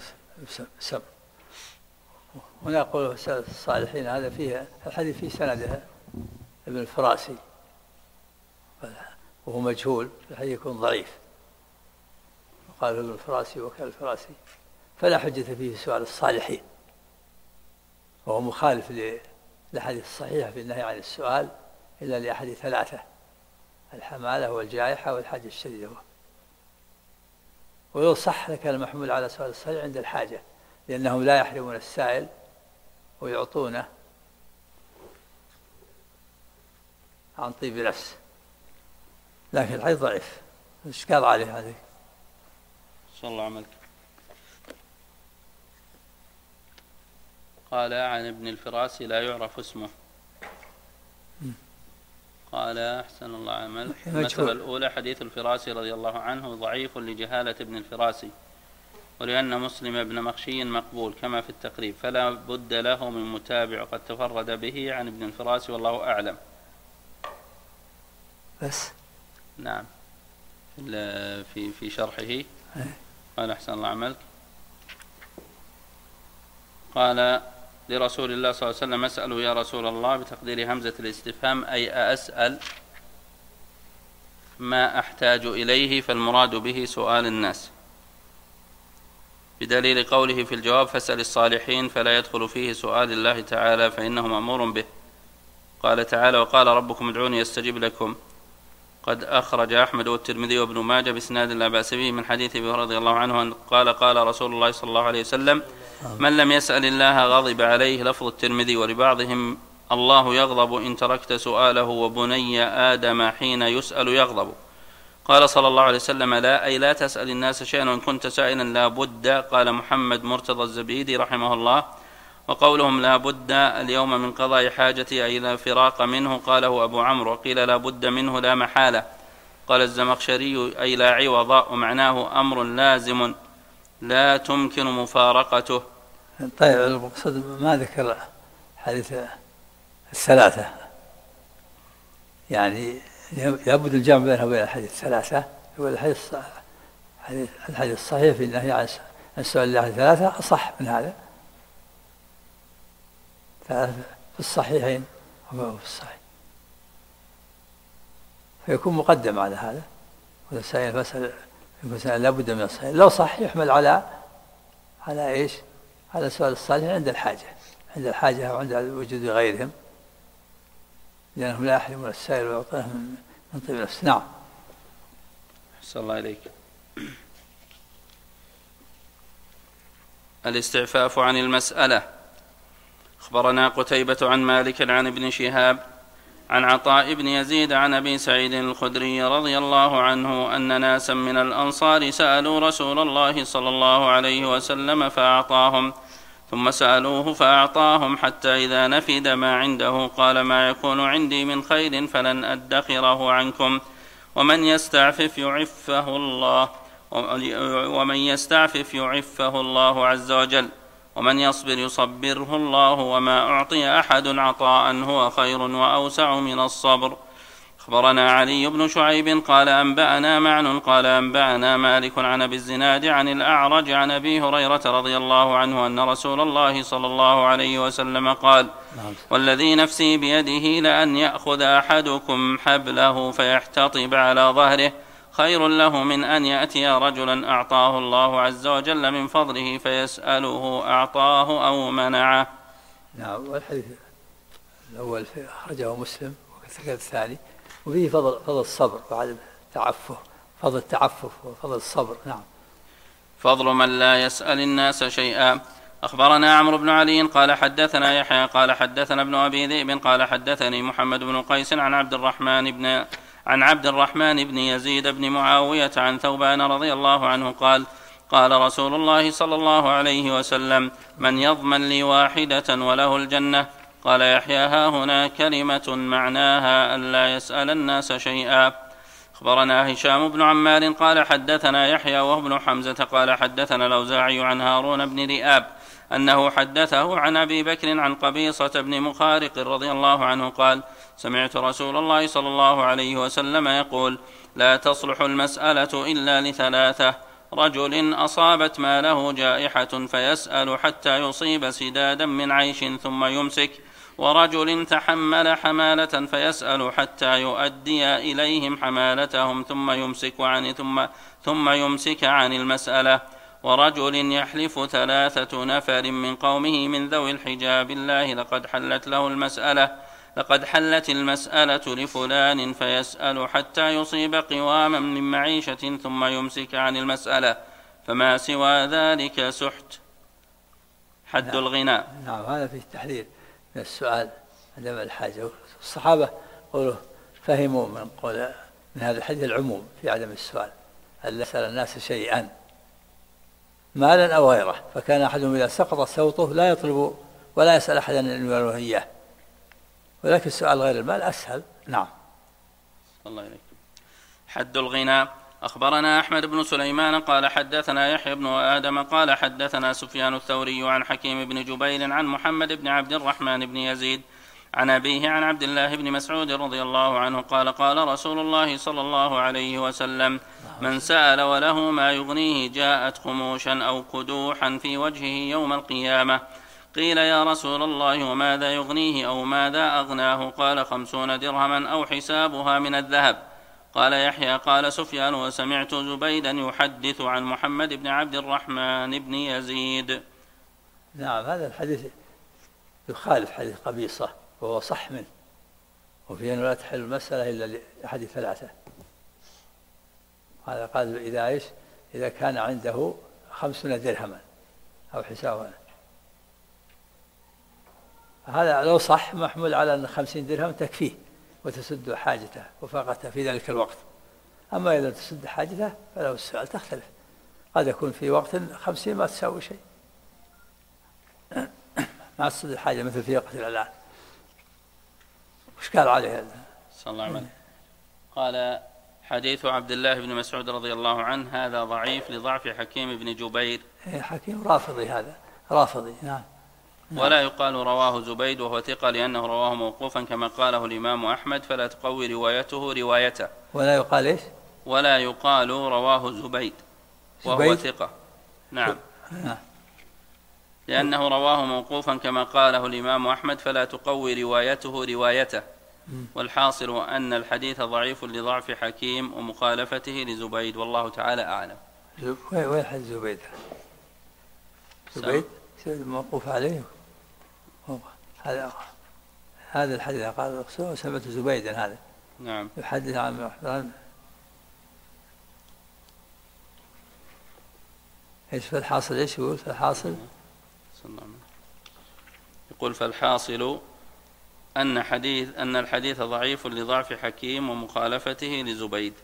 [SPEAKER 2] هنا يقول الصالحين هذا فيه الحديث في سنده ابن الفراسي وهو مجهول الحديث يكون ضعيف. قال ابن الفراسي وكان الفراسي فلا حجة فيه سؤال الصالحين وهو مخالف للحديث الصحيح في النهي عن السؤال إلا لأحد ثلاثة: الحمالة والجائحة والحاجة الشديدة. ولو صح لكان المحمول على سؤال الصحيح عند الحاجة لأنهم لا يحرمون السائل ويعطونه عن طيب نفس، لكن الحديث ضعيف. إشكال عليه هذه.
[SPEAKER 3] صلى الله عملك. قال عن ابن الفراسي لا يعرف اسمه. قال أحسن الله عملك. المسألة الأولى حديث الفراسي رضي الله عنه ضعيف لجهالة ابن الفراسي ولأن مسلم بن مخشي مقبول كما في التقريب فلا بد له من متابع قد تفرد به عن ابن الفراسي والله أعلم.
[SPEAKER 2] بس
[SPEAKER 3] نعم في شرحه قال أحسن الله عملك. قال لرسول الله صلى الله عليه وسلم أسأل يا رسول الله بتقدير همزة الاستفهام أي أسأل ما أحتاج إليه فالمراد به سؤال الناس بدليل قوله في الجواب فاسأل الصالحين فلا يدخل فيه سؤال الله تعالى فإنه مأمور به. قال تعالى وقال ربكم ادعوني يستجب لكم. قد أخرج أحمد والترمذي وابن ماجه بإسناد لا بأس به من حديث أبي رضي الله عنه قال رسول الله صلى الله عليه وسلم من لم يسأل الله غضب عليه. لفظ الترمذي ولبعضهم الله يغضب إن تركت سؤاله وبني آدم حين يسأل يغضب. قال صلى الله عليه وسلم لا أي لا تسأل الناس شيئا وإن كنت سائلا لا بد. قال محمد مرتضى الزبيدي رحمه الله وقولهم لا بد اليوم من قضاء حاجتي أي لا فراق منه قاله أبو عمرو وقيل لا بد منه لا محالة. قال الزمخشري أي لا عوض ومعناه أمر لازم لا تمكن مفارقته.
[SPEAKER 2] طيب المقصود ما ذكر حديث الثلاثة يعني لابد الجمع بينها وبين الحديث الثلاثة. يقول الحديث الصحيح في النهي عن سؤال الله ثلاثة أصح من هذا في الصحيحين وما في الصحيح فيكون مقدم على هذا. والسائل مسألة يكون لا بد من الصحيح لو صح يحمل على إيش؟ على سؤال الصالح عند الحاجة وعند وجود غيرهم لأنهم لا يحرمون السائل ويعطونهم من طيب نفس. نعم.
[SPEAKER 3] أحسن الله إليك. الاستعفاف عن المسألة. أخبرنا قتيبة عن مالك عن ابن شهاب عن عطاء بن يزيد عن أبي سعيد الخدري رضي الله عنه أن ناسا من الأنصار سألوا رسول الله صلى الله عليه وسلم فأعطاهم ثم سألوه فأعطاهم حتى إذا نفد ما عنده قال ما يكون عندي من خير فلن أدخره عنكم ومن يستعفف يعفه الله عز وجل ومن يصبر يصبره الله وما أعطي أحد عطاء هو خير وأوسع من الصبر. أخبرنا علي بن شعيب قال أنبأنا معن قال أنبأنا مالك عن أبي الزناد عن الأعرج عن أبي هريرة رضي الله عنه أن رسول الله صلى الله عليه وسلم قال والذي نفسي بيده لأن يأخذ أحدكم حبله فيحتطب على ظهره خير له من أن يأتي رجلا أعطاه الله عز وجل من فضله فيسأله أعطاه أو منعه.
[SPEAKER 2] نعم. والحديث الأول أخرجه مسلم وكذلك الثاني وفيه فضل الصبر وعدم التعفف، فضل التعفف وفضل الصبر. نعم.
[SPEAKER 3] فضل من لا يسأل الناس شيئا. أخبرنا عمرو بن علي قال حدثنا يحيى قال حدثنا ابن أبي ذئب قال حدثني محمد بن قيس عن عبد الرحمن بن يزيد بن معاوية عن ثوبان رضي الله عنه قال قال رسول الله صلى الله عليه وسلم من يضمن لي واحدة وله الجنة؟ قال يحيى ها هنا كلمة معناها ألا يسأل الناس شيئا. أخبرنا هشام بن عمار قال حدثنا يحيى وهو ابن حمزة قال حدثنا الأوزاعي عن هارون بن رئاب أنه حدثه عن أبي بكر عن قبيصة بن مخارق رضي الله عنه قال سمعت رسول الله صلى الله عليه وسلم يقول لا تصلح المسألة إلا لثلاثة: رجل أصابت ماله جائحة فيسأل حتى يصيب سدادا من عيش ثم يمسك، ورجل تحمل حمالة فيسأل حتى يؤدي إليهم حمالتهم ثم يمسك عن المسألة، ورجل يحلف 3 نفر من قومه من ذوي الحجاب الله لقد حلت المسألة لفلان فيسأل حتى يصيب قواما من معيشة ثم يمسك عن المسألة، فما سوى ذلك سحت. حد الغناء.
[SPEAKER 2] نعم. هذا فيه التحذير من السؤال عندما الحاجة. الصحابة قولوا فهموا من هذا الحديث العموم في عدم السؤال، ألا يسأل الناس شيئا مالا أو غيره، فكان أحدهم إذا سقط صوته لا يطلب ولا يسأل أحدا أن يوله إياه، ولكن السؤال غير المال أسهل. نعم.
[SPEAKER 3] الله إليكم. حد الغناء. أخبرنا أحمد بن سليمان قال حدثنا يحيى بن آدم قال حدثنا سفيان الثوري عن حكيم بن جبير عن محمد بن عبد الرحمن بن يزيد عن أبيه عن عبد الله بن مسعود رضي الله عنه قال قال رسول الله صلى الله عليه وسلم من سأل وله ما يغنيه جاءت خموشا أو كدوحا في وجهه يوم القيامة. قيل يا رسول الله وماذا يغنيه أو ماذا أغناه؟ قال 50 درهما أو حسابها من الذهب. قال يحيى قال سفيان وسمعت زبيدا يحدث عن محمد بن عبد الرحمن بن يزيد.
[SPEAKER 2] نعم. هذا الحديث يخالف حديث قبيصة وهو صح منه، وفيه أنه لا تحل المسألة إلا لأحد 3. هذا قال إذا كان عنده 50 درهما أو حسابها. هذا لو صح محمول على أن 50 درهم تكفيه وتسد حاجته وفاقته في ذلك الوقت. أما إذا تسد حاجته فلو السؤال تختلف، قد يكون في وقت 50 ما تساوي شيء، ما تسد الحاجة مثل في وقت الآن. وش قال عليه هذا؟
[SPEAKER 3] صلى الله عليه وسلم. قال حديث عبد الله بن مسعود رضي الله عنه هذا ضعيف لضعف حكيم بن جبير.
[SPEAKER 2] حكيم رافضي، هذا رافضي. نعم.
[SPEAKER 3] ولا يقال رواه زبيد وهو ثقة لأنه رواه موقوفا كما قاله الإمام أحمد فلا تقوي روايته روايته.
[SPEAKER 2] ولا يقال إيش؟
[SPEAKER 3] ولا يقال رواه زبيد وهو ثقة. نعم. لأنه رواه موقوفا كما قاله الإمام أحمد فلا تقوي روايته روايته. والحاصل أن الحديث ضعيف لضعف حكيم ومخالفته لزبيد والله تعالى أعلم.
[SPEAKER 2] وين حديث زبيد؟ زبيد موقوف عليه. هذا الحديث قال الرسول سمعت زبيدا هذا.
[SPEAKER 3] نعم.
[SPEAKER 2] يحدث عن ايش فالحاصل؟ ايش يقول فالحاصل؟
[SPEAKER 3] يقول فالحاصل أن الحديث ضعيف لضعف حكيم ومخالفته لزبيد.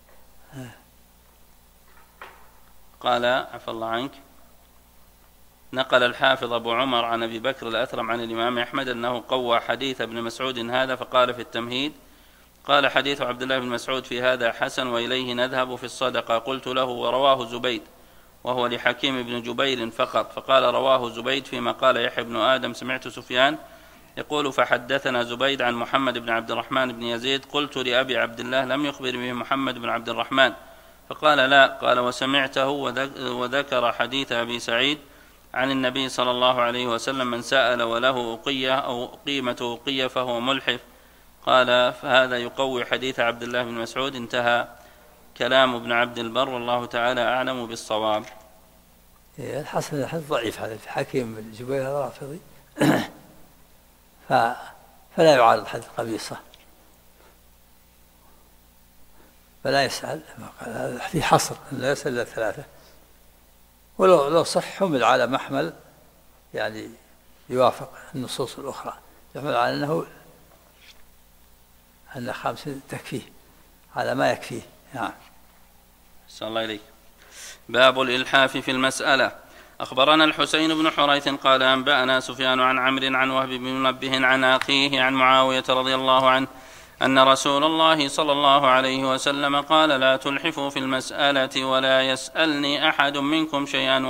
[SPEAKER 3] قال عفى الله عنك. نقل الحافظ أبو عمر عن أبي بكر الأثرم عن الإمام أحمد أنه قوى حديث ابن مسعود هذا، فقال في التمهيد: قال حديث عبد الله بن مسعود في هذا حسن وإليه نذهب في الصدقة. قلت له: ورواه زبيد وهو لحكيم بن جبير فقط. فقال: رواه زبيد فيما قال يحيى بن آدم سمعت سفيان يقول فحدثنا زبيد عن محمد بن عبد الرحمن بن يزيد. قلت لأبي عبد الله: لم يخبر به محمد بن عبد الرحمن؟ فقال: لا. قال: وسمعته وذكر حديث أبي سعيد عن النبي صلى الله عليه وسلم: من سأل وله أقية أو قيمة أقية فهو ملحف. قال: فهذا يقوي حديث عبد الله بن مسعود. انتهى كلام ابن عبد البر، والله تعالى أعلم بالصواب.
[SPEAKER 2] الحسن الحديث ضعيف، هذا في حكيم بن جبير الرافضي فلا يعارض حديث قبيصة، فلا يسأل. هذا في حصر لا يسأل إلا 3، ولو صح حمل على محمل يعني يوافق النصوص الأخرى، يحمل على أن 5 تكفيه على ما يكفيه. نعم.
[SPEAKER 3] صلى الله عليك. باب الإلحاف في المسألة. أخبرنا الحسين بن حريث قال أنبأنا سفيان عن عمرو عن وهب بن منبه عن أخيه عن معاوية رضي الله عنه أن رسول الله صلى الله عليه وسلم قال: لا تلحفوا في المسألة ولا يسألني أحد منكم شيئا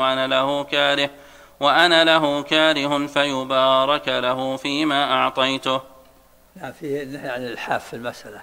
[SPEAKER 3] وأنا له كاره فيبارك له فيما أعطيته.
[SPEAKER 2] نعم، فيه النهي عن الإلحاف في المسألة،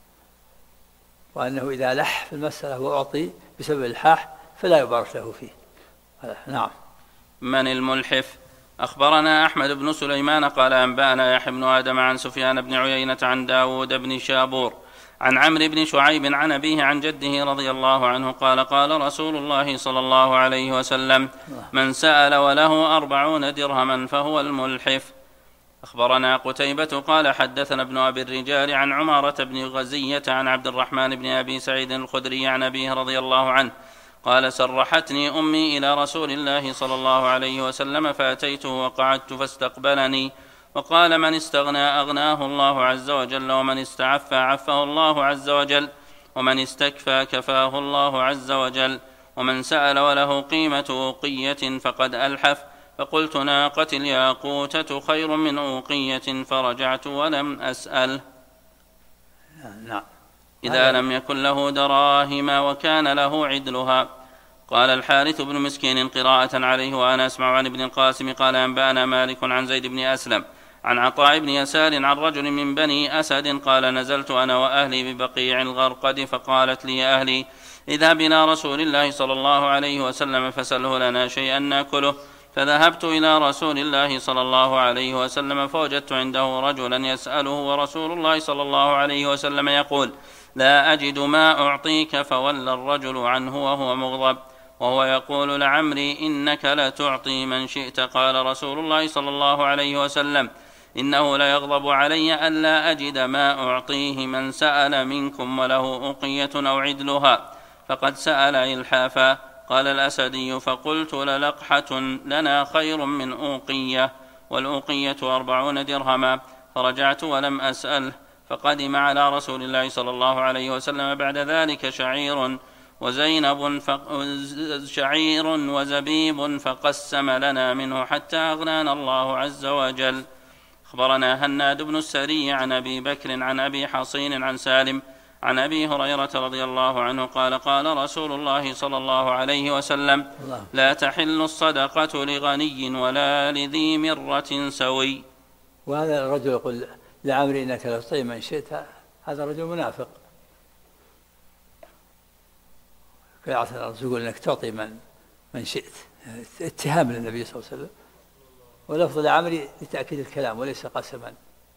[SPEAKER 2] وأنه إذا لح في المسألة وأعطي بسبب الإلحاح فلا يبارك له فيه. نعم.
[SPEAKER 3] من الملحف؟ أخبرنا أحمد بن سليمان قال أنبأنا يحيى بن آدم عن سفيان بن عيينة عن داود بن شابور عن عمرو بن شعيب عن أبيه عن جده رضي الله عنه قال: قال رسول الله صلى الله عليه وسلم: من سأل وله 40 درهما فهو الملحف. أخبرنا قتيبة قال حدثنا ابن أبي الرجال عن عمارة بن غزية عن عبد الرحمن بن أبي سعيد الخدري عن أبيه رضي الله عنه قال: سرحتني أمي إلى رسول الله صلى الله عليه وسلم فأتيته وقعدت فاستقبلني وقال: من استغنى أغناه الله عز وجل، ومن استعفى عفه الله عز وجل، ومن استكفى كفاه الله عز وجل، ومن سأل وله قيمة أوقية فقد ألحف. فقلت: ناقتي الياقوتة خير من أوقية، فرجعت ولم أسأل.
[SPEAKER 2] نعم.
[SPEAKER 3] إذا لم يكن له دراهم وكان له عدلها. قال الحارث بن مسكين قراءة عليه وأنا أسمع عن ابن القاسم قال أنبأنا مالك عن زيد بن أسلم عن عطاء بن يسار عن رجل من بني أسد قال: نزلت أنا وأهلي ببقيع الغرقد، فقالت لي أهلي: اذهب إلى رسول الله صلى الله عليه وسلم فسله لنا شيئا نأكله. فذهبت إلى رسول الله صلى الله عليه وسلم فوجدت عنده رجلا يسأله ورسول الله صلى الله عليه وسلم يقول: لا أجد ما أعطيك. فولى الرجل عنه وهو مغضب وهو يقول: لعمري إنك لا تعطي من شئت. قال رسول الله صلى الله عليه وسلم: إنه ليغضب علي ألا أجد ما أعطيه من سأل منكم وله أقية أو عدلها، فقد سأل إلحافا. قال الأسدي: فقلت: للقحة لنا خير من أوقية، والأوقية 40 درهما. فرجعت ولم أسأل. فقدم على رسول الله صلى الله عليه وسلم بعد ذلك شعير وزبيب فقسم لنا منه حتى أغنانا الله عز وجل. أخبرنا هناد بن السري عن أبي بكر عن أبي حصين عن سالم عن أبي هريرة رضي الله عنه قال: قال رسول الله صلى الله عليه وسلم: لا تحل الصدقة لغني ولا لذي مرة سوي.
[SPEAKER 2] وهذا الرجل يقول لعمري إنك لا تعطي من شئت، هذا رجل منافق. يقول إنك تعطي من شئت، اتهام للنبي صلى الله عليه وسلم، ولفظ لعمري لتأكيد الكلام وليس قسما.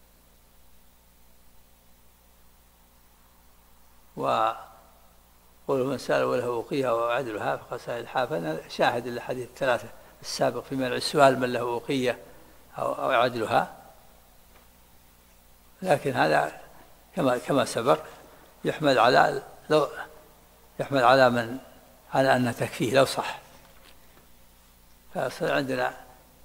[SPEAKER 2] وقوله من سأل وله أوقيها وعدلها فقد سأل إلحافا شاهد للحديث 3 السابق في منع السؤال من له أوقية أو عدلها. لكن هذا كما سبق يحمل على أن تكفيه لو صح. فصار عندنا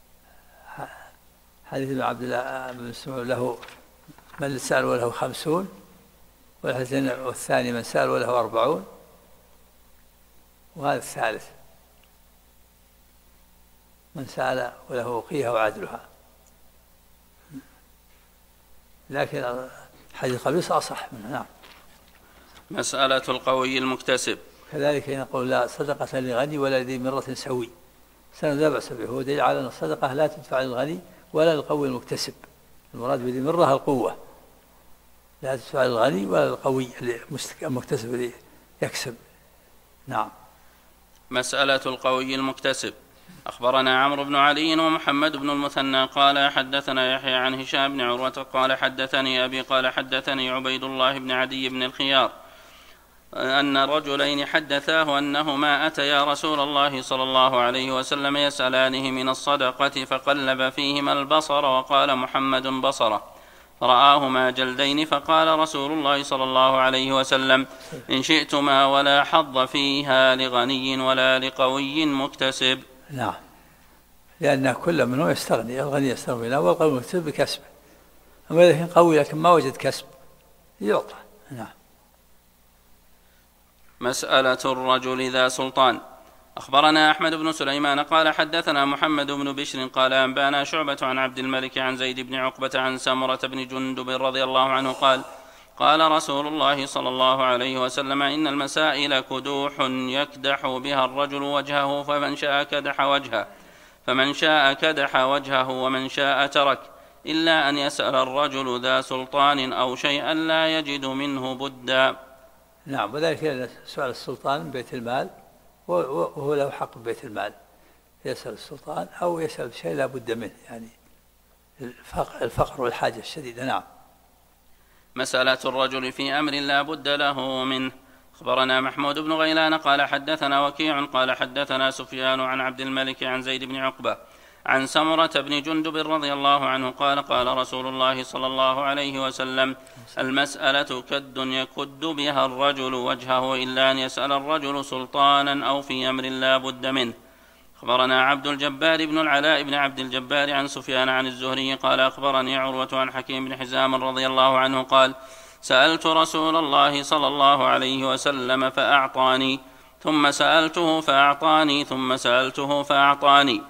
[SPEAKER 2] حديث ابن عبد الله بن مسعود له من سأل وله 50، والثاني من سأل وله 40، وهذا الثالث. من سأل وله وقيها وعدلها، لكن حديث قبيصة أصح منه. نعم.
[SPEAKER 3] مسألة القوي المكتسب.
[SPEAKER 2] كذلك نقول لا صدقة لغني ولا ذي مرة سوي، سنة لا بأس به، هو دليل على أن الصدقة لا تدفع للغني ولا للقوي المكتسب. المراد بذي مرة القوة، لا تدفع للغني ولا للقوي المكتسب الذي يكسب. نعم.
[SPEAKER 3] مسألة القوي المكتسب. أخبرنا عمرو بن علي ومحمد بن المثنى قال حدثنا يحيى عن هشام بن عروة قال حدثني أبي قال حدثني عبيد الله بن عدي بن الخيار أن رجلين حدثاه أنهما أتيا رسول الله صلى الله عليه وسلم يسألانه من الصدقة فقلب فيهما البصر وقال محمد بصره، فرآهما جلدين، فقال رسول الله صلى الله عليه وسلم إن شئتما ولا حظ فيها لغني ولا لقوي مكتسب.
[SPEAKER 2] نعم، لأن كل منه يستغني، الغني يستغني منه والقوي مكتسب بكسبه، أما إذا كان قوي لكن ما وجد كسب يعطى. نعم.
[SPEAKER 3] مسألة الرجل ذا سلطان. أخبرنا أحمد بن سليمان قال حدثنا محمد بن بشر قال أنبانا شعبة عن عبد الملك عن زيد بن عقبة عن سمرة بن جندب رضي الله عنه قال قال رسول الله صلى الله عليه وسلم إن المسائل كدوح يكدح بها الرجل وجهه، فمن شاء كدح وجهه ومن شاء ترك، إلا أن يسأل الرجل ذا سلطان أو شيئا لا يجد منه بدا.
[SPEAKER 2] نعم، وذلك سؤال السلطان من بيت المال وهو له حق ببيت المال، يسأل السلطان أو يسأل شيء لا بد منه، يعني الفقر والحاجة الشديدة. نعم.
[SPEAKER 3] مسألة الرجل في أمر لا بد له منه. أخبرنا محمود بن غيلان قال حدثنا وكيع قال حدثنا سفيان عن عبد الملك عن زيد بن عقبة عن سمرة بن جندب رضي الله عنه قال قال رسول الله صلى الله عليه وسلم المسألة كد يكد بها الرجل وجهه، إلا أن يسأل الرجل سلطانا أو في أمر لا بد منه. أخبرنا عبد الجبار بن العلاء بن عبد الجبار عن سفيان عن الزهري قال أخبرني عروة عن حكيم بن حزام رضي الله عنه قال سألت رسول الله صلى الله عليه وسلم فأعطاني، ثم سألته فأعطاني، ثم سألته فأعطاني،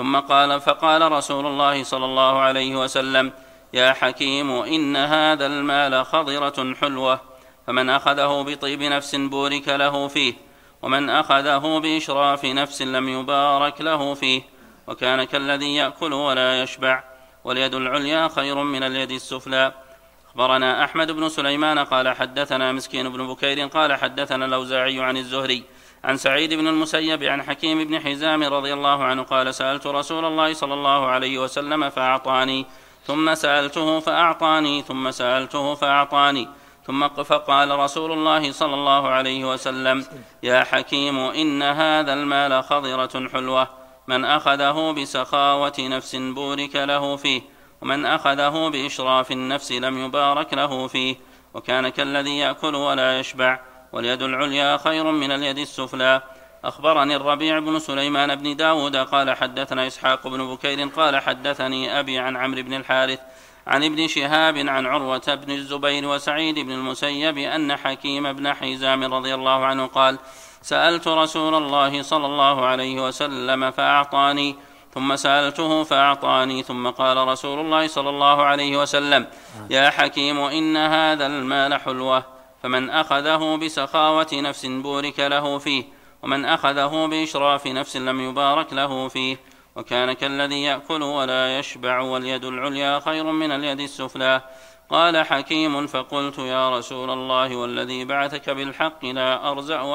[SPEAKER 3] فقال رسول الله صلى الله عليه وسلم يا حكيم إن هذا المال خضرة حلوة، فمن أخذه بطيب نفس بورك له فيه، ومن أخذه بإشراف نفس لم يبارك له فيه، وكان كالذي يأكل ولا يشبع، واليد العليا خير من اليد السفلى. أخبرنا أحمد بن سليمان قال حدثنا مسكين بن بكير قال حدثنا الأوزاعي عن الزهري عن سعيد بن المسيب عن حكيم بن حزام رضي الله عنه قال سألت رسول الله صلى الله عليه وسلم فأعطاني، ثم سألته فأعطاني، ثم سألته فأعطاني، فقال رسول الله صلى الله عليه وسلم يا حكيم إن هذا المال خضرة حلوة، من أخذه بسخاوة نفس بورك له فيه، ومن أخذه بإشراف النفس لم يبارك له فيه، وكان كالذي يأكل ولا يشبع، واليد العليا خير من اليد السفلى. أخبرني الربيع بن سليمان بن داود قال حدثنا إسحاق بن بكير قال حدثني أبي عن عمرو بن الحارث عن ابن شهاب عن عروة بن الزبير وسعيد بن المسيب أن حكيم بن حزام رضي الله عنه قال سألت رسول الله صلى الله عليه وسلم فأعطاني، ثم سألته فأعطاني، ثم قال رسول الله صلى الله عليه وسلم يا حكيم إن هذا المال حلوة، فمن أخذه بسخاوة نفس بورك له فيه، ومن أخذه بإشراف نفس لم يبارك له فيه، وكان كالذي يأكل ولا يشبع، واليد العليا خير من اليد السفلى. قال حكيم فقلت يا رسول الله والذي بعثك بالحق لا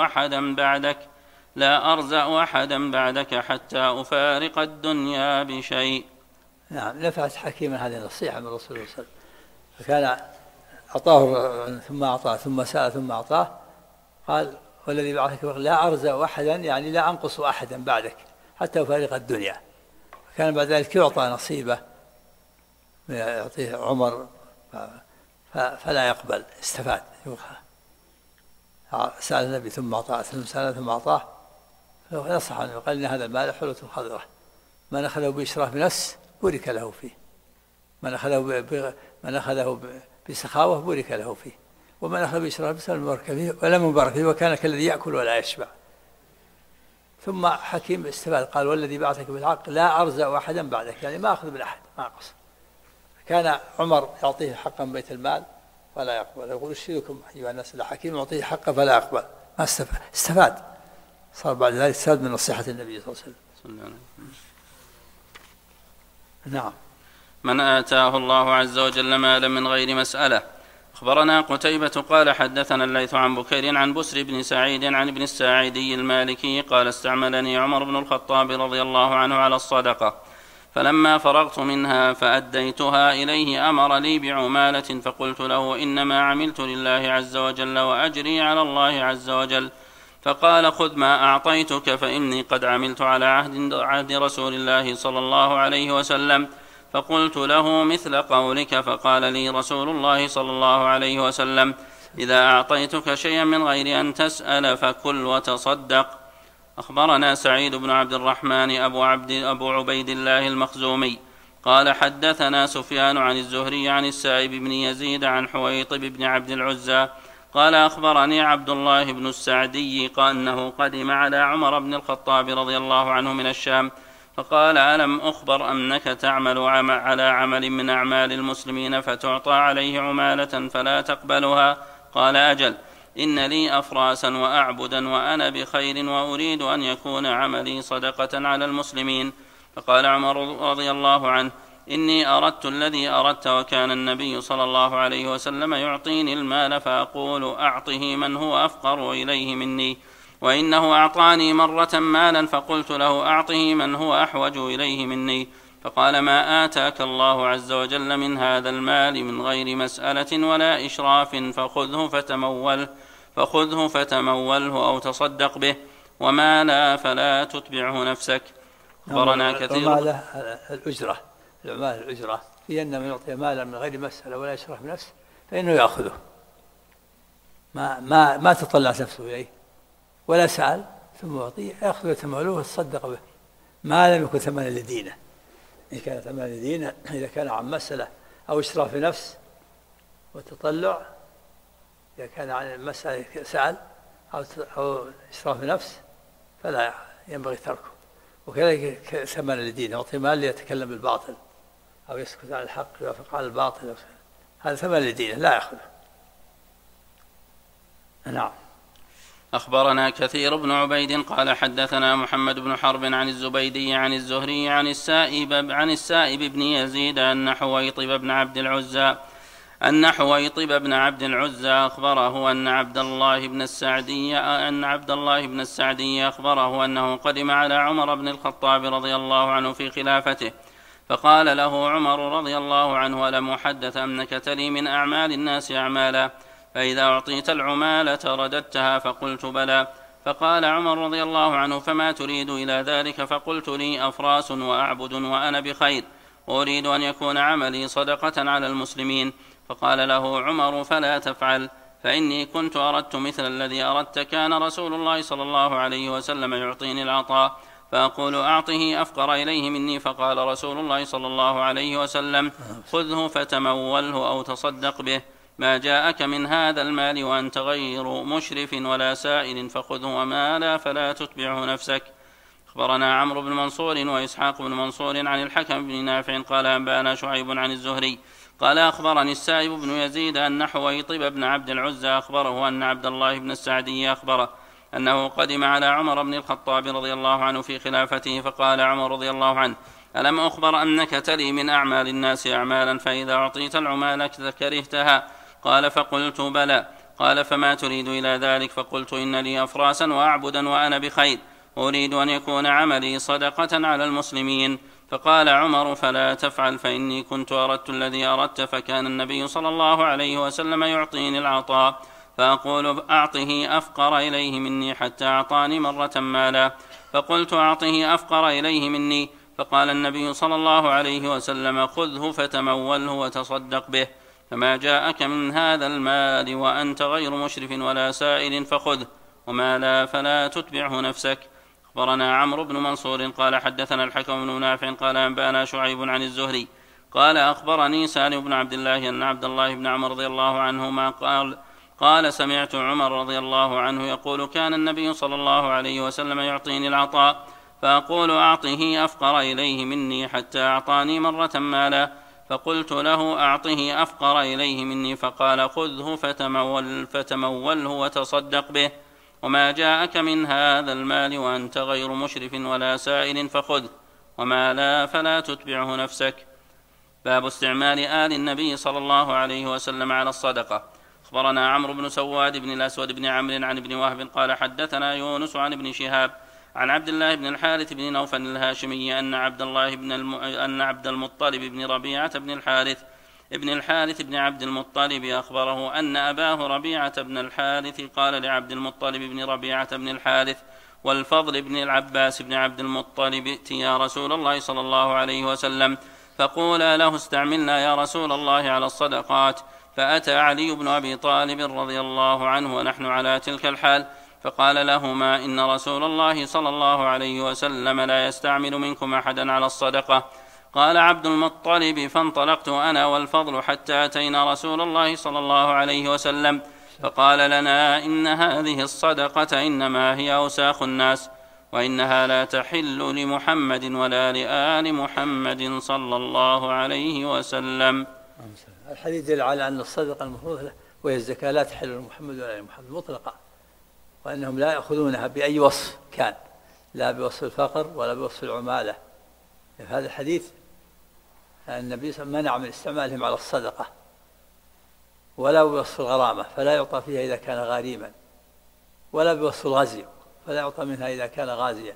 [SPEAKER 3] أرزأ أحدا بعدك حتى أفارق الدنيا بشيء.
[SPEAKER 2] نعم، نفعت حكيما هذه النصيحة من رسول الله صلى الله عليه وسلم، فكان أعطاه ثم أعطاه ثم سأل ثم أعطاه، قال والذي بعثك لا أرزأ أحدا يعني لا أنقص أحدا بعدك حتى أفارق الدنيا. كان بعد ذلك يعطى نصيبه يعطيه عمر فلا يقبل، استفاد، سأل النبي ثم أعطاه، ثم سأل ثم أعطاه، فنصح عنه وقال إن هذا المال حلوة خضرة، من أخذه بإشراف نفس بورك له فيه، من أخذه بسخاوة بورك له فيه، ومن أخذ بإشراف نفس لم يبارك فيه، وكان كالذي يأكل ولا يشبع. ثم حكيم استفاد قال والذي بعثك بالحق لا أرزق أحدا بعدك، يعني ما أخذ من أحد، ما أقصر. كان عمر يعطيه حقا من بيت المال فلا يقبل، يقول اشهدكم أيها الناس لا حكيم يعطيه حقا فلا يقبل، ما استفاد، صار بعد ذلك استفاد من نصيحة النبي صلى الله عليه وسلم. نعم.
[SPEAKER 3] من آتاه الله عز وجل مالا من غير مسألة. أخبرنا قتيبة قال حدثنا الليث عن بكير عن بسر بن سعيد عن ابن الساعدي المالكي قال استعملني عمر بن الخطاب رضي الله عنه على الصدقة، فلما فرغت منها فأديتها إليه أمر لي بعمالة، فقلت له إنما عملت لله عز وجل وأجري على الله عز وجل، فقال خذ ما أعطيتك فإني قد عملت على عهد رسول الله صلى الله عليه وسلم. فقلت له مثل قولك، فقال لي رسول الله صلى الله عليه وسلم إذا أعطيتك شيئا من غير أن تسأل فكل وتصدق. أخبرنا سعيد بن عبد الرحمن أبو عبيد الله المخزومي قال حدثنا سفيان عن الزهري عن السائب بن يزيد عن حويطب بن عبد العزى قال أخبرني عبد الله بن السعدي قال أنه قدم على عمر بن الخطاب رضي الله عنه من الشام، فقال ألم أخبر أنك تعمل على عمل من أعمال المسلمين فتعطى عليه عمالة فلا تقبلها؟ قال أجل، إن لي أفراسا وأعبدا وأنا بخير وأريد أن يكون عملي صدقة على المسلمين. فقال عمر رضي الله عنه إني أردت الذي أردت، وكان النبي صلى الله عليه وسلم يعطيني المال فأقول أعطه من هو أفقر إليه مني، وإنه أعطاني مرة مالا فقلت له أعطه من هو أحوج إليه مني، فقال ما آتاك الله عز وجل من هذا المال من غير مسألة ولا إشراف فخذه فتموله أو تصدق به، وما لا فلا تتبعه نفسك. أخبرنا كثير
[SPEAKER 2] الأجرة في أن من يعطي مالا من غير مسألة ولا إشراف نفس فإنه يأخذه، ما تطلعت نفسه إليه ولا سأل ثم يعطيه، يأخذ ويتموله ويتصدق به ما لم يكن ثمنا لدينه. إن كان ثمنا لدينه، إذا كان عن مسألة أو إشراف نفس وتطلع، إذا كان عن المسألة سأل أو إشراف نفس فلا ينبغي تركه. وكذلك ثمنا لدينه، يعطي مال ليتكلم بالباطل أو يسكت عن الحق ويوافق على الباطل، هذا ثمن لدينه لا يأخذه. نعم.
[SPEAKER 3] أخبرنا كثير بن عبيد قال حدثنا محمد بن حرب عن الزبيدي عن الزهري عن السائب بن يزيد أن حويطب بن عبد العزى أخبره أن عبد الله بن السعدي أخبره أنه قدم على عمر بن الخطاب رضي الله عنه في خلافته، فقال له عمر رضي الله عنه ألم أحدث أنك تلي من أعمال الناس أعمالا، فإذا أعطيت العمالة رددتها؟ فقلت بلى. فقال عمر رضي الله عنه فما تريد إلى ذلك؟ فقلت لي أفراس وأعبد وأنا بخير، وأريد أن يكون عملي صدقة على المسلمين. فقال له عمر فلا تفعل، فإني كنت أردت مثل الذي أردت، كان رسول الله صلى الله عليه وسلم يعطيني العطاء فأقول أعطه أفقر إليه مني، فقال رسول الله صلى الله عليه وسلم خذه فتموله أو تصدق به، ما جاءك من هذا المال وأنت غير مشرف ولا سائل فخذه، وما لا فلا تتبعه نفسك. أخبرنا عمرو بن منصور وإسحاق بن منصور عن الحكم بن نافع قال أنبأنا شعيب عن الزهري قال أخبرني السائب بن يزيد أن حويطب بن عبد العزى أخبره أن عبد الله بن السعدي أخبره أنه قدم على عمر بن الخطاب رضي الله عنه في خلافته، فقال عمر رضي الله عنه ألم أخبر أنك تلي من أعمال الناس أعمالا، فإذا أعطيت العمالة كرهتها؟ قال فقلت بلى. قال فما تريد إلى ذلك؟ فقلت إن لي أفراسا وأعبدا وأنا بخير، أريد أن يكون عملي صدقة على المسلمين. فقال عمر فلا تفعل، فإني كنت أردت الذي أردت، فكان النبي صلى الله عليه وسلم يعطيني العطاء فأقول أعطه أفقر إليه مني، حتى أعطاني مرة مالا فقلت أعطه أفقر إليه مني، فقال النبي صلى الله عليه وسلم خذه فتموله وتصدق به، فما جاءك من هذا المال وأنت غير مشرف ولا سائل فخذه، وما لا فلا تتبعه نفسك. أخبرنا عمرو بن منصور قال حدثنا الحكم بن نافع قال أنبأنا شعيب عن الزهري قال أخبرني سالم بن عبد الله أن عبد الله بن عمر رضي الله عنهما قال: سمعت عمر رضي الله عنه يقول: كان النبي صلى الله عليه وسلم يعطيني العطاء فأقول: أعطه أفقر إليه مني، حتى أعطاني مرة مالا فقلت له: أعطه أفقر إليه مني، فقال: خذه فتموله وتصدق به، وما جاءك من هذا المال وأنت غير مشرف ولا سائل فخذه، وما لا فلا تتبعه نفسك. باب استعمال آل النبي صلى الله عليه وسلم على الصدقة. أخبرنا عمرو بن سواد بن الأسود بن عمرو عن ابن وهب قال: حدثنا يونس عن ابن شهاب عن عبد الله بن الحارث بن نوفل الهاشمي أن عبد المطلب بن ربيعة بن الحارث بن عبد المطلب أخبره أن أباه ربيعة بن الحارث قال لعبد المطلب بن ربيعة بن الحارث والفضل بن العباس بن عبد المطلب: ائت يا رسول الله صلى الله عليه وسلم فقولا له: استعملنا يا رسول الله على الصدقات. فأتى علي بن أبي طالب رضي الله عنه ونحن على تلك الحال، فقال لهما: إن رسول الله صلى الله عليه وسلم لا يستعمل منكم أحدا على الصدقة. قال عبد المطلب: فانطلقت أنا والفضل حتى أتينا رسول الله صلى الله عليه وسلم، فقال لنا: إن هذه الصدقة إنما هي أوساخ الناس، وإنها لا تحل لمحمد ولا لآل محمد صلى الله عليه وسلم.
[SPEAKER 2] الحديث يدل على أن الصدقة المفروضة وهي الزكاة لا تحل لمحمد ولا لمحمد مطلقا، وأنهم لا يأخذونها بأي وصف كان، لا بوصف الفقر ولا بوصف العمالة. في هذا الحديث النبي صلى الله عليه وسلم منع من استعمالهم على الصدقة، ولا بوصف الغرامة فلا يعطى فيها إذا كان غريما، ولا بوصف الغزي فلا يعطى منها إذا كان غازيا،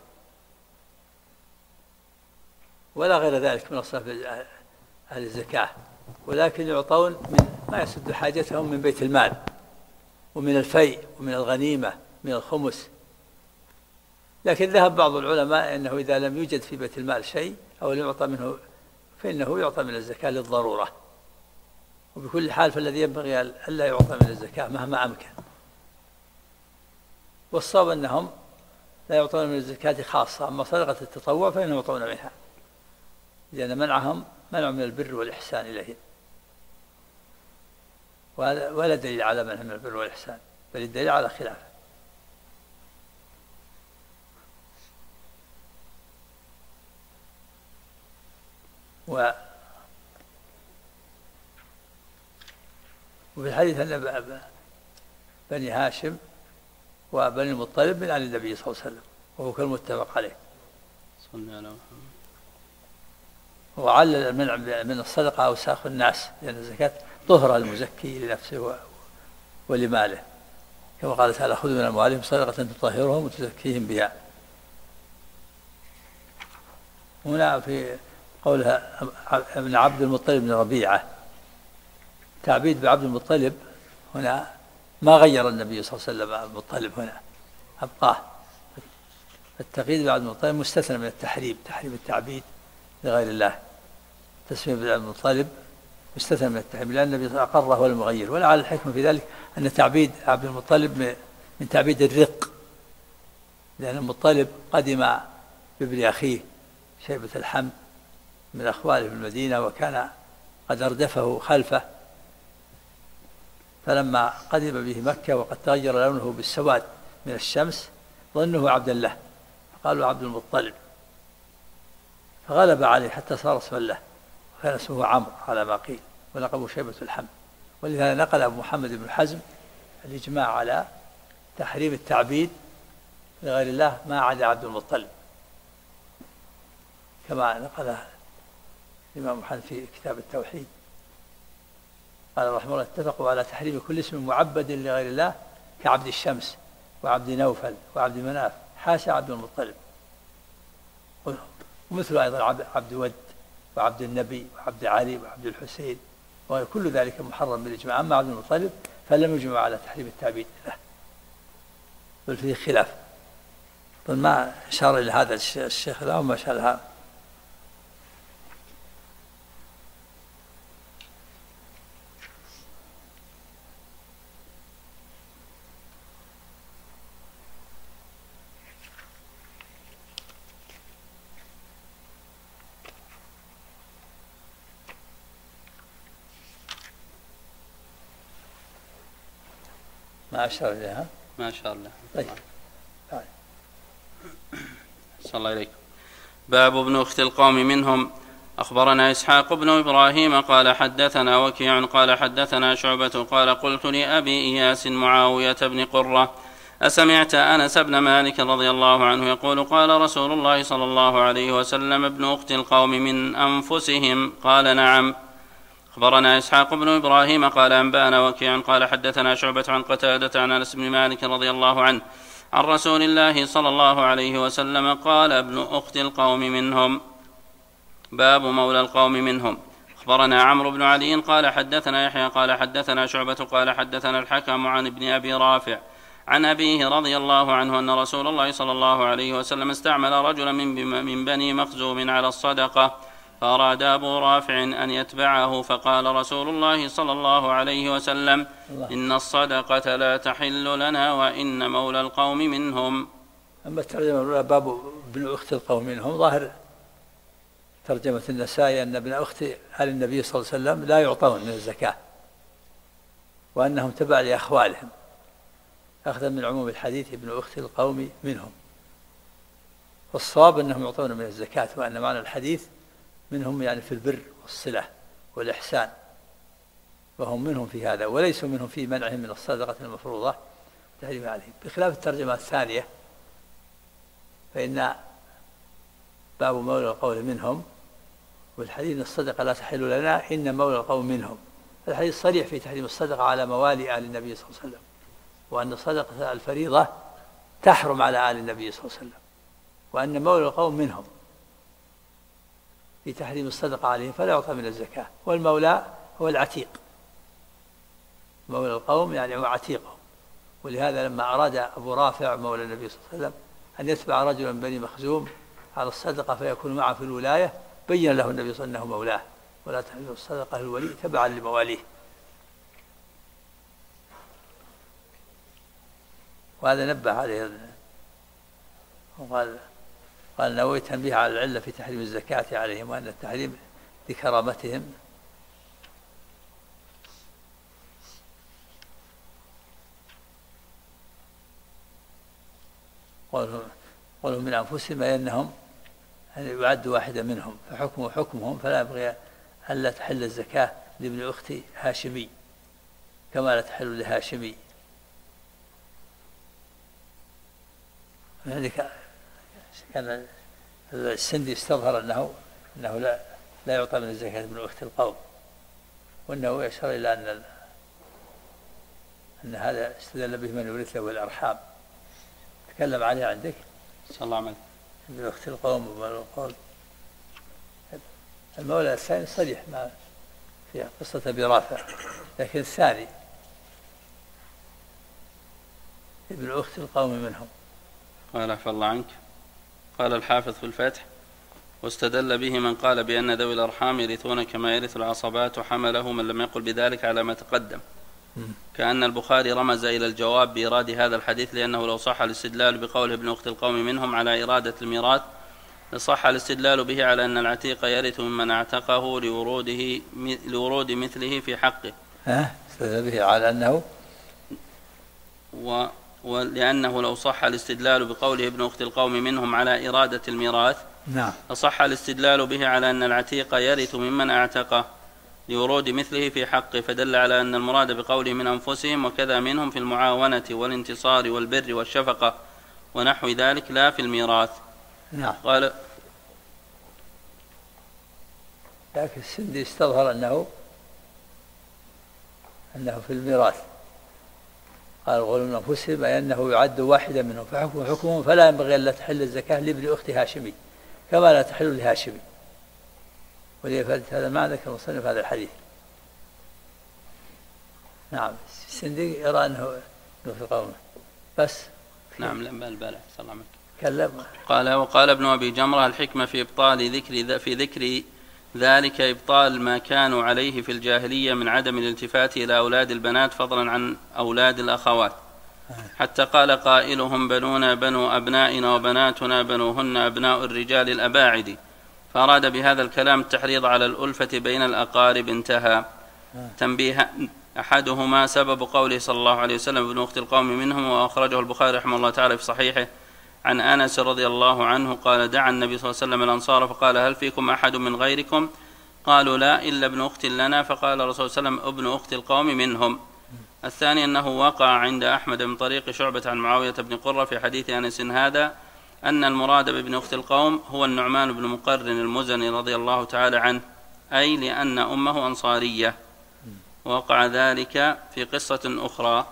[SPEAKER 2] ولا غير ذلك من أصناف أهل الزكاة، ولكن يعطون من ما يسد حاجتهم من بيت المال ومن الفيء ومن الغنيمة من الخمس. لكن ذهب بعض العلماء أنه إذا لم يوجد في بيت المال شيء أو لم يعطى منه فإنه يعطى من الزكاة للضرورة، وبكل حال فالذي ينبغي ألا يعطى من الزكاة مهما أمكن. والصواب أنهم لا يعطون من الزكاة خاصة، أما صدقة التطوع فإنهم يعطون منها، لأن منعهم منع من البر والإحسان إليهم، ولا دليل على منع من البر والإحسان، بل الدليل على خلافه. وفي الحديث أن بني هاشم وبني المطلب من آل النبي صلى الله عليه وسلم، وهو كالمتفق عليه.
[SPEAKER 3] صلى على محمد.
[SPEAKER 2] وعلل المنع من الصدقة أوساخ الناس، لأن الزكاة طهرة المزكي لنفسه ولماله، كما قال تعالى: خذوا من أموالهم صدقة تطهرهم وتزكيهم بها. هنا في قولها ابن عبد المطلب بن ربيعة، تعبيد بعبد المطلب هنا ما غير النبي صلى الله عليه وسلم المطلب، هنا أبقاه. التقييد بعبد المطلب مستثنى من التحريم، تحريم التعبيد لغير الله. تسمية بعبد المطلب مستثنى من التحريم، لأن النبي أقره ولم يغير. ولعل الحكمة في ذلك أن تعبيد عبد المطلب من تعبيد الرق، لأن المطلب قدم بابن أخيه شيبة الحمد من أخواله في المدينة، وكان قد أردفه خلفه، فلما قدم به مكة وقد تغير لونه بالسواد من الشمس ظنه عبد الله، فقالوا عبد المطلب، فغلب عليه حتى صار اسما له، وكان اسمه عمرو على ما قيل، ولقبه شيبة الحمد. ولهذا نقل أبو محمد بن حزم الإجماع على تحريم التعبيد لغير الله ما عدا عبد المطلب، كما نقله الإمام محمد في كتاب التوحيد. قال رحمه الله: اتفقوا على تحريم كل اسم معبد لغير الله كعبد الشمس وعبد نوفل وعبد مناف، حاشا عبد المطلب. ومثل أيضا عبد ود وعبد النبي وعبد علي وعبد الحسين، وكل ذلك محرم بالإجماع. أما عبد المطلب فلم يجمع على تحريم التعبيد له، بل فيه خلاف. طيب ما أشار إلى هذا الشيخ له وما أشار لها. ما أشار إليها.
[SPEAKER 3] ما شاء الله.
[SPEAKER 2] طيب.
[SPEAKER 3] صلى الله عليكم. باب ابن أخت القوم منهم. أخبرنا إسحاق بن إبراهيم قال حدثنا وكيع قال حدثنا شعبة قال قلت لأبي إياس معاوية بن قرة أسمعت أنس بن مالك رضي الله عنه يقول قال رسول الله صلى الله عليه وسلم ابن أخت القوم من أنفسهم؟ قال نعم. أخبرنا إسحاق بن إبراهيم قال أنبأنا وكيع قال حدثنا شعبة عن قتادة عن أنس بن مالك رضي الله عنه عن رسول الله صلى الله عليه وسلم قال ابن أخت القوم منهم. باب مولى القوم منهم. أخبرنا عمرو بن علي قال حدثنا يحيى قال حدثنا شعبة قال حدثنا الحكم عن ابن أبي رافع عن أبيه رضي الله عنه أن رسول الله صلى الله عليه وسلم استعمل رجلا من بني مخزوم على الصدقة فأراد أبو رافع أن يتبعه فقال رسول الله صلى الله عليه وسلم إن الصدقة لا تحل لنا وإن مولى القوم منهم.
[SPEAKER 2] أما الترجمة الأولى باب ابن أخت القوم منهم، ظاهر ترجمة النسائي أن ابن أخت آل النبي صلى الله عليه وسلم لا يعطون من الزكاة وأنهم تبع لأخوالهم، أخذا من عموم الحديث ابن أخت القوم منهم. والصواب أنهم يعطون من الزكاة، وأن معنى الحديث منهم يعني في البر والصلة والإحسان، وهم منهم في هذا وليسوا منهم في منعهم من الصدقة المفروضة تحريم عليهم. بخلاف الترجمة الثانية فإن باب مولى القوم منهم والحديث أن الصدقة لا تحل لنا إن مولى القوم منهم، الحديث صريح في تحريم الصدقة على موالي آل النبي صلى الله عليه وسلم، وأن صدقة الفريضة تحرم على آل النبي صلى الله عليه وسلم، وأن مولى القوم منهم في تحريم الصدقة عليهم فلا يعطى من الزكاة. والمولى هو العتيق، مولى القوم يعني هو عتيقهم. ولهذا لما أراد أبو رافع مولى النبي صلى الله عليه وسلم أن يتبع رجلا من بني مخزوم على الصدقة فيكون معه في الولاية بين له النبي صلى الله عليه وسلم أنه مولاه ولا تحل الصدقة للولي تبعا لمواليه. وهذا نبه عليه وقال نويت تنبيه على العلة في تحريم الزكاة عليهم، وأن التحريم لكرامتهم. قولوا من أنفسهم أي أنهم يعد واحدا منهم فحكمه حكمهم، فلا يبغي ألا تحل الزكاة لابن أخت هاشمي كما لا تحل لهاشمي. ذلك كان السندي استظهر أنه لا يعطى من الزكاة من أخت القوم، وأنه يشار إلى أن هذا استدل به من يورث له الأرحام. تكلم عليه عندك
[SPEAKER 3] صلى الله عليه وسلم
[SPEAKER 2] من أخت القوم ومولى القوم. المولى الثاني صريح ما في قصة أبي رافع، لكن الثاني ابن أخت القوم منهم.
[SPEAKER 3] قال عفى الله عنك. قال الحافظ في الفتح واستدل به من قال بأن ذوي الأرحام يرثون كما يرث العصبات، وحمله من لم يقل بذلك على ما تقدم، كأن البخاري رمز إلى الجواب بإراد هذا الحديث، لأنه لو صح الاستدلال بقوله ابن أخت القوم منهم على إرادة الميراث لصح الاستدلال به على أن العتيق يرث ممن اعتقه لورود مثله في حقه.
[SPEAKER 2] استدل به على أنه
[SPEAKER 3] ولأنه لو صح الاستدلال بقوله ابن أخت القوم منهم على إرادة الميراث لصح الاستدلال به على أن العتيق يرث ممن اعتقه لورود مثله في حقه، فدل على أن المراد بقوله من أنفسهم وكذا منهم في المعاونة والانتصار والبر والشفقة ونحو ذلك لا في الميراث. قال
[SPEAKER 2] لكن السندي استظهر أنه في الميراث. قال قولوا من أنفسهم أي أنه يعد واحدا منهم فحكم حكمهم، فلا ينبغي أن لا تحل الزكاة لابن أخت هاشمي كما لا تحل لهاشمي. وليفادة هذا ما ذكر المصنف هذا الحديث. نعم السندي يرى أنه في قومه بس.
[SPEAKER 3] نعم لا بال صلى الله
[SPEAKER 2] عليه وسلم.
[SPEAKER 3] قال وقال ابن أبي جمرة الحكمة في إبطال ذكر ذلك إبطال ما كانوا عليه في الجاهلية من عدم الالتفات إلى أولاد البنات فضلا عن أولاد الأخوات، حتى قال قائلهم بنونا بنو أبنائنا وبناتنا بنوهن أبناء الرجال الأباعد، فأراد بهذا الكلام التحريض على الألفة بين الأقارب. انتهى. أحدهما سبب قوله صلى الله عليه وسلم ابن أخت القوم منهم، وأخرجه البخاري رحمه الله تعالى في صحيحه عن أنس رضي الله عنه قال دعا النبي صلى الله عليه وسلم الأنصار فقال هل فيكم أحد من غيركم؟ قالوا لا إلا ابن أخت لنا، فقال الرسول صلى الله عليه وسلم ابن أخت القوم منهم. الثاني أنه وقع عند أحمد من طريق شعبة عن معاوية بن قرة في حديث أنس هذا أن المراد بابن أخت القوم هو النعمان بن مقرن المزني رضي الله تعالى عنه، أي لأن أمه أنصارية. وقع ذلك في قصة أخرى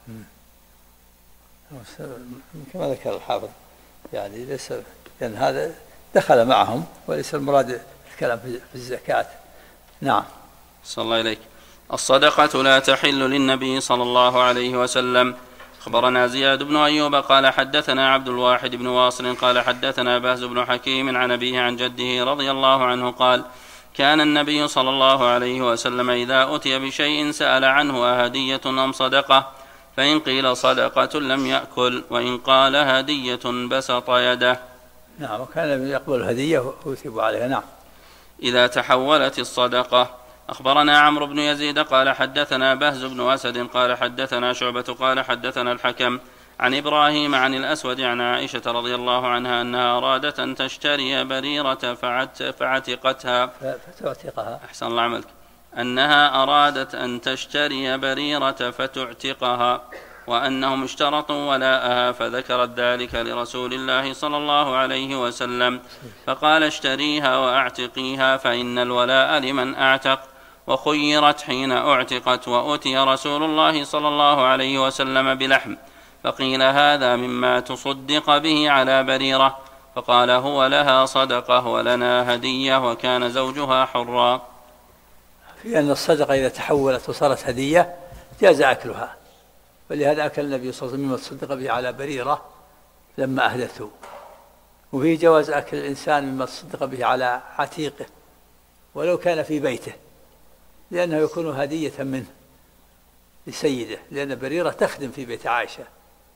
[SPEAKER 2] كما ذكر الحافظ، يعني ليس لأن هذا دخل معهم وليس المراد الكلام في الزكاة. نعم.
[SPEAKER 3] صلى الله إليك. الصدقة لا تحل للنبي صلى الله عليه وسلم. أخبرنا زياد بن أيوب قال حدثنا عبد الواحد بن واصل قال حدثنا بهز بن حكيم عن أبيه عن جده رضي الله عنه قال كان النبي صلى الله عليه وسلم إذا أتي بشيء سأل عنه أهدية أم صدقة، فإن قيل صدقة لم يأكل، وإن قال هدية بسط يده.
[SPEAKER 2] نعم. وكان يقبل الهدية ويثيب عليها. نعم.
[SPEAKER 3] إذا تحولت الصدقة. أخبرنا عمرو بن يزيد قال حدثنا بهز بن أسد قال حدثنا شعبة قال حدثنا الحكم عن إبراهيم عن الأسود عن عائشة رضي الله عنها أنها أرادت أن تشتري بريرة فعتقتها
[SPEAKER 2] فتعتقها.
[SPEAKER 3] أحسن الله عملك. أنها أرادت أن تشتري بريرة فتعتقها، وأنهم اشترطوا ولاءها، فذكرت ذلك لرسول الله صلى الله عليه وسلم فقال اشتريها وأعتقيها فإن الولاء لمن أعتق. وخيرت حين أعتقت، وأتي رسول الله صلى الله عليه وسلم بلحم فقيل هذا مما تصدق به على بريرة، فقال هو لها صدقة ولنا هدية، وكان زوجها حرا.
[SPEAKER 2] في أن الصدقة إذا تحولت وصارت هدية جاز أكلها، ولهذا أكل النبي صلى الله عليه وسلم مما تصدق به على بريرة لما أهدته. وفي جواز أكل الإنسان مما تصدق به على عتيقه ولو كان في بيته، لأنه يكون هدية منه لسيده، لأن بريرة تخدم في بيت عائشة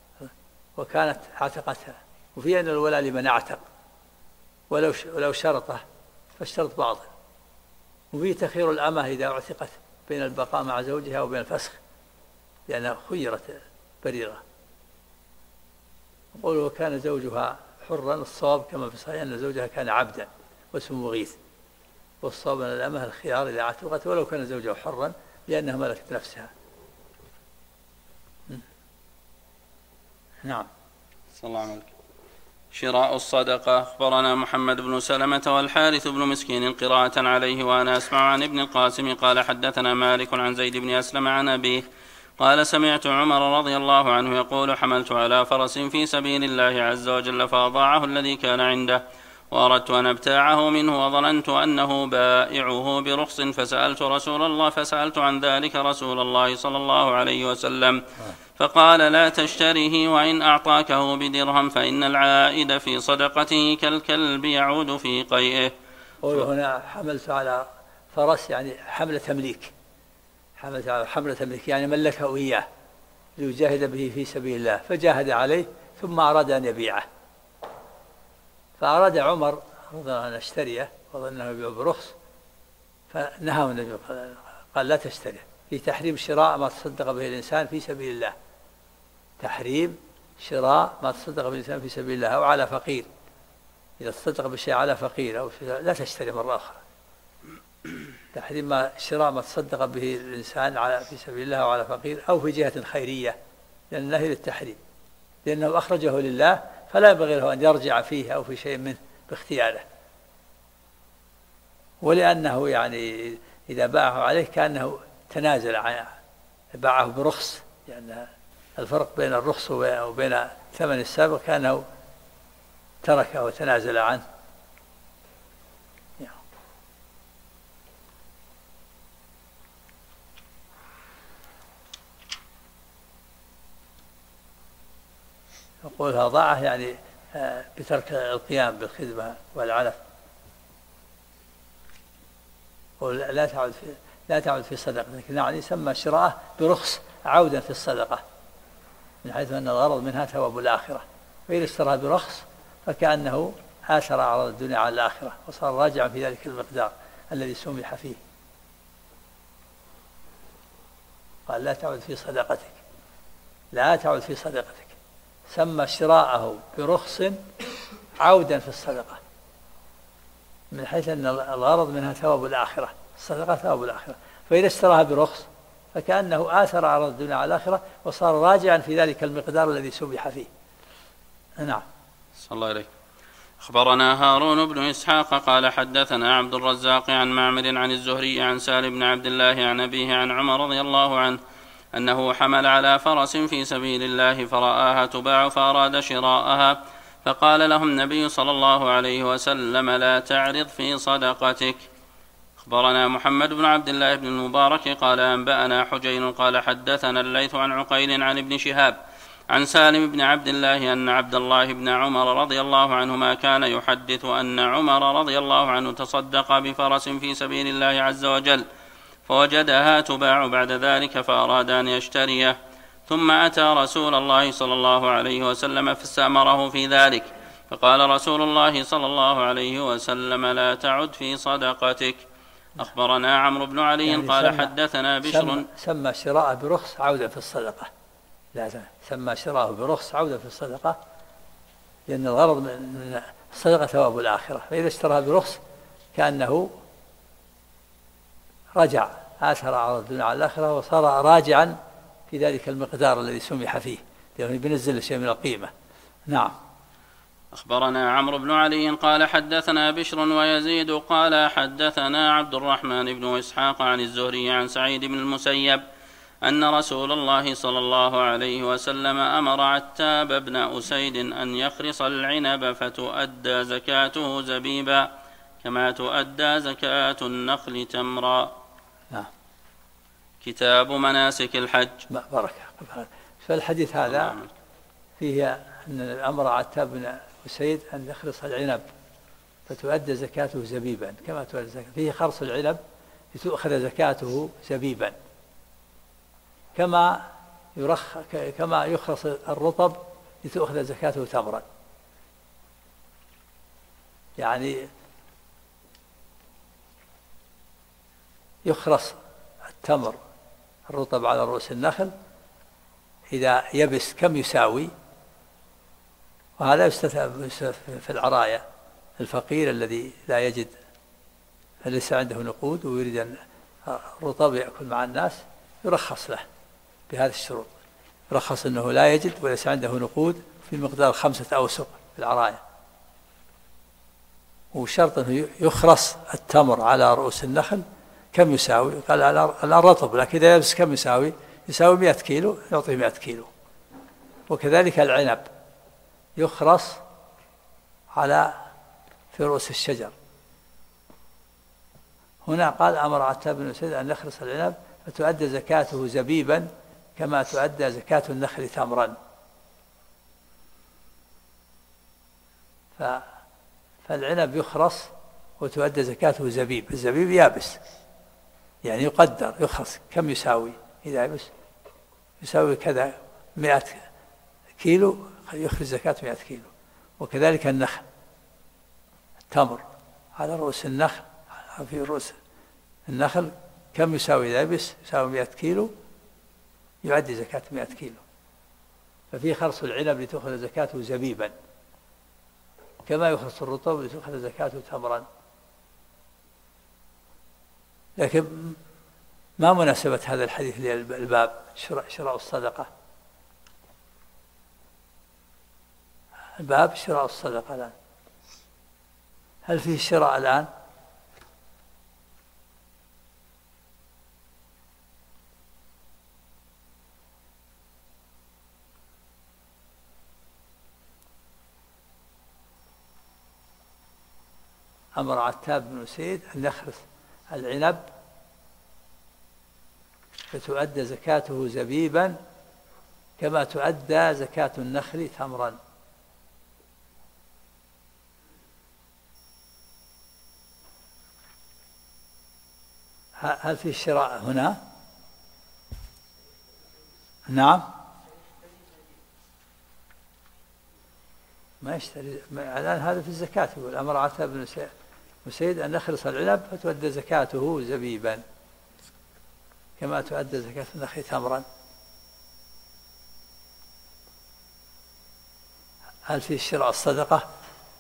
[SPEAKER 2] وكانت عتقتها. وفي أن الولاء لمن أعتق ولو شرطه فاشترط بعضه. وفي تخير الأمة إذا اعتقت بين البقاء مع زوجها وبين الفسخ، لأنها خيرت بريرة. يقول وكان زوجها حرا، الصواب كما في صحيح أن زوجها كان عبدا واسمه مغيث، والصواب أن الأمة الخيار إذا اعتقت ولو كان زوجها حرا لأنها ملكت نفسها. نعم.
[SPEAKER 3] صلى الله عليه وسلم. شراء الصدقة. أخبرنا محمد بن سلمة والحارث بن مسكين قراءة عليه وأنا أسمع عن ابن القاسم قال حدثنا مالك عن زيد بن أسلم عن أبيه قال سمعت عمر رضي الله عنه يقول حملت على فرس في سبيل الله عز وجل فأضاعه الذي كان عنده، وأردت أن أبتاعه منه وظننت أنه بائعه برخص، فسألت عن ذلك رسول الله صلى الله عليه وسلم فقال لا تشتريه، وإن أعطاكه بدرهم فإن العائد في صدقته كالكلب يعود في قيئه.
[SPEAKER 2] هنا حملت على فرس يعني حملة تمليك، حملت على حملة تمليك يعني ملكه إياه ليجاهد به في سبيل الله، فجاهد عليه ثم أراد أن يبيعه، فأراد عمر رضي الله عنه أن يشتريه وظنه يبيع برخص، فنهاه النبي قال لا تشتريه، في تحريم شراء ما تصدق به الإنسان في سبيل الله، تحريم شراء ما تصدق به الإنسان في سبيل الله أو على فقير. إذا تصدق بشيء على فقير أو لا تشتري مرة أخرى. تحريم شراء ما تصدق به الإنسان في سبيل الله أو على فقير أو في جهة خيرية، لأن النهي للتحريم، لأنه أخرجه لله فلا ينبغي له أن يرجع فيه أو في شيء منه باختياره، ولأنه يعني إذا باعه عليه كأنه تنازل عنه، باعه برخص، لأن الفرق بين الرخص وبين ثمن السابق كأنه تركه وتنازل عنه. يقولها ضاعه يعني بترك القيام بالخدمة والعلف، لا تعود في صدقة، لكن يعني يسمى شراءه برخص عودا في الصدقة، من حيث أن الغرض منها ثواب الآخرة، وإذا اشتراها برخص فكأنه آثر عرض الدنيا على الآخرة وصار راجعا في ذلك المقدار الذي سمح فيه. قال لا تعود في صدقتك، لا تعود في صدقتك، سمى شراءه برخص عودا في الصدقة، من حيث أن الغرض منها ثواب الآخرة، الصدقة ثواب الآخرة، فإذا اشتراها برخص فكأنه آثر على الدنيا على الآخرة وصار راجعا في ذلك المقدار الذي سبح فيه. نعم.
[SPEAKER 3] صلى الله عليه. أخبرنا هارون بن إسحاق قال حدثنا عبد الرزاق عن معمر عن الزهري عن سالم بن عبد الله عن أبيه عن عمر رضي الله عنه أنه حمل على فرس في سبيل الله فرآها تباع فأراد شراءها، فقال له النبي صلى الله عليه وسلم لا تعرض في صدقتك. أخبرنا محمد بن عبد الله بن المبارك قال أنبأنا حجين قال حدثنا الليث عن عقيل عن ابن شهاب عن سالم بن عبد الله أن عبد الله بن عمر رضي الله عنهما كان يحدث أن عمر رضي الله عنه تصدق بفرس في سبيل الله عز وجل فوجدها تباع بعد ذلك فأراد أن يشتريه، ثم أتى رسول الله صلى الله عليه وسلم فاستأمره في ذلك، فقال رسول الله صلى الله عليه وسلم لا تعد في صدقتك. أخبرنا عمرو بن علي يعني قال حدثنا بشر
[SPEAKER 2] سمى شراء برخص عودة في الصدقة، لا سمى شراء برخص عودة في الصدقة، لأن الغرض من الصدقة ثواب الآخرة، فإذا اشتراها برخص كأنه رجع، آثر على الدنيا على الآخرة وصار راجعا في ذلك المقدار الذي سمح فيه، يعني بنزل شيء من القيمة. نعم.
[SPEAKER 3] أخبرنا عمرو بن علي قال حدثنا بشر ويزيد قال حدثنا عبد الرحمن بن إسحاق عن الزهري عن سعيد بن المسيب أن رسول الله صلى الله عليه وسلم أمر عتاب بن أسيد أن يخرص العنب فتؤدى زكاته زبيبا كما تؤدى زكاة النخل تمرا.
[SPEAKER 2] نعم.
[SPEAKER 3] كتاب مناسك الحج.
[SPEAKER 2] بارك. فالحديث هذا فيه أن أمر عتاب بن أسيد أن يخرص العنب فتؤدى زكاته زبيبا كما تؤدى زكاته، فيه خرص العنب لتؤخذ زكاته زبيبا كما يخرص الرطب لتؤخذ زكاته تمرا، يعني يخرص التمر الرطب على رؤوس النخل إذا يبس كم يساوي، وهذا يستثنى في العرايا، الفقير الذي لا يجد ليس عنده نقود ويريد أن الرطب يأكل مع الناس يرخص له بهذه الشروط، يرخص أنه لا يجد وليس عنده نقود في مقدار 5 أوسق في العرايا، وشرط أنه يخرص التمر على رؤوس النخل كم يساوي، قال الآن رطب لكن إذا يبس كم يساوي 100 كيلو يعطيه 100 كيلو. وكذلك العنب يخرص في رؤوس الشجر، هنا قال أمر عتاب بن أسيد أن يخرص العنب فتؤدى زكاته زبيبا كما تؤدى زكاة النخل تمرا، فالعنب يخرص وتؤدى زكاته زبيب، الزبيب يابس يعني يقدر يخرص كم يساوي، إذا يابس يساوي كذا 100 كيلو يخرج زكاة 100 كيلو. وكذلك النخل التمر على رؤوس النخل، في رؤوس النخل كم يساوي، إذا يبس يساوي 100 كيلو يؤدي زكاة 100 كيلو، ففي خرص العنب لتأخذ زكاته زبيبا كما يخرص الرطب لتأخذ زكاته تمرا. لكن ما مناسبة هذا الحديث للباب شراء الصدقة؟ الباب شراء الصدقة الآن، هل فيه شراء الآن؟ أمر عتاب بن أسيد أن يخرص العنب فتؤدى زكاته زبيبا كما تؤدى زكاة النخل تمرا. هل في شراء هنا؟ نعم. ما يشتري الآن، هذا في الزكاة يقول أمر عتاب بن أسيد أن يخرص العنب فتؤدى زكاته زبيبا. كما تؤدى زكاة النخل تمرا. هل في شراء الصدقة؟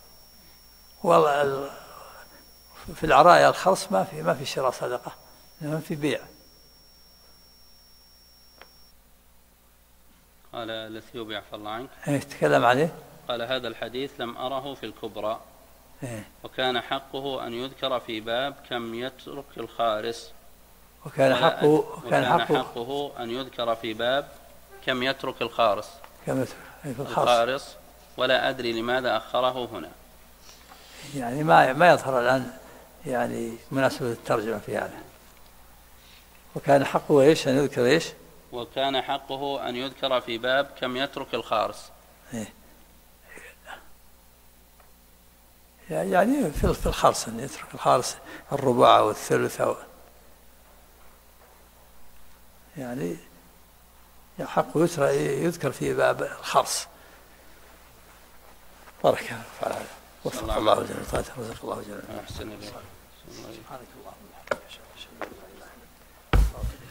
[SPEAKER 2] والله في العرايا الخرص ما في شراء صدقة، إنما في بيع.
[SPEAKER 3] قال الأثيوبي عفى الله عنك
[SPEAKER 2] تكلم عليه.
[SPEAKER 3] قال هذا الحديث لم أره في الكبرى، وكان حقه أن يذكر في باب كم يترك الخارس.
[SPEAKER 2] وكان
[SPEAKER 3] حقه أن يذكر في باب كم يترك الخارس. الخارس، ولا أدري لماذا أخره هنا.
[SPEAKER 2] يعني ما يظهر الآن يعني مناسبة الترجمة في هذا. وكان حقه إيش؟ أن يذكر إيش؟
[SPEAKER 3] وكان حقه أن يذكر في باب كم يترك الخارس.
[SPEAKER 2] يعني في الخرص أن يترك الخارس الربع أو الثلث أو يعني حقه يذكر في باب الخرص. بارك الله تعالى. وفق الله جل وعلا. رزق الله جل وعلا.
[SPEAKER 3] أحسن إليك.
[SPEAKER 2] سبحانك اللهم وبحمدك.